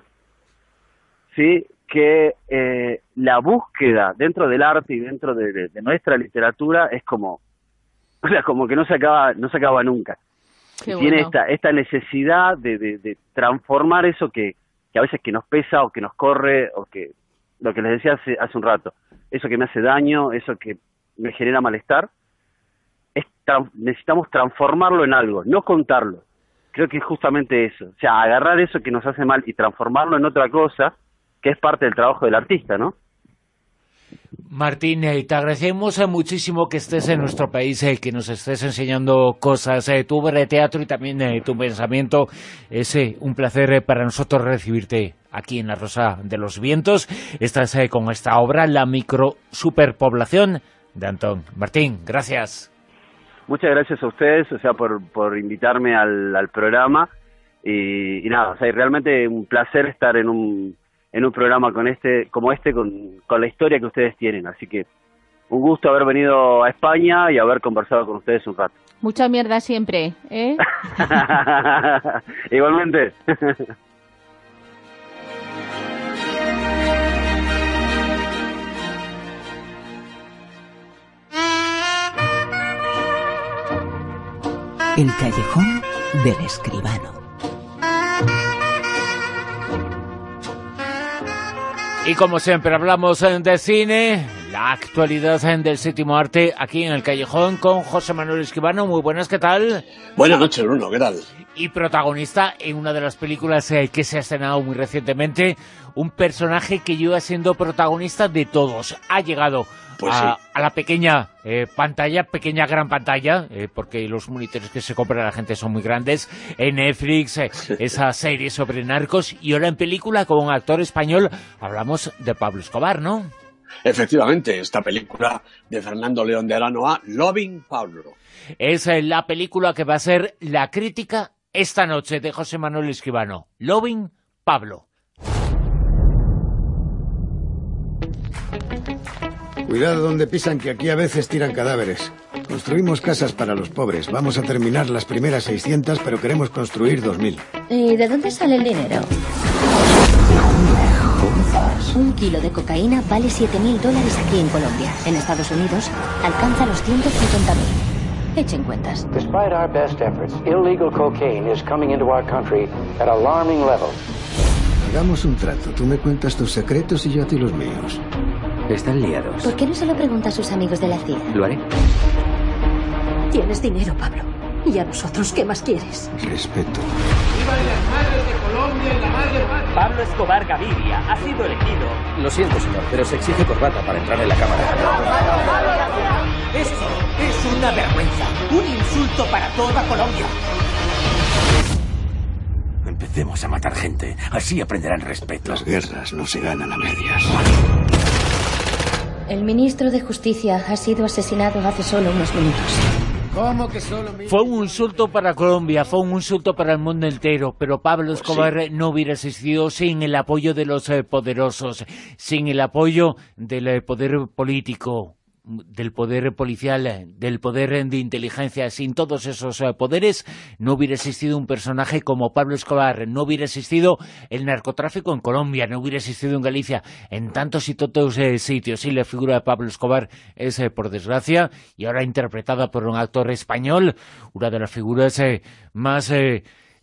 ¿sí? Que eh, la búsqueda dentro del arte y dentro de, de, de nuestra literatura es como, o sea, como que no se acaba, no se acaba nunca. Qué y tiene bueno. esta esta necesidad de, de, de transformar eso que, que a veces que nos pesa o que nos corre, o que, lo que les decía hace, hace un rato, eso que me hace daño, eso que me genera malestar, es tra- necesitamos transformarlo en algo, no contarlo. Creo que es justamente eso, o sea, agarrar eso que nos hace mal y transformarlo en otra cosa, que es parte del trabajo del artista, ¿no? Martín, eh, te agradecemos eh, muchísimo que estés en nuestro país, eh, que nos estés enseñando cosas, eh, tu obra de teatro y también eh, tu pensamiento. Es eh, un placer eh, para nosotros recibirte aquí en La Rosa de los Vientos. Estás eh, con esta obra, La microsuperpoblación de Antón. Martín, gracias. Muchas gracias a ustedes, o sea, por, por invitarme al, al programa, y, y nada, o sea, realmente un placer estar en un en un programa con este, como este, con, con la historia que ustedes tienen. Así que un gusto haber venido a España y haber conversado con ustedes un rato. Mucha mierda siempre, ¿eh? Igualmente. El callejón del escribano. Y como siempre hablamos eh, de cine, la actualidad eh, del séptimo arte aquí en el Callejón con José Manuel Escribano. Muy buenas, ¿qué tal? Buenas noches, Bruno, ¿qué tal? Y protagonista en una de las películas eh, que se ha estrenado muy recientemente, un personaje que lleva siendo protagonista de todos. Ha llegado pues a, sí. a la pequeña eh, pantalla, pequeña gran pantalla, eh, porque los monitores que se compran a la gente son muy grandes, en Netflix, eh, esa serie sobre narcos, y ahora en película con un actor español. Hablamos de Pablo Escobar, ¿no? Efectivamente, esta película de Fernando León de Aranoa, Loving Pablo. Es eh, la película que va a ser la crítica esta noche de José Manuel Escribano, Loving Pablo. Cuidado donde pisan, que aquí a veces tiran cadáveres. Construimos casas para los pobres. Vamos a terminar las primeras seiscientas, pero queremos construir dos mil. ¿Y de dónde sale el dinero? Un kilo de cocaína vale siete mil dólares aquí en Colombia. En Estados Unidos alcanza los ciento cincuenta mil. Echen cuentas. Despite our best efforts, illegal cocaine is coming into our country at alarming levels. Hagamos un trato. Tú me cuentas tus secretos y yo a ti los míos. Están liados. ¿Por qué no se lo pregunta a sus amigos de la C I A? Lo haré. Tienes dinero, Pablo. ¿Y a nosotros qué más quieres? Respeto. ¡Viva las madres de Colombia y la madre patria! Pablo Escobar Gaviria ha sido elegido. Lo siento, señor, pero se exige corbata para entrar en la cámara. Esto es una vergüenza, un insulto para toda Colombia. Empecemos a matar gente, así aprenderán respeto. Las guerras no se ganan a medias. El ministro de Justicia ha sido asesinado hace solo unos minutos. ¿Cómo que solo mi... Fue un insulto para Colombia, fue un insulto para el mundo entero, pero Pablo Escobar pues sí. no hubiera existido sin el apoyo de los eh, poderosos, sin el apoyo del eh, poder político. del poder policial, del poder de inteligencia. Sin todos esos uh, poderes no hubiera existido un personaje como Pablo Escobar, no hubiera existido el narcotráfico en Colombia, no hubiera existido en Galicia, en tantos y tantos eh, sitios. Y la figura de Pablo Escobar es, eh, por desgracia, y ahora interpretada por un actor español, una de las figuras eh, más eh,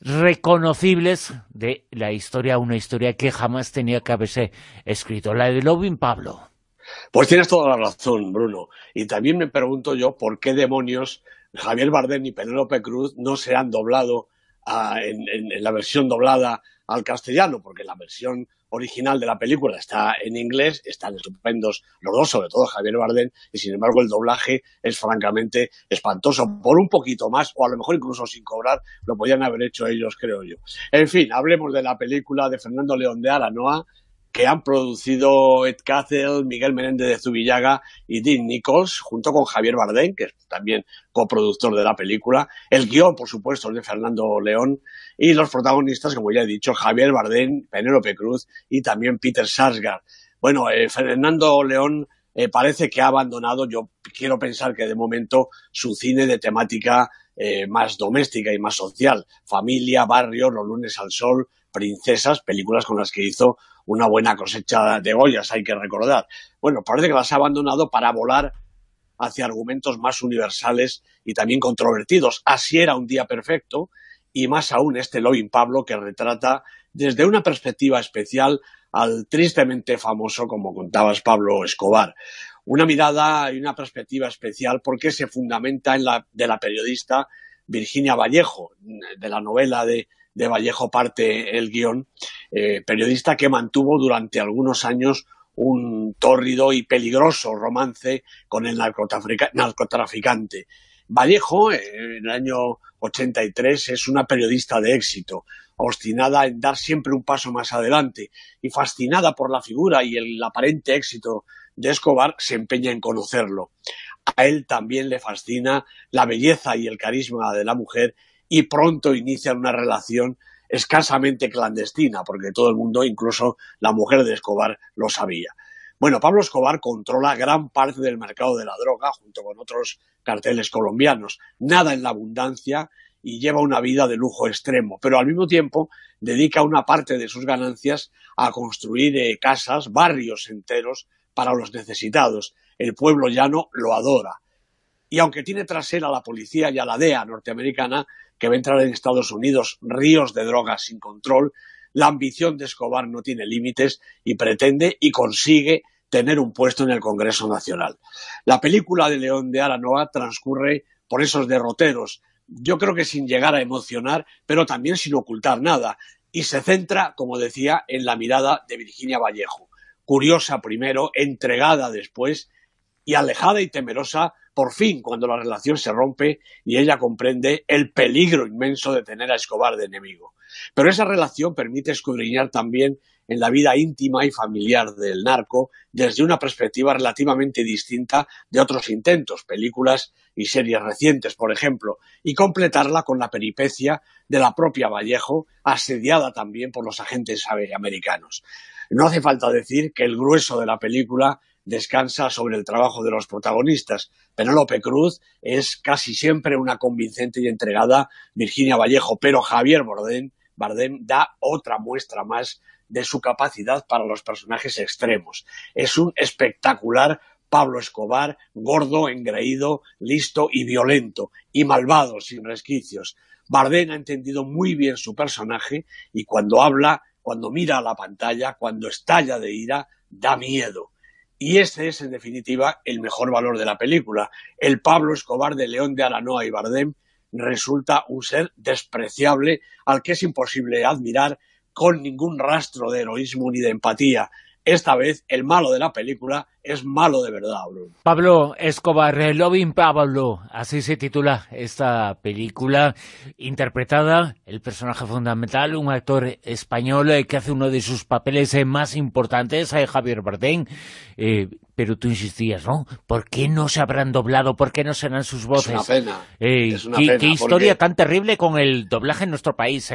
reconocibles de la historia, una historia que jamás tenía que haberse escrito, la de Loving Pablo. Pues tienes toda la razón, Bruno. Y también me pregunto yo por qué demonios Javier Bardem y Penélope Cruz no se han doblado a, en, en, en la versión doblada al castellano, porque la versión original de la película está en inglés, están estupendos los dos, sobre todo Javier Bardem, y sin embargo el doblaje es francamente espantoso. Por un poquito más, o a lo mejor incluso sin cobrar, lo podían haber hecho ellos, creo yo. En fin, hablemos de la película de Fernando León de Aranoa, que han producido Ed Catell, Miguel Menéndez de Zubillaga y Dean Nichols, junto con Javier Bardem, que es también coproductor de la película. El guión, por supuesto, es de Fernando León, y los protagonistas, como ya he dicho, Javier Bardem, Penélope Cruz y también Peter Sarsgaard. Bueno, eh, Fernando León eh, parece que ha abandonado, yo quiero pensar que de momento, su cine de temática eh, más doméstica y más social. Familia, Barrio, Los lunes al sol, Princesas, películas con las que hizo una buena cosecha de Goyas, hay que recordar. Bueno, parece que las ha abandonado para volar hacia argumentos más universales y también controvertidos. Así era Un día perfecto, y más aún este Loving Pablo, que retrata desde una perspectiva especial al tristemente famoso, como contabas, Pablo Escobar. Una mirada y una perspectiva especial porque se fundamenta en la de la periodista Virginia Vallejo, de la novela de de Vallejo parte el guión, eh, periodista que mantuvo durante algunos años un tórrido y peligroso romance con el narcotraficante. Vallejo, eh, en el año ochenta y tres, es una periodista de éxito, obstinada en dar siempre un paso más adelante y fascinada por la figura y el aparente éxito de Escobar, se empeña en conocerlo. A él también le fascina la belleza y el carisma de la mujer, y pronto inician una relación escasamente clandestina, porque todo el mundo, incluso la mujer de Escobar, lo sabía. Bueno, Pablo Escobar controla gran parte del mercado de la droga, junto con otros carteles colombianos. Nada en la abundancia y lleva una vida de lujo extremo, pero al mismo tiempo dedica una parte de sus ganancias a construir eh, casas, barrios enteros para los necesitados. El pueblo llano lo adora. Y aunque tiene tras él a la policía y a la D E A norteamericana, que va a entrar en Estados Unidos ríos de drogas sin control, la ambición de Escobar no tiene límites y pretende y consigue tener un puesto en el Congreso Nacional. La película de León de Aranoa transcurre por esos derroteros, yo creo que sin llegar a emocionar, pero también sin ocultar nada, y se centra, como decía, en la mirada de Virginia Vallejo, curiosa primero, entregada después, y alejada y temerosa por fin cuando la relación se rompe y ella comprende el peligro inmenso de tener a Escobar de enemigo. Pero esa relación permite escudriñar también en la vida íntima y familiar del narco desde una perspectiva relativamente distinta de otros intentos, películas y series recientes, por ejemplo, y completarla con la peripecia de la propia Vallejo, asediada también por los agentes americanos. No hace falta decir que el grueso de la película descansa sobre el trabajo de los protagonistas. Penélope Cruz es casi siempre una convincente y entregada Virginia Vallejo, pero Javier Bardem, Bardem da otra muestra más de su capacidad para los personajes extremos. Es un espectacular Pablo Escobar, gordo, engreído, listo y violento, y malvado, sin resquicios. Bardem ha entendido muy bien su personaje y cuando habla, cuando mira a la pantalla, cuando estalla de ira, da miedo. Y ese es, en definitiva, el mejor valor de la película. El Pablo Escobar de León de Aranoa y Bardem resulta un ser despreciable al que es imposible admirar con ningún rastro de heroísmo ni de empatía. Esta vez, el malo de la película es malo de verdad, Bruno. Pablo Escobar, Loving Pablo, así se titula esta película, interpretada, el personaje fundamental, un actor español eh, que hace uno de sus papeles eh, más importantes, eh, Javier Bardem, eh, pero tú insistías, ¿no? ¿Por qué no se habrán doblado? ¿Por qué no serán sus voces? Es una pena. Eh, es una qué, pena qué historia porque... tan terrible con el doblaje en nuestro país, ¿eh?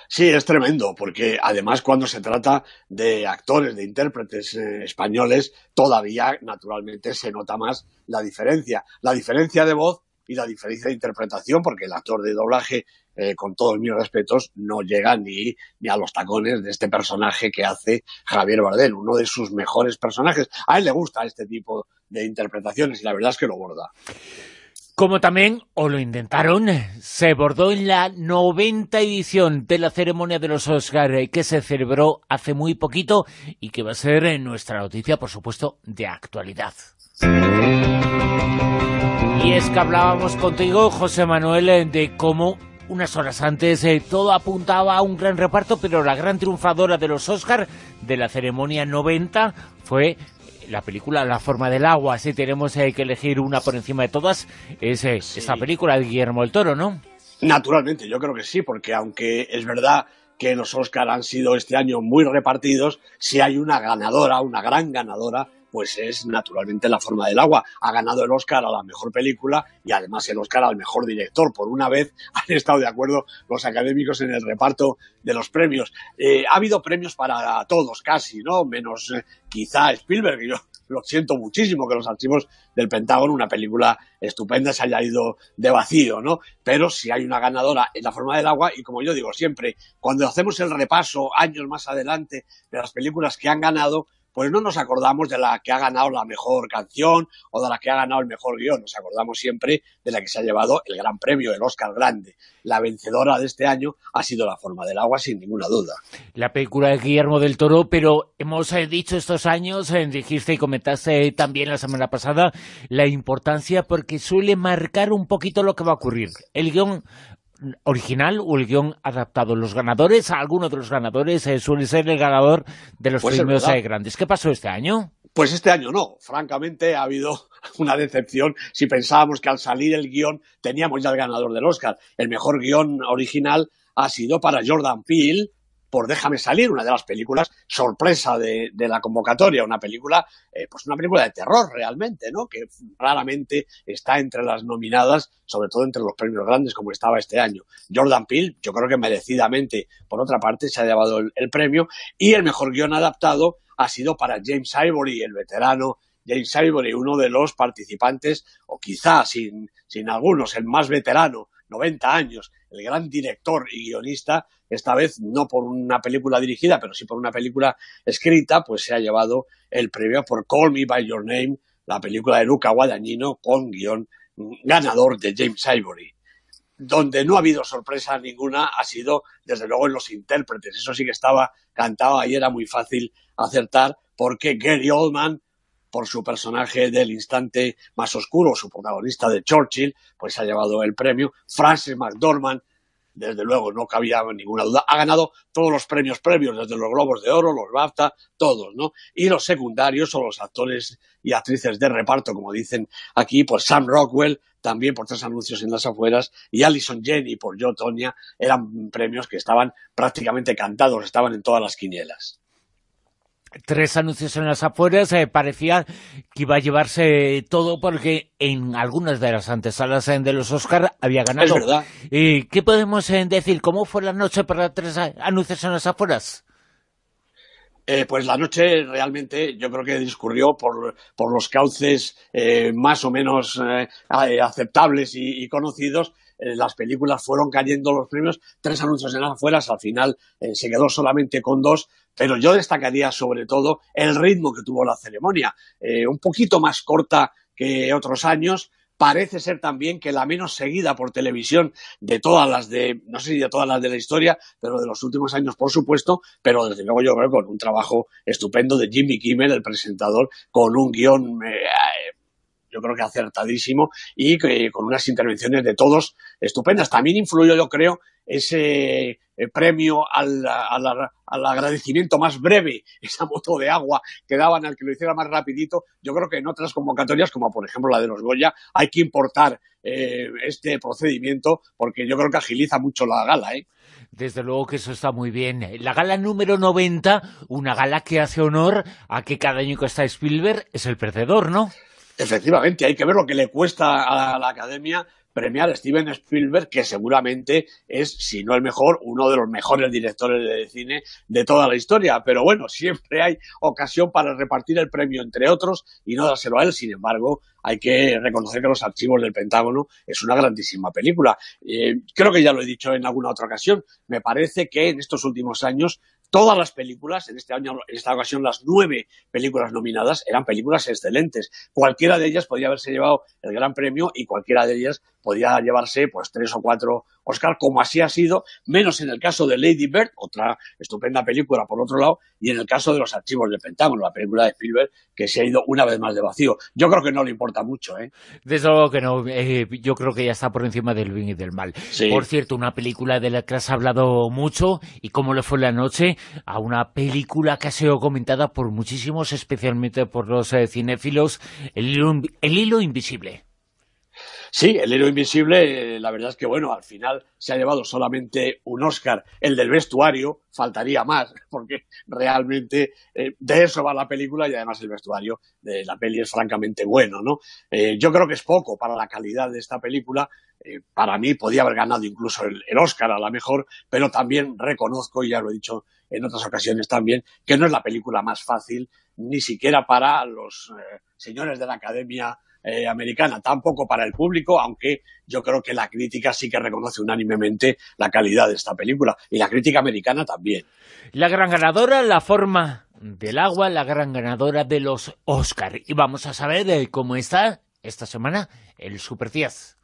Sí, es tremendo, porque además cuando se trata de actores, de intérpretes eh, españoles, todavía naturalmente se nota más la diferencia. La diferencia de voz y la diferencia de interpretación, porque el actor de doblaje, eh, con todos mis respetos, no llega ni, ni a los tacones de este personaje que hace Javier Bardem, uno de sus mejores personajes. A él le gusta este tipo de interpretaciones y la verdad es que lo borda. Como también, o lo intentaron, se bordó en la noventa edición de la ceremonia de los Oscar que se celebró hace muy poquito y que va a ser en nuestra noticia, por supuesto, de actualidad. Y es que hablábamos contigo, José Manuel, de cómo unas horas antes eh, todo apuntaba a un gran reparto, pero la gran triunfadora de los Oscar de la ceremonia noventa fue la película La forma del agua. Si tenemos eh, que elegir una por encima de todas, es eh, sí. esta película de Guillermo del Toro, ¿no? Naturalmente, yo creo que sí, porque aunque es verdad que los Oscar han sido este año muy repartidos, si hay una ganadora, una gran ganadora, pues es naturalmente La forma del agua. Ha ganado el Oscar a la mejor película y además el Oscar al mejor director. Por una vez han estado de acuerdo los académicos en el reparto de los premios. Eh, ha habido premios para todos casi, ¿no? Menos eh, quizá Spielberg, que yo lo siento muchísimo que Los archivos del Pentágono, una película estupenda, se haya ido de vacío, ¿no? Pero si hay una ganadora en La forma del agua, y como yo digo siempre, cuando hacemos el repaso años más adelante de las películas que han ganado, pues no nos acordamos de la que ha ganado la mejor canción o de la que ha ganado el mejor guión, nos acordamos siempre de la que se ha llevado el gran premio, el Oscar grande. La vencedora de este año ha sido La forma del agua, sin ninguna duda. La película de Guillermo del Toro, pero hemos eh, dicho estos años, eh, dijiste y comentaste también la semana pasada, la importancia porque suele marcar un poquito lo que va a ocurrir. El guión original o el guión adaptado. Los ganadores, alguno de los ganadores eh, suele ser el ganador de los pues premios eh, grandes. ¿Qué pasó este año? Pues este año no. Francamente ha habido una decepción si pensábamos que al salir el guión teníamos ya el ganador del Oscar. El mejor guión original ha sido para Jordan Peele por Déjame salir, una de las películas sorpresa de, de la convocatoria, una película, eh, pues una película de terror realmente, ¿no? Que raramente está entre las nominadas, sobre todo entre los premios grandes como estaba este año. Jordan Peele, yo creo que merecidamente, por otra parte, se ha llevado el, el premio, y el mejor guión adaptado ha sido para James Ivory, el veterano James Ivory, uno de los participantes, o quizá sin, sin algunos, el más veterano, noventa años, el gran director y guionista, esta vez no por una película dirigida, pero sí por una película escrita, pues se ha llevado el premio por Call Me By Your Name, la película de Luca Guadagnino, con guión ganador de James Ivory. Donde no ha habido sorpresa ninguna ha sido, desde luego, en los intérpretes. Eso sí que estaba cantado, ahí era muy fácil acertar, porque Gary Oldman, por su personaje del instante más oscuro, su protagonista de Churchill, pues ha llevado el premio. Frances McDormand, desde luego, no cabía ninguna duda, ha ganado todos los premios previos, desde los Globos de Oro, los BAFTA, todos, ¿no? Y los secundarios, o los actores y actrices de reparto, como dicen aquí, pues Sam Rockwell, también por Tres anuncios en las afueras, y Allison Janney por Yo, Tonya, eran premios que estaban prácticamente cantados, estaban en todas las quinielas. Tres anuncios en las afueras, eh, parecía que iba a llevarse todo porque en algunas de las antesalas eh, de los Oscar había ganado. Es verdad. Eh, ¿Qué podemos eh, decir? ¿Cómo fue la noche para tres anuncios en las afueras? Eh, pues la noche realmente yo creo que discurrió por, por los cauces eh, más o menos eh, aceptables y, y conocidos. Eh, las películas fueron cayendo los premios, tres anuncios en las afueras, al final eh, se quedó solamente con dos, pero yo destacaría sobre todo el ritmo que tuvo la ceremonia, eh, un poquito más corta que otros años. Parece ser también que la menos seguida por televisión de todas las de, no sé si de todas las de la historia, pero de los últimos años, por supuesto, pero desde luego yo creo con un trabajo estupendo de Jimmy Kimmel, el presentador, con un guión eh, yo creo que acertadísimo y que, con unas intervenciones de todos estupendas. También influyó, yo creo, ese eh, premio al, al, al agradecimiento más breve, esa moto de agua que daban al que lo hiciera más rapidito. Yo creo que en otras convocatorias, como por ejemplo la de los Goya, hay que importar eh, este procedimiento porque yo creo que agiliza mucho la gala, ¿eh? Desde luego que eso está muy bien. La gala número noventa, una gala que hace honor a que cada año que está Spielberg es el perdedor, ¿no? Efectivamente, hay que ver lo que le cuesta a la Academia premiar a Steven Spielberg, que seguramente es, si no el mejor, uno de los mejores directores de cine de toda la historia. Pero bueno, siempre hay ocasión para repartir el premio entre otros y no dárselo a él. Sin embargo, hay que reconocer que Los archivos del Pentágono es una grandísima película. Eh, creo que ya lo he dicho en alguna otra ocasión. Me parece que en estos últimos años todas las películas, en este año, en esta ocasión las nueve películas nominadas, eran películas excelentes. Cualquiera de ellas podía haberse llevado el gran premio y cualquiera de ellas podía llevarse pues tres o cuatro Oscar, como así ha sido, menos en el caso de Lady Bird, otra estupenda película por otro lado, y en el caso de Los archivos del Pentágono, la película de Spielberg, que se ha ido una vez más de vacío. Yo creo que no le importa mucho, ¿eh? Desde luego que no, eh, yo creo que ya está por encima del bien y del mal. Sí. Por cierto, una película de la que has hablado mucho, y cómo le fue la noche, a una película que ha sido comentada por muchísimos, especialmente por los eh, cinéfilos, el hilo, el hilo invisible. Sí, El hilo invisible, eh, la verdad es que, bueno, al final se ha llevado solamente un Oscar, el del vestuario, faltaría más, porque realmente eh, de eso va la película y además el vestuario de la peli es francamente bueno, ¿no? Eh, yo creo que es poco para la calidad de esta película. Eh, para mí podía haber ganado incluso el, el Oscar a la mejor, pero también reconozco, y ya lo he dicho en otras ocasiones también, que no es la película más fácil, ni siquiera para los eh, señores de la Academia Eh, americana, tampoco para el público, aunque yo creo que la crítica sí que reconoce unánimemente la calidad de esta película, y la crítica americana también. La gran ganadora, La forma del agua, la gran ganadora de los Oscar. Y vamos a saber de cómo está esta semana el Super diez.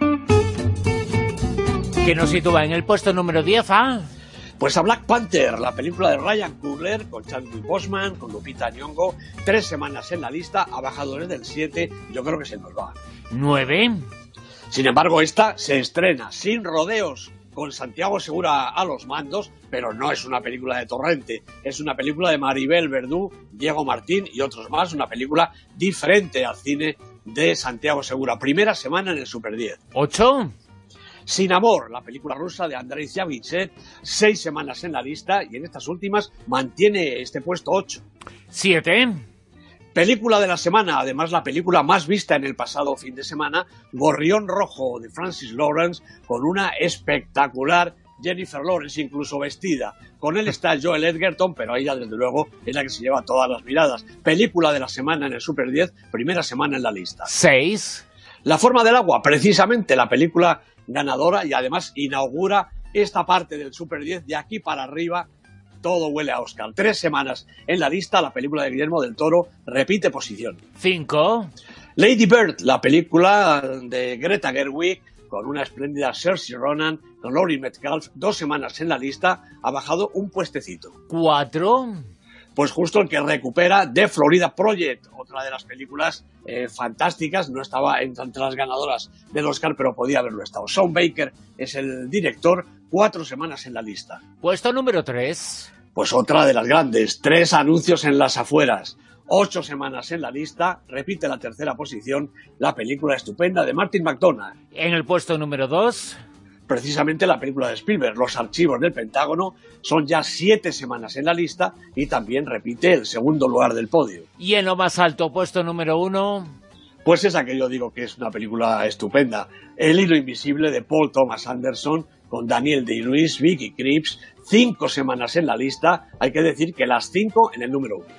Que nos sitúa en el puesto número diez, ¿ah? Pues a Black Panther, la película de Ryan Coogler, con Chadwick Boseman, con Lupita Nyong'o, tres semanas en la lista, ha bajado desde el siete, yo creo que se nos va. ¿Nueve? Sin embargo, esta se estrena sin rodeos, con Santiago Segura a los mandos, pero no es una película de Torrente, es una película de Maribel Verdú, Diego Martín y otros más, una película diferente al cine de Santiago Segura. Primera semana en el Super diez. ¿Ocho? Sin amor, la película rusa de Andrei Zhavichet, seis semanas en la lista y en estas últimas mantiene este puesto ocho. ¿Siete? Película de la semana, además la película más vista en el pasado fin de semana, Gorrión Rojo, de Francis Lawrence, con una espectacular Jennifer Lawrence, incluso vestida. Con él está Joel Edgerton, pero ella desde luego es la que se lleva todas las miradas. Película de la semana en el Super diez, primera semana en la lista. ¿Seis? La forma del agua, precisamente la película ganadora, y además inaugura esta parte del Super diez. De aquí para arriba todo huele a Oscar. Tres semanas en la lista, la película de Guillermo del Toro repite posición. Cinco. Lady Bird, la película de Greta Gerwig, con una espléndida Saoirse Ronan, con Laurie Metcalf, dos semanas en la lista, ha bajado un puestecito. Cuatro. Pues justo el que recupera The Florida Project, otra de las películas eh, fantásticas, no estaba entre las ganadoras del Oscar, pero podía haberlo estado. Sean Baker es el director, cuatro semanas en la lista. Puesto número tres. Pues otra de las grandes, tres anuncios en las afueras, ocho semanas en la lista, repite la tercera posición, la película estupenda de Martin McDonagh. En el puesto número dos... precisamente la película de Spielberg, Los archivos del Pentágono, son ya siete semanas en la lista y también repite el segundo lugar del podio. Y en lo más alto, puesto número uno... Pues esa que yo digo que es una película estupenda, El hilo invisible de Paul Thomas Anderson, con Daniel Day-Lewis, Vicky Krieps, cinco semanas en la lista, hay que decir que las cinco en el número uno.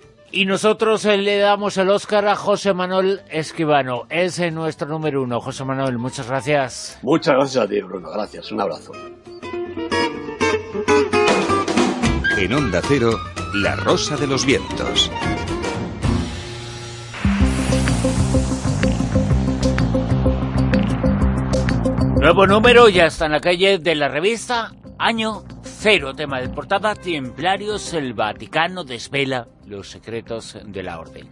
Y nosotros le damos el Oscar a José Manuel Escribano. Es nuestro número uno. José Manuel, muchas gracias. Muchas gracias a ti, Bruno. Gracias. Un abrazo. En Onda Cero, La Rosa de los Vientos. Nuevo número, ya está en la calle, de la revista Año Cero. Tema de portada: Templarios, el Vaticano desvela los secretos de la orden.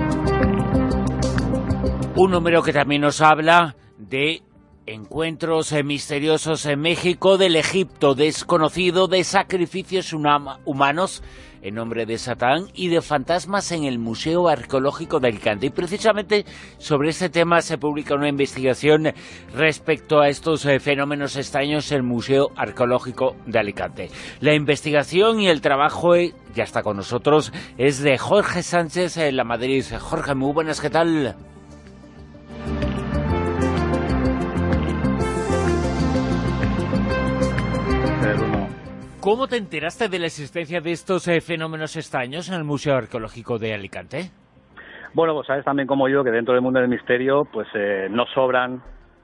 Un número que también nos habla de encuentros misteriosos en México, del Egipto desconocido, de sacrificios humanos en nombre de Satán y de fantasmas en el Museo Arqueológico de Alicante. Y precisamente sobre este tema se publica una investigación respecto a estos eh, fenómenos extraños en el Museo Arqueológico de Alicante. La investigación y el trabajo, eh, ya está con nosotros, es de Jorge Sánchez en La Madrid. Jorge, muy buenas, ¿qué tal? ¿Cómo te enteraste de la existencia de estos eh, fenómenos extraños en el Museo Arqueológico de Alicante? Bueno, pues sabes también como yo que dentro del mundo del misterio pues eh, no sobran,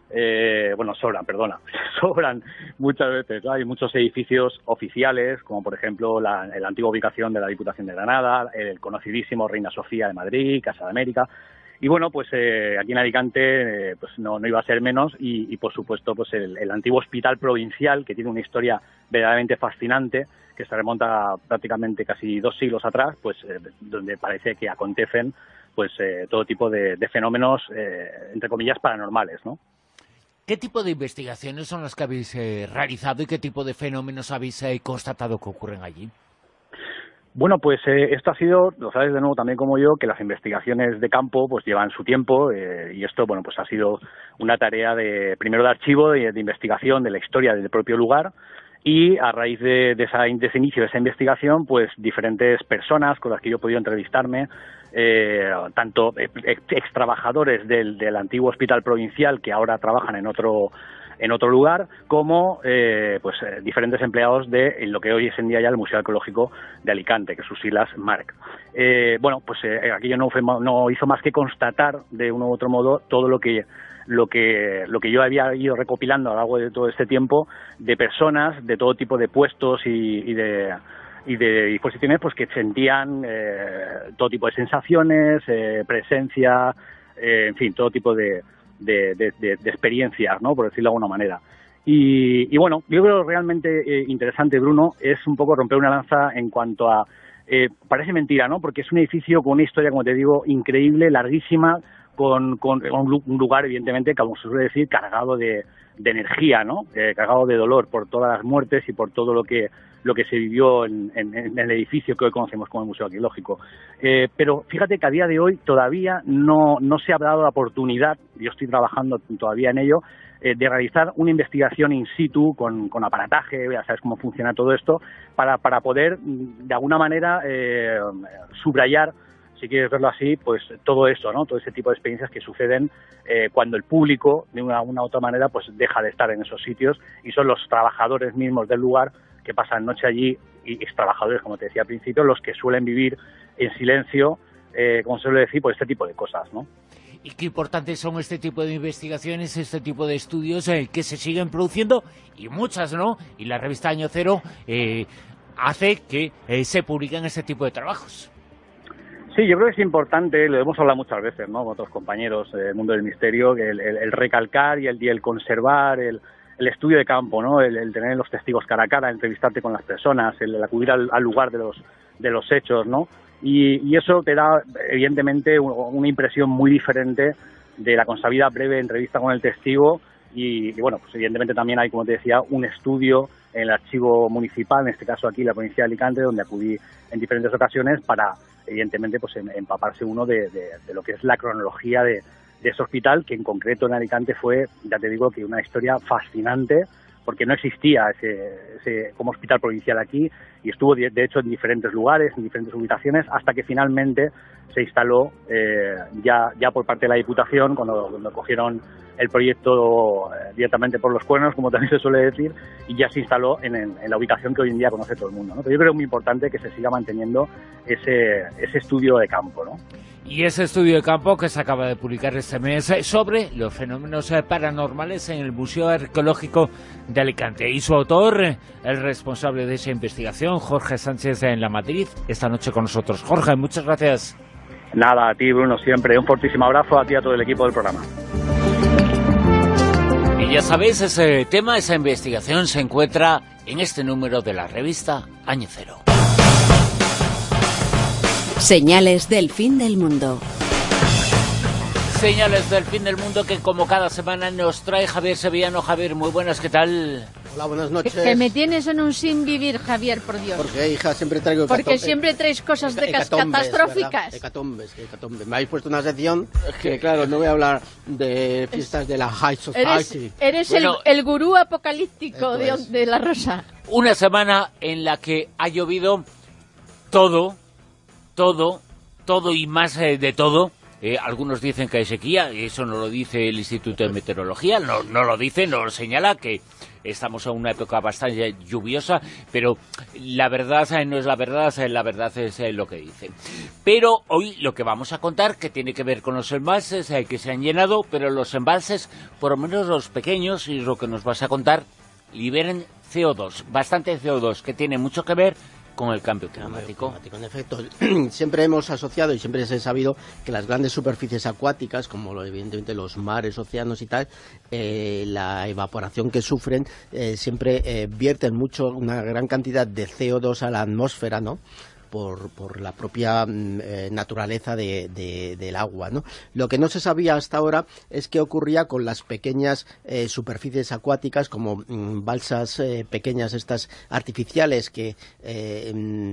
eh, bueno, sobran, perdona, sobran muchas veces, ¿no? Hay muchos edificios oficiales, como por ejemplo la, la antigua ubicación de la Diputación de Granada, el conocidísimo Reina Sofía de Madrid, Casa de América. Y bueno, pues eh, aquí en Alicante eh, pues no, no iba a ser menos y, y por supuesto pues el, el antiguo hospital provincial, que tiene una historia verdaderamente fascinante, que se remonta prácticamente casi dos siglos atrás, pues eh, donde parece que acontecen pues eh, todo tipo de, de fenómenos, eh, entre comillas, paranormales, ¿no? ¿Qué tipo de investigaciones son las que habéis eh, realizado y qué tipo de fenómenos habéis eh, constatado que ocurren allí? Bueno, pues eh, esto ha sido, lo sabes de nuevo también como yo, que las investigaciones de campo pues llevan su tiempo eh, y esto, bueno, pues ha sido una tarea de, primero de archivo, de, de investigación de la historia del propio lugar y a raíz de, de, esa, de ese inicio de esa investigación, pues diferentes personas con las que yo he podido entrevistarme, eh, tanto ex, ex trabajadores del, del antiguo hospital provincial que ahora trabajan en otro en otro lugar, como eh, pues eh, diferentes empleados de en lo que hoy es en día ya el Museo Arqueológico de Alicante, que sus siglas MARC. Eh, bueno, pues eh, aquello no, fue, no hizo más que constatar de uno u otro modo todo lo que lo que lo que yo había ido recopilando a lo largo de todo este tiempo de personas de todo tipo de puestos y, y de y de disposiciones pues que sentían eh, todo tipo de sensaciones, eh, presencia, eh, en fin, todo tipo de De, de, de, de experiencias, ¿no? Por decirlo de alguna manera. Y, y bueno, yo creo realmente eh, interesante, Bruno, es un poco romper una lanza en cuanto a... Eh, parece mentira, ¿no? Porque es un edificio con una historia, como te digo, increíble, larguísima, con, con un lugar, evidentemente, como se suele decir, cargado de, de energía, ¿no? Eh, cargado de dolor por todas las muertes y por todo lo que lo que se vivió en, en, en el edificio que hoy conocemos como el Museo Arqueológico. Eh, pero fíjate que a día de hoy todavía no, no se ha dado la oportunidad, yo estoy trabajando todavía en ello, eh, de realizar una investigación in situ con, con aparataje, ya sabes cómo funciona todo esto, para, para poder de alguna manera eh, subrayar, si quieres verlo así, pues todo eso, ¿no? Todo ese tipo de experiencias que suceden eh, cuando el público, de una u otra manera, pues deja de estar en esos sitios y son los trabajadores mismos del lugar que pasan noche allí y ex trabajadores, como te decía al principio, los que suelen vivir en silencio, eh, como se suele decir, por este tipo de cosas, ¿no? Y qué importantes son este tipo de investigaciones, este tipo de estudios eh, que se siguen produciendo, y muchas, ¿no? Y la revista Año Cero eh, hace que eh, se publiquen este tipo de trabajos. Sí, yo creo que es importante, lo hemos hablado muchas veces, ¿no? Con otros compañeros del mundo del misterio, el, el, el recalcar y el, y el conservar, el, el estudio de campo, ¿no? El, el tener los testigos cara a cara, entrevistarte con las personas, el, el acudir al, al lugar de los de los hechos, ¿no? Y, y eso te da, evidentemente, una impresión muy diferente de la consabida breve entrevista con el testigo y, y, bueno, pues evidentemente también hay, como te decía, un estudio en el archivo municipal, en este caso aquí la provincia de Alicante, donde acudí en diferentes ocasiones para, evidentemente, pues empaparse uno de, de, de lo que es la cronología de, de ese hospital, que en concreto en Alicante fue, ya te digo, que una historia fascinante, porque no existía ese, ese como hospital provincial aquí y estuvo de, de hecho en diferentes lugares, en diferentes ubicaciones, hasta que finalmente se instaló eh, ya ya por parte de la Diputación cuando, cuando cogieron el proyecto eh, directamente por los cuernos, como también se suele decir, y ya se instaló en, en, en la ubicación que hoy en día conoce todo el mundo, ¿no? Pero yo creo que es muy importante que se siga manteniendo ese, ese estudio de campo, ¿no? Y ese estudio de campo que se acaba de publicar este mes sobre los fenómenos paranormales en el Museo Arqueológico de Alicante. Y su autor, el responsable de esa investigación, Jorge Sánchez en La Madrid, esta noche con nosotros. Jorge, muchas gracias. Nada, a ti, Bruno, siempre. Un fortísimo abrazo a ti y a todo el equipo del programa. Y ya sabéis, ese tema, esa investigación se encuentra en este número de la revista Año Cero. Señales del fin del mundo. Señales del fin del mundo que como cada semana nos trae Javier Sevillano. Javier, muy buenas, ¿qué tal? Hola, buenas noches. Que, que me tienes en un sin vivir, Javier, por Dios. Porque, hija, siempre traigo... Porque siempre traes cosas de catastróficas. Hecatombes, hecatombes. Me habéis puesto una sección que, claro, no voy a hablar de fiestas de la High Society. Eres, eres bueno, el, el gurú apocalíptico de, de La Rosa. Una semana en la que ha llovido todo... todo, todo y más eh, de todo Eh, algunos dicen que hay sequía, y eso no lo dice el Instituto de Meteorología, no, no lo dice, no lo señala, que estamos en una época bastante lluviosa, pero la verdad no es la verdad, la verdad es lo que dicen. Pero hoy lo que vamos a contar, que tiene que ver con los embalses que se han llenado, pero los embalses, por lo menos los pequeños, y es lo que nos vas a contar, liberan C O dos, bastante C O dos, que tiene mucho que ver con el cambio climático. En efecto, siempre hemos asociado y siempre se ha sabido que las grandes superficies acuáticas, como lo, evidentemente los mares, océanos y tal, eh, la evaporación que sufren eh, siempre eh, vierten mucho, una gran cantidad de C O dos a la atmósfera, ¿no? Por, por la propia eh, naturaleza de, de, del agua, ¿no? Lo que no se sabía hasta ahora es qué ocurría con las pequeñas eh, superficies acuáticas, como mm, balsas eh, pequeñas estas artificiales que eh, mm,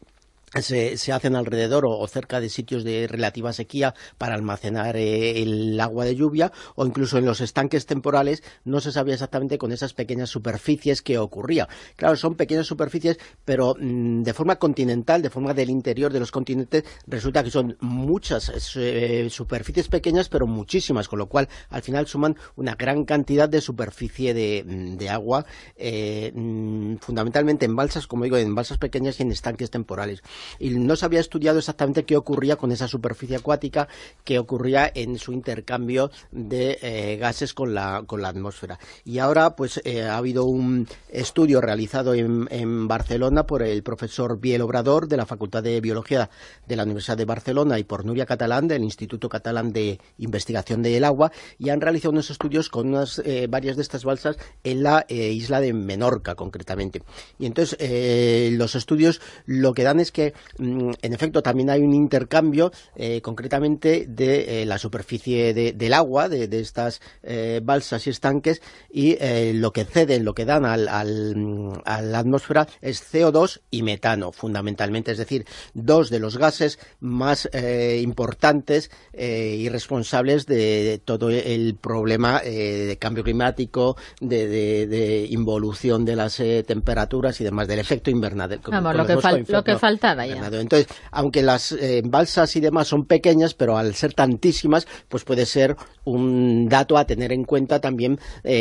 Se, se hacen alrededor o, o cerca de sitios de relativa sequía para almacenar eh, el agua de lluvia, o incluso en los estanques temporales no se sabía exactamente con esas pequeñas superficies qué ocurría. Claro, son pequeñas superficies, pero mmm, de forma continental, de forma del interior de los continentes, resulta que son muchas eh, superficies pequeñas, pero muchísimas, con lo cual al final suman una gran cantidad de superficie de, de agua, eh, mmm, fundamentalmente en balsas, como digo, en balsas pequeñas y en estanques temporales. Y no se había estudiado exactamente qué ocurría con esa superficie acuática, qué ocurría en su intercambio de eh, gases con la, con la atmósfera. Y ahora pues eh, ha habido un estudio realizado en, en Barcelona por el profesor Biel Obrador de la Facultad de Biología de la Universidad de Barcelona y por Núria Catalán del Instituto Catalán de Investigación del Agua, y han realizado unos estudios con unas, eh, varias de estas balsas en la eh, isla de Menorca concretamente. Y entonces eh, los estudios lo que dan es que en efecto también hay un intercambio eh, concretamente de eh, la superficie de, del agua de, de estas eh, balsas y estanques, y eh, lo que ceden, lo que dan al, al, a la atmósfera es C O dos y metano fundamentalmente, es decir, dos de los gases más eh, importantes eh, y responsables de, de todo el problema eh, de cambio climático, de, de, de involución de las eh, temperaturas y demás, del efecto invernadero. Vamos, lo que, fal lo que faltaba. Entonces, aunque las eh, balsas y demás son pequeñas, pero al ser tantísimas, pues puede ser un dato a tener en cuenta también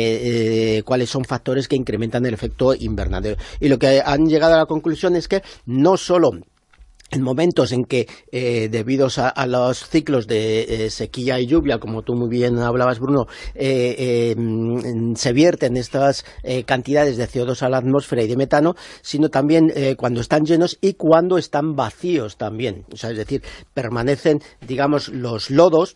eh, eh, cuáles son factores que incrementan el efecto invernadero. Y lo que han llegado a la conclusión es que no solo en momentos en que, eh, debido a, a los ciclos de eh, sequía y lluvia, como tú muy bien hablabas, Bruno, eh, eh, se vierten estas eh, cantidades de C O dos a la atmósfera y de metano, sino también eh, cuando están llenos y cuando están vacíos también. O sea, es decir, permanecen, digamos, los lodos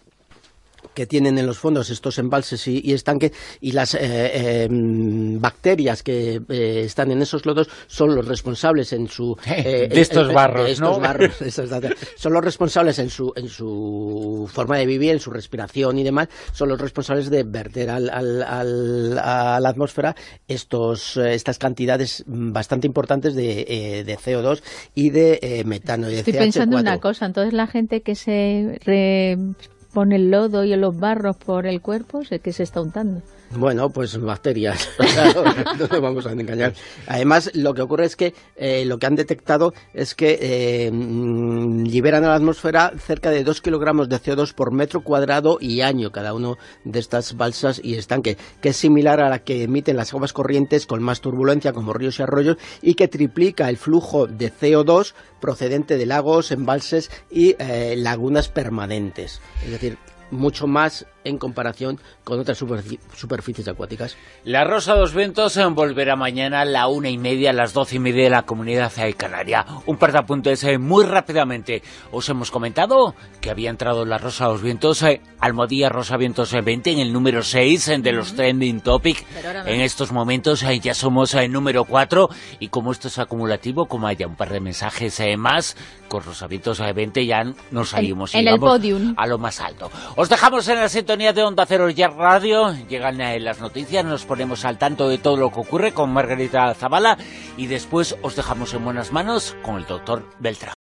que tienen en los fondos estos embalses y, y estanques, y las eh, eh, bacterias que eh, están en esos lodos son los responsables en su eh, de estos barros, de estos ¿no? barros, son los responsables en su en su forma de vivir, en su respiración y demás, son los responsables de verter al, al, al, a la atmósfera estos estas cantidades bastante importantes de, eh, de C O dos y de eh, metano y de Estoy C H cuatro. Pensando una cosa, entonces la gente que se re... pone el lodo y los barros por el cuerpo, sé que se está untando. Bueno, pues bacterias, claro, no nos vamos a engañar. Además, lo que ocurre es que eh, lo que han detectado es que eh, liberan a la atmósfera cerca de dos kilogramos de C O dos por metro cuadrado y año cada uno de estas balsas y estanques, que es similar a la que emiten las aguas corrientes con más turbulencia como ríos y arroyos, y que triplica el flujo de C O dos procedente de lagos, embalses y eh, lagunas permanentes. Es decir, mucho más en comparación con otras superfic superficies acuáticas. La Rosa de los Vientos volverá mañana a la una y media, a las doce y media de la Comunidad Canaria. Un par de apuntes eh, muy rápidamente. Os hemos comentado que había entrado la Rosa de los Vientos, eh, Almohadilla Rosa Vientos veinte, en el número seis eh, de los uh-huh. Trending Topic. En estos momentos eh, ya somos el eh, número cuatro, y como esto es acumulativo, como haya un par de mensajes eh, más, con Rosa Vientos veinte ya nos salimos en, y en el podium a lo más alto. Os dejamos en la sintonía de Onda Cero ya Radio, llegan eh, las noticias, nos ponemos al tanto de todo lo que ocurre con Margarita Zavala, y después os dejamos en buenas manos con el doctor Beltrán.